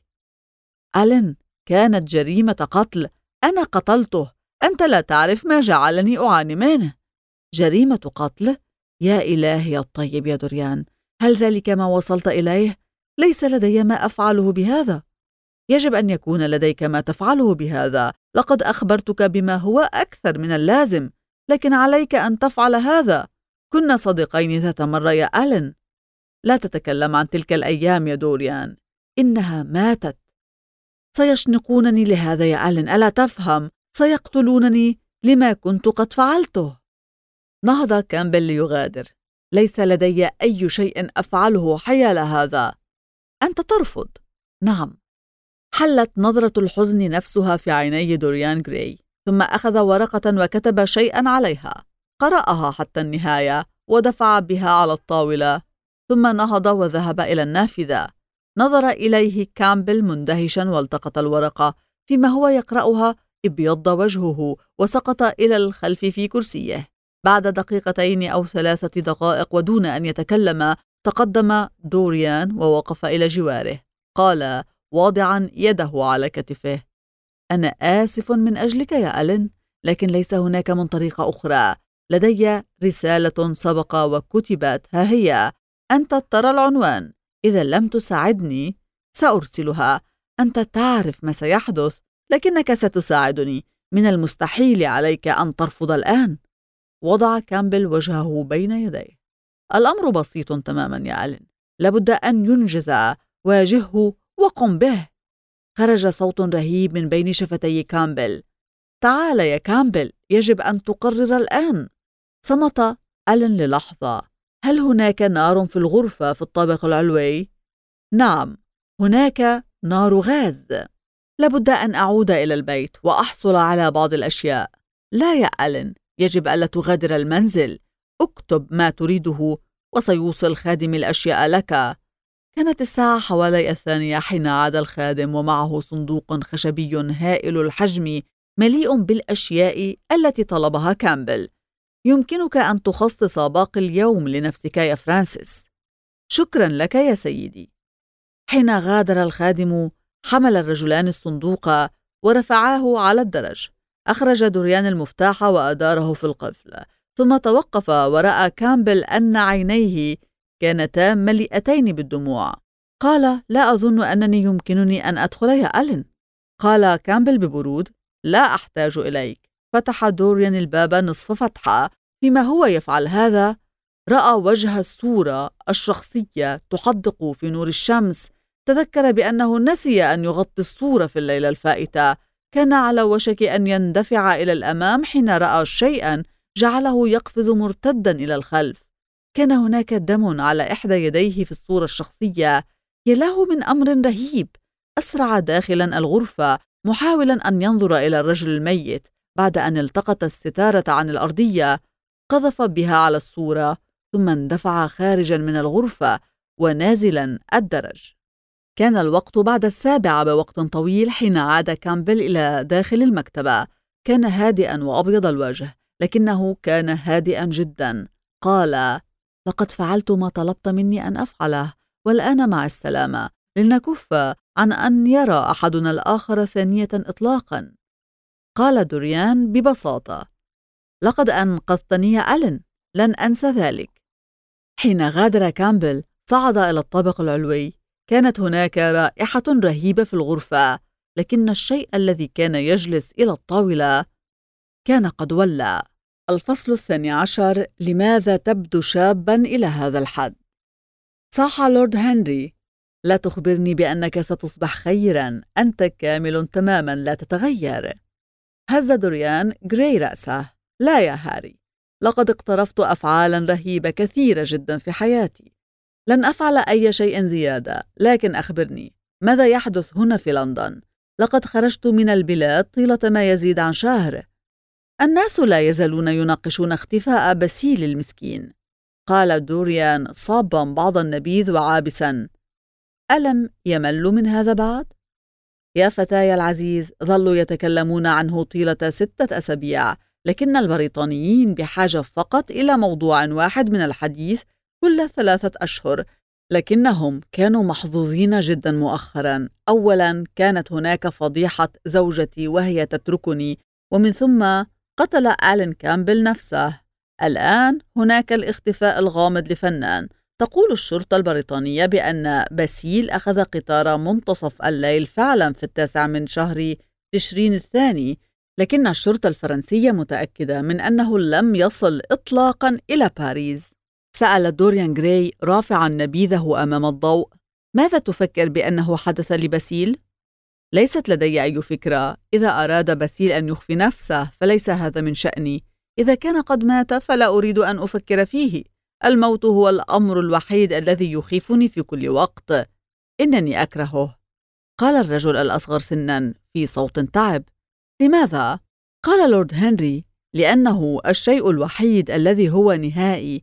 ألين، كانت جريمة قتل. أنا قتلته. أنت لا تعرف ما جعلني أعاني منه. جريمة قتل؟ يا إلهي الطيب يا دوريان، هل ذلك ما وصلت إليه؟ ليس لدي ما أفعله بهذا. يجب أن يكون لديك ما تفعله بهذا. لقد أخبرتك بما هو أكثر من اللازم، لكن عليك أن تفعل هذا. كنا صديقين ذات مرة يا ألين. لا تتكلم عن تلك الأيام يا دوريان. إنها ماتت. سيشنقونني لهذا يا ألين، ألا تفهم؟ سيقتلونني لما كنت قد فعلته. نهض كامبل ليغادر. ليس لدي أي شيء أفعله حيال هذا. أنت ترفض. نعم. حلت نظرة الحزن نفسها في عيني دوريان غراي، ثم أخذ ورقة وكتب شيئا عليها. قرأها حتى النهاية ودفع بها على الطاولة، ثم نهض وذهب إلى النافذة. نظر إليه كامبل مندهشا والتقط الورقة. فيما هو يقرأها ابيض وجهه وسقط إلى الخلف في كرسيه. بعد 2 أو 3 دقائق ودون أن يتكلم تقدم دوريان ووقف إلى جواره. قال واضعا يده على كتفه: أنا آسف من أجلك يا ألين، لكن ليس هناك من طريقة أخرى. لدي رسالة سبق وكتبت، ها هي. أنت ترى العنوان. إذا لم تساعدني سأرسلها. أنت تعرف ما سيحدث، لكنك ستساعدني. من المستحيل عليك أن ترفض الآن. وضع كامبل وجهه بين يديه. الأمر بسيط تماما يا ألين. لابد أن ينجز. واجهه وقم به. خرج صوت رهيب من بين شفتي كامبل: تعال يا كامبل، يجب أن تقرر الآن. صمت ألين للحظة. هل هناك نار في الغرفة في الطابق العلوي؟ نعم، هناك نار غاز. لابد أن أعود إلى البيت وأحصل على بعض الأشياء. لا يا ألين، يجب ألا تغادر المنزل. اكتب ما تريده وسيوصل خادم الأشياء لك. كانت الساعة حوالي 2 حين عاد الخادم ومعه صندوق خشبي هائل الحجم مليء بالأشياء التي طلبها كامبل. يمكنك أن تخصص باقي اليوم لنفسك يا فرانسيس. شكرا لك يا سيدي. حين غادر الخادم حمل الرجلان الصندوق ورفعاه على الدرج. أخرج دوريان المفتاح وأداره في القفل، ثم توقف ورأى كامبل أن عينيه كانتا مليئتين بالدموع. قال: لا أظن أنني يمكنني أن أدخل يا ألين. قال كامبل ببرود: لا أحتاج إليك. فتح دوريان الباب نصف فتحة. فيما هو يفعل هذا رأى وجه الصورة الشخصية تحدق في نور الشمس. تذكر بأنه نسي أن يغطي الصورة في الليلة الفائتة. كان على وشك أن يندفع إلى الأمام حين رأى شيئا جعله يقفز مرتدا إلى الخلف. كان هناك دم على إحدى يديه في الصورة الشخصية. يلاه من أمر رهيب. أسرع داخلا الغرفة محاولا أن ينظر إلى الرجل الميت. بعد أن التقط الستارة عن الأرضية قذف بها على الصورة، ثم اندفع خارجا من الغرفة ونازلا الدرج. كان الوقت بعد 7 بوقت طويل حين عاد كامبل إلى داخل المكتبة. كان هادئا وأبيض الوجه، لكنه كان هادئا جدا. قال: لقد فعلت ما طلبت مني أن أفعله، والآن مع السلامة. لنكف عن أن يرى أحدنا الآخر ثانية إطلاقا. قال دوريان ببساطة: لقد أنقذتني يا ألين، لن أنسى ذلك. حين غادر كامبل صعد إلى الطابق العلوي. كانت هناك رائحة رهيبة في الغرفة، لكن الشيء الذي كان يجلس إلى الطاولة كان قد ولى. الفصل 12: لماذا تبدو شابا إلى هذا الحد؟ صاح لورد هنري: لا تخبرني بأنك ستصبح خيرا، أنت كامل تماما، لا تتغير. هز دوريان غراي رأسه: لا يا هاري، لقد اقترفت أفعالا رهيبة كثيرة جدا في حياتي. لن أفعل أي شيء زيادة، لكن أخبرني، ماذا يحدث هنا في لندن؟ لقد خرجت من البلاد طيلة ما يزيد عن شهر. الناس لا يزالون يناقشون اختفاء باسيل المسكين. قال دوريان صابا بعض النبيذ وعابسا: ألم يمل من هذا بعد؟ يا فتاي العزيز، ظلوا يتكلمون عنه طيلة 6 أسابيع، لكن البريطانيين بحاجة فقط إلى موضوع واحد من الحديث كل 3 أشهر. لكنهم كانوا محظوظين جدا مؤخرا. أولا كانت هناك فضيحة زوجتي وهي تتركني، ومن ثم قتل ألين كامبل نفسه. الآن هناك الاختفاء الغامض لفنان. تقول الشرطة البريطانية بأن باسيل أخذ قطار منتصف الليل فعلا في 9 من شهر تشرين الثاني، لكن الشرطة الفرنسية متأكدة من أنه لم يصل إطلاقا إلى باريس. سأل دوريان غراي رافعا نبيذه أمام الضوء: ماذا تفكر بأنه حدث لباسيل؟ ليست لدي أي فكرة. إذا أراد باسيل أن يخفي نفسه فليس هذا من شأني. إذا كان قد مات فلا أريد أن أفكر فيه. الموت هو الأمر الوحيد الذي يخيفني في كل وقت. إنني أكرهه. قال الرجل الأصغر سنا في صوت تعب. لماذا؟ قال لورد هنري: لأنه الشيء الوحيد الذي هو نهائي.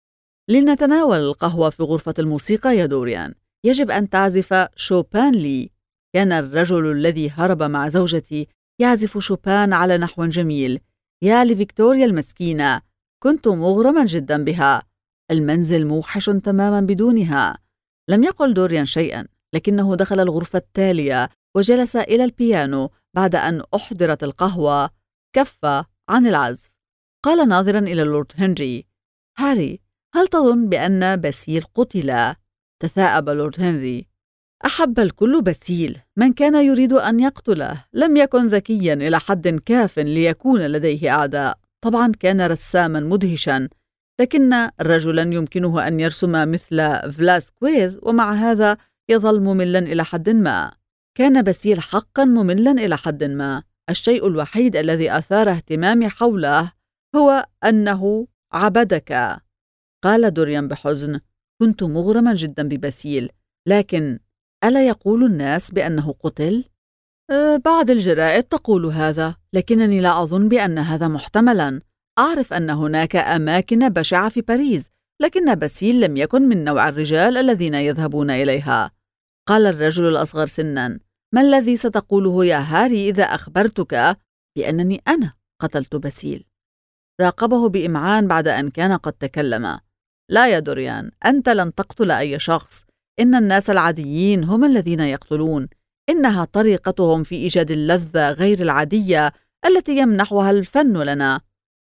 لنتناول القهوة في غرفة الموسيقى يا دوريان. يجب أن تعزف شوبان لي. كان الرجل الذي هرب مع زوجتي يعزف شوبان على نحو جميل. يا لفيكتوريا المسكينة، كنت مغرما جدا بها. المنزل موحش تماما بدونها. لم يقل دوريان شيئا، لكنه دخل الغرفة التالية وجلس إلى البيانو بعد أن أحضرت القهوة. كف عن العزف. قال ناظرا إلى اللورد هنري: هاري، هل تظن بأن باسيل قتل؟ تثاءب لورد هنري. أحب الكل باسيل. من كان يريد أن يقتله لم يكن ذكيا إلى حد كاف ليكون لديه أعداء. طبعا كان رساما مدهشا، لكن رجلا يمكنه أن يرسم مثل فلاسكويز ومع هذا يظل مملا إلى حد ما. كان باسيل حقا مملا إلى حد ما. الشيء الوحيد الذي أثار اهتمامي حوله هو أنه عبدك. قال دوريان بحزن: كنت مغرما جدا بباسيل، لكن ألا يقول الناس بأنه قتل؟ بعض الجرائد تقول هذا، لكنني لا أظن بأن هذا محتملا. أعرف أن هناك أماكن بشعة في باريس، لكن باسيل لم يكن من نوع الرجال الذين يذهبون إليها. قال الرجل الأصغر سنا: ما الذي ستقوله يا هاري إذا أخبرتك بأنني أنا قتلت باسيل؟ راقبه بإمعان بعد أن كان قد تكلم. لا يا دوريان، أنت لن تقتل أي شخص. إن الناس العاديين هم الذين يقتلون. إنها طريقتهم في إيجاد اللذة غير العادية التي يمنحها الفن لنا.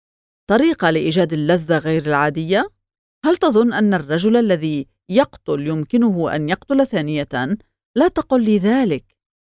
طريقة لإيجاد اللذة غير العادية؟ هل تظن أن الرجل الذي يقتل يمكنه أن يقتل ثانية؟ لا تقل لي ذلك.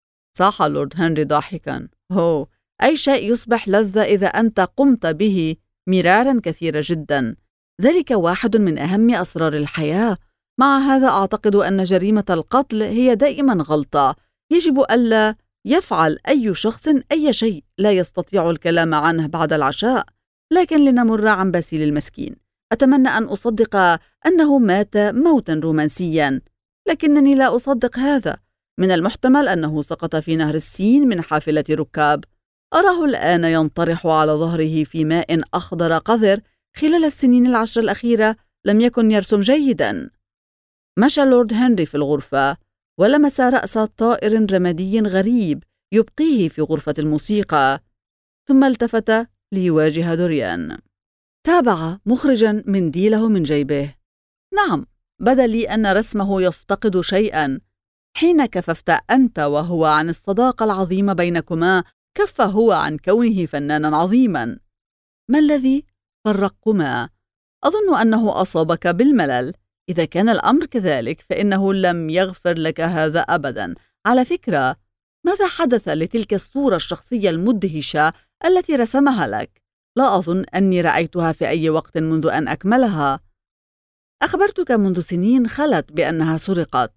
صاح لورد هنري ضاحكا: هو أي شيء يصبح لذة إذا أنت قمت به مرارا كثيرا جدا. ذلك واحد من أهم أسرار الحياة. مع هذا أعتقد أن جريمة القتل هي دائما غلطة. يجب ألا يفعل أي شخص أي شيء لا يستطيع الكلام عنه بعد العشاء. لكن لنمر عن باسيل المسكين. أتمنى أن أصدق أنه مات موتا رومانسيا، لكنني لا أصدق هذا. من المحتمل أنه سقط في نهر السين من حافلة ركاب. أراه الآن ينطرح على ظهره في ماء أخضر قذر. خلال السنين 10 الأخيرة لم يكن يرسم جيدا. مشى لورد هنري في الغرفة ولمس رأس طائر رمادي غريب يبقيه في غرفة الموسيقى، ثم التفت ليواجه دوريان. تابع مخرجا منديله من جيبه. نعم، بدا لي أن رسمه يفتقد شيئا. حين كففت أنت وهو عن الصداقة العظيمة بينكما، كف هو عن كونه فنانا عظيما. ما الذي فرقكما؟ أظن أنه أصابك بالملل. إذا كان الأمر كذلك فإنه لم يغفر لك هذا أبدا. على فكرة، ماذا حدث لتلك الصورة الشخصية المدهشة التي رسمها لك؟ لا أظن أني رأيتها في أي وقت منذ أن أكملها. أخبرتك منذ سنين خلت بأنها سرقت.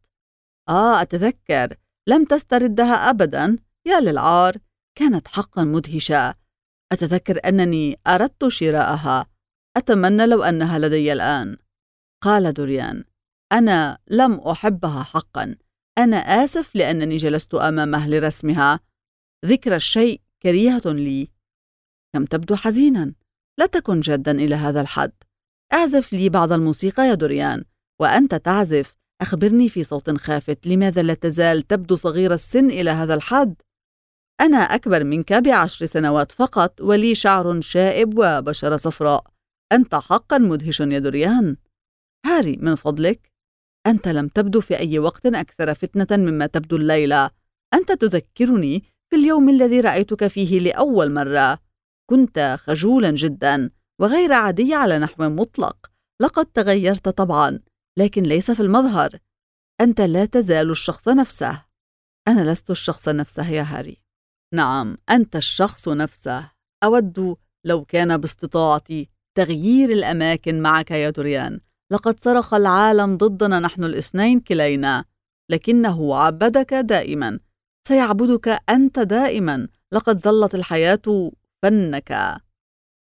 أتذكر. لم تستردها أبدا. يا للعار، كانت حقا مدهشة. أتذكر أنني أردت شراءها. أتمنى لو أنها لدي الآن. قال دوريان: أنا لم أحبها حقا. أنا آسف لأنني جلست أمامه لرسمها. ذكر الشيء كريهة لي. كم تبدو حزينا. لا تكن جادا إلى هذا الحد. أعزف لي بعض الموسيقى يا دوريان. وأنت تعزف، أخبرني في صوت خافت، لماذا لا تزال تبدو صغير السن إلى هذا الحد؟ أنا أكبر منك ب10 سنوات فقط، ولي شعر شائب وبشرة صفراء. أنت حقا مدهش يا دوريان. هاري، من فضلك، أنت لم تبدو في أي وقت أكثر فتنة مما تبدو الليلة. أنت تذكرني في اليوم الذي رأيتك فيه لأول مرة. كنت خجولا جدا وغير عادي على نحو مطلق. لقد تغيرت طبعا، لكن ليس في المظهر. أنت لا تزال الشخص نفسه. أنا لست الشخص نفسه يا هاري. نعم، أنت الشخص نفسه. أود لو كان باستطاعتي تغيير الأماكن معك يا دوريان. لقد صرخ العالم ضدنا نحن الاثنين كلينا، لكنه عبدك دائما. سيعبدك أنت دائما. لقد ظلت الحياة فنك.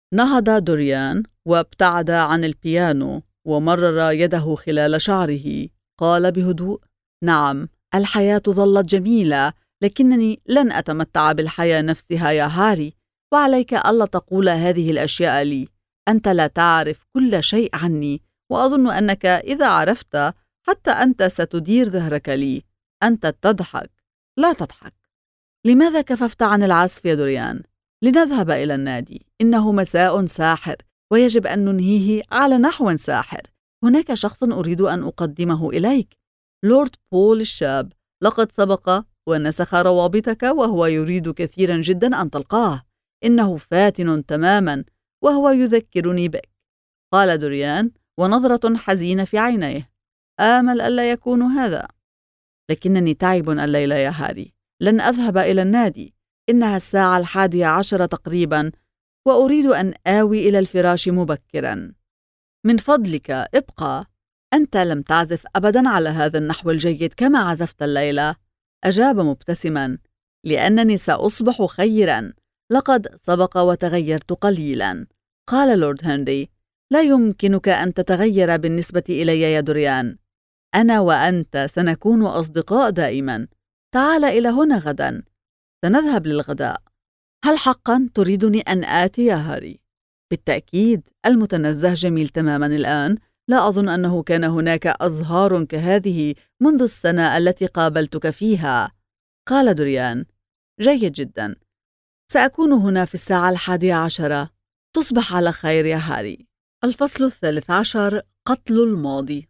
نهض دوريان وابتعد عن البيانو ومرر يده خلال شعره. قال بهدوء: نعم، الحياة ظلت جميلة، لكنني لن أتمتع بالحياة نفسها يا هاري، وعليك ألا تقول هذه الأشياء لي. أنت لا تعرف كل شيء عني، وأظن أنك إذا عرفت حتى أنت ستدير ظهرك لي. أنت تضحك، لا تضحك. لماذا كففت عن العزف يا دوريان؟ لنذهب إلى النادي، إنه مساء ساحر ويجب أن ننهيه على نحو ساحر. هناك شخص أريد أن أقدمه إليك، لورد بول الشاب. لقد سبق ونسخ روابطك وهو يريد كثيرا جدا أن تلقاه. إنه فاتن تماما وهو يذكرني بك، قال دوريان ونظرة حزينة في عينيه. آمل ألا يكون هذا، لكنني تعب الليلة يا هاري. لن أذهب إلى النادي، إنها الساعة 11 تقريبا، وأريد أن آوي إلى الفراش مبكرا. من فضلك ابقى. أنت لم تعزف أبدا على هذا النحو الجيد كما عزفت الليلة، أجاب مبتسما. لأنني سأصبح خيرا، لقد سبق وتغيرت قليلا، قال لورد هنري. لا يمكنك أن تتغير بالنسبة إلي يا دوريان. أنا وأنت سنكون أصدقاء دائما. تعال إلى هنا غدا، سنذهب للغداء. هل حقا تريدني أن آتي يا هاري؟ بالتأكيد، المتنزه جميل تماما الآن. لا أظن أنه كان هناك أزهار كهذه منذ السنة التي قابلتك فيها، قال دوريان. جيد جدا، سأكون هنا في الساعة 11. تصبح على خير يا هاري. الفصل 13: قتل الماضي.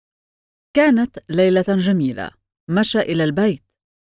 كانت ليلة جميلة. مشى إلى البيت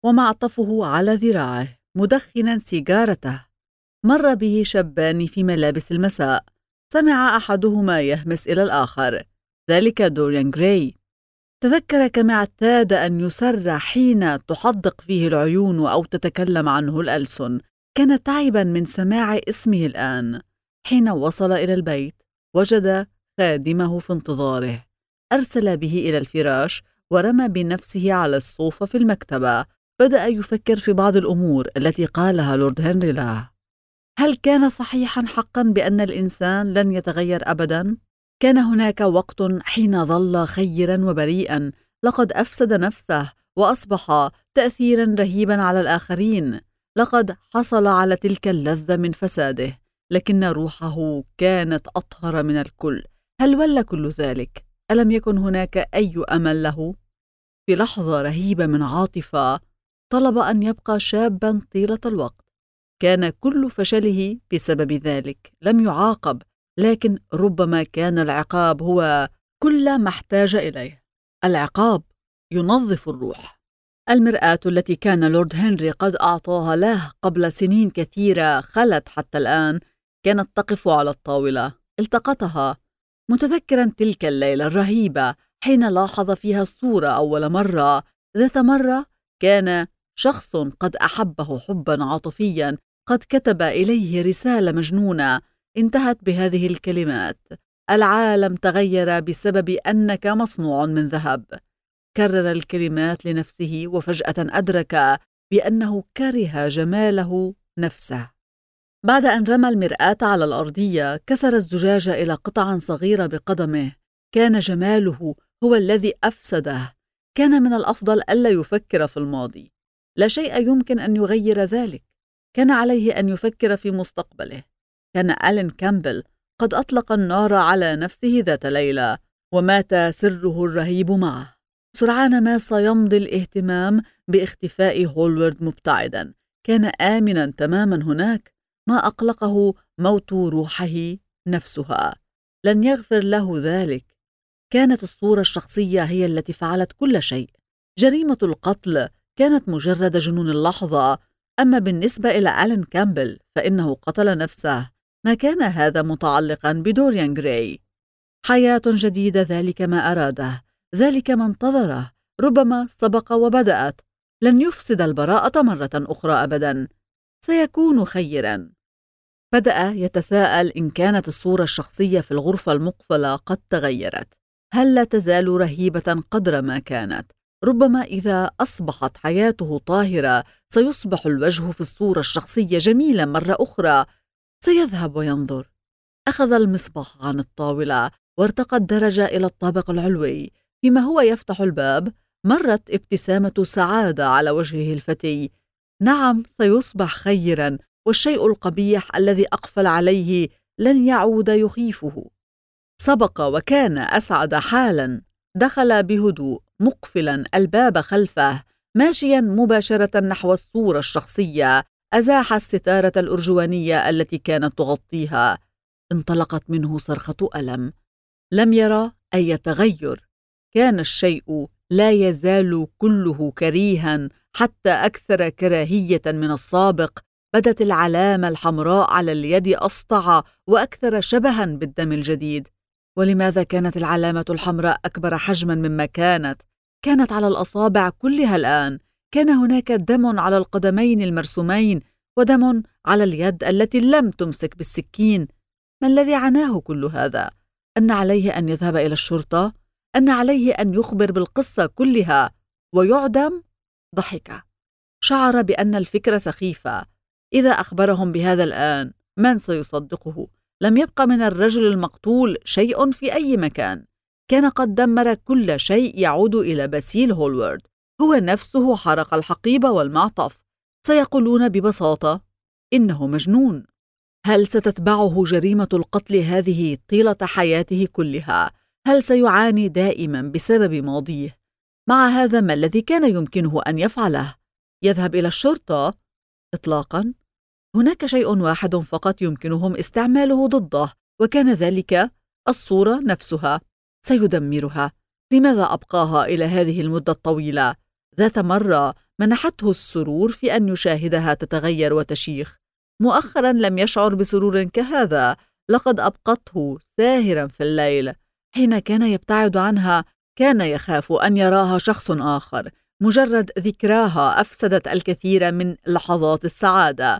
ومعطفه على ذراعه مدخنا سيجارته. مر به شابان في ملابس المساء. سمع أحدهما يهمس إلى الآخر: ذلك دوريان غراي. تذكر كما اعتاد أن يسر حين تحدق فيه العيون أو تتكلم عنه الألسن. كان تعبا من سماع اسمه الآن. حين وصل إلى البيت وجد خادمه في انتظاره. أرسل به إلى الفراش ورمى بنفسه على الصوفة في المكتبة. بدأ يفكر في بعض الأمور التي قالها لورد هنري له. هل كان صحيحا حقا بأن الإنسان لن يتغير أبدا؟ كان هناك وقت حين ظل خيرا وبريئا، لقد أفسد نفسه وأصبح تأثيرا رهيبا على الآخرين. لقد حصل على تلك اللذة من فساده، لكن روحه كانت أطهر من الكل. هل ولى كل ذلك؟ ألم يكن هناك أي أمل له؟ في لحظة رهيبة من عاطفة طلب أن يبقى شابا طيلة الوقت. كان كل فشله بسبب ذلك. لم يعاقب، لكن ربما كان العقاب هو كل ما احتاج إليه. العقاب ينظف الروح. المرآة التي كان لورد هنري قد أعطاها له قبل سنين كثيرة خلت حتى الآن. كانت تقف على الطاولة. التقطها متذكرا تلك الليلة الرهيبة حين لاحظ فيها الصورة أول مرة. ذات مرة كان شخص قد أحبه حبا عاطفيا، قد كتب إليه رسالة مجنونة انتهت بهذه الكلمات: العالم تغير بسبب أنك مصنوع من ذهب. كرر الكلمات لنفسه وفجأة أدرك بأنه كره جماله نفسه. بعد أن رمى المرآة على الأرضية كسر الزجاجة إلى قطع صغيرة بقدمه. كان جماله هو الذي أفسده. كان من الأفضل ألا يفكر في الماضي. لا شيء يمكن أن يغير ذلك. كان عليه أن يفكر في مستقبله. كان ألين كامبل قد أطلق النار على نفسه ذات ليلة ومات سره الرهيب معه. سرعان ما سيمضي الاهتمام باختفاء هولورد مبتعدا. كان آمنا تماما هناك. ما أقلقه موت روحه نفسها. لن يغفر له ذلك. كانت الصورة الشخصية هي التي فعلت كل شيء. جريمة القتل كانت مجرد جنون اللحظة. أما بالنسبة إلى ألين كامبل فإنه قتل نفسه. ما كان هذا متعلقا بدوريان غراي. حياة جديدة، ذلك ما أراده، ذلك ما انتظره. ربما سبق وبدأت. لن يفسد البراءة مرة أخرى أبدا. سيكون خيرا. بدأ يتساءل إن كانت الصورة الشخصية في الغرفة المقفلة قد تغيرت. هل لا تزال رهيبة قدر ما كانت؟ ربما إذا أصبحت حياته طاهرة سيصبح الوجه في الصورة الشخصية جميلا مرة أخرى. سيذهب وينظر. أخذ المصباح عن الطاولة وارتقى الدرجة إلى الطابق العلوي. فيما هو يفتح الباب مرت ابتسامة سعادة على وجهه الفتي. نعم، سيصبح خيرا، والشيء القبيح الذي أقفل عليه لن يعود يخيفه. سبق وكان أسعد حالا. دخل بهدوء مقفلا الباب خلفه، ماشيا مباشرة نحو الصورة الشخصية. أزاح الستارة الأرجوانية التي كانت تغطيها. انطلقت منه صرخة ألم. لم يرى أي تغير. كان الشيء لا يزال كله كريها، حتى أكثر كراهية من السابق. بدت العلامة الحمراء على اليد أسطع وأكثر شبها بالدم الجديد. ولماذا كانت العلامة الحمراء أكبر حجما مما كانت؟ كانت على الأصابع كلها الآن. كان هناك دم على القدمين المرسومين، ودم على اليد التي لم تمسك بالسكين. ما الذي عناه كل هذا؟ أن عليه أن يذهب إلى الشرطة؟ أن عليه أن يخبر بالقصة كلها ويعدم؟ ضحك. شعر بأن الفكرة سخيفة. إذا أخبرهم بهذا الآن من سيصدقه؟ لم يبق من الرجل المقتول شيء في أي مكان. كان قد دمر كل شيء يعود إلى باسيل هولوارد. هو نفسه حرق الحقيبة والمعطف. سيقولون ببساطة إنه مجنون. هل ستتبعه جريمة القتل هذه طيلة حياته كلها؟ هل سيعاني دائما بسبب ماضيه؟ مع هذا، ما الذي كان يمكنه أن يفعله؟ يذهب إلى الشرطة؟ إطلاقا. هناك شيء واحد فقط يمكنهم استعماله ضده، وكان ذلك الصورة نفسها. سيدمرها. لماذا أبقاها إلى هذه المدة الطويلة؟ ذات مرة منحته السرور في أن يشاهدها تتغير وتشيخ. مؤخرا لم يشعر بسرور كهذا. لقد أبقته ساهرا في الليل. حين كان يبتعد عنها كان يخاف أن يراها شخص آخر. مجرد ذكراها أفسدت الكثير من لحظات السعادة.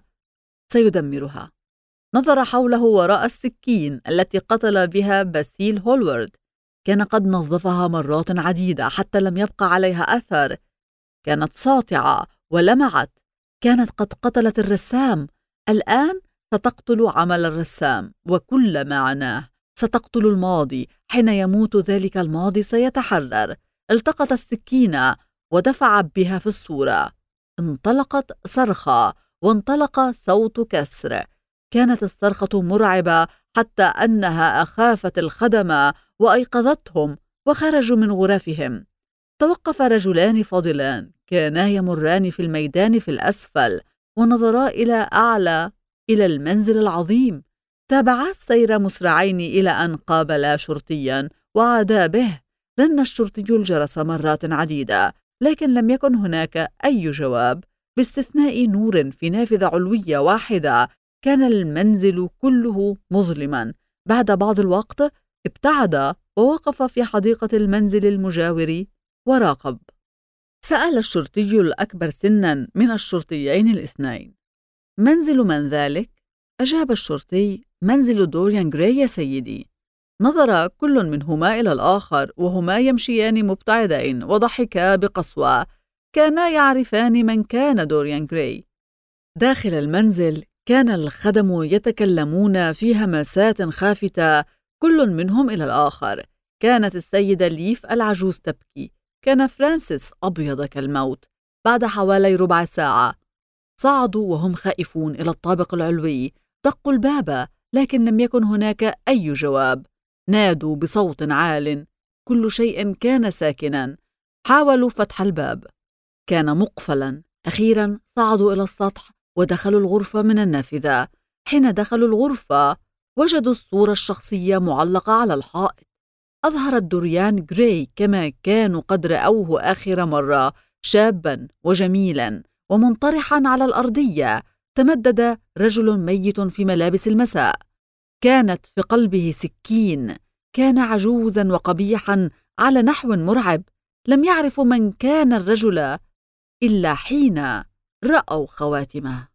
سيدمرها. نظر حوله وراء السكين التي قتل بها باسيل هولوارد. كان قد نظفها مرات عديدة حتى لم يبقى عليها أثر. كانت ساطعة ولمعت. كانت قد قتلت الرسام. الآن ستقتل عمل الرسام وكل ما عناه. ستقتل الماضي. حين يموت ذلك الماضي سيتحرر. التقط السكينة ودفع بها في الصورة. انطلقت صرخة وانطلق صوت كسر. كانت الصرخة مرعبة حتى أنها أخافت الخدمة وأيقظتهم وخرجوا من غرفهم. توقف رجلان فاضلان كانا يمران في الميدان في الأسفل، ونظرا إلى أعلى إلى المنزل العظيم. تابعا السير مسرعين إلى أن قابلا شرطيا وعادا به. رن الشرطي الجرس مرات عديدة، لكن لم يكن هناك أي جواب باستثناء نور في نافذة علوية واحدة. كان المنزل كله مظلما. بعد بعض الوقت ابتعد ووقف في حديقة المنزل المجاور وراقب. سأل الشرطي الأكبر سنا من الشرطيين الاثنين: منزل من ذلك؟ أجاب الشرطي: منزل دوريان غراي يا سيدي. نظر كل منهما إلى الآخر وهما يمشيان مبتعدين وضحكا بقسوة. كانا يعرفان من كان دوريان غراي. داخل المنزل كان الخدم يتكلمون في همسات خافتة كل منهم إلى الآخر. كانت السيدة ليف العجوز تبكي. كان فرانسيس أبيض كالموت. بعد حوالي ربع ساعة صعدوا وهم خائفون إلى الطابق العلوي. دقوا الباب لكن لم يكن هناك أي جواب. نادوا بصوت عال. كل شيء كان ساكنا. حاولوا فتح الباب. كان مقفلا. أخيرا صعدوا إلى السطح ودخلوا الغرفة من النافذة. حين دخلوا الغرفة وجدوا الصورة الشخصية معلقة على الحائط. أظهرت دوريان غراي كما كانوا قد رأوه آخر مرة، شابا وجميلا ومنطرحا على الأرضية. تمدد رجل ميت في ملابس المساء. كانت في قلبه سكين. كان عجوزا وقبيحا على نحو مرعب. لم يعرفوا من كان الرجل إلا حين رأوا خواتمه.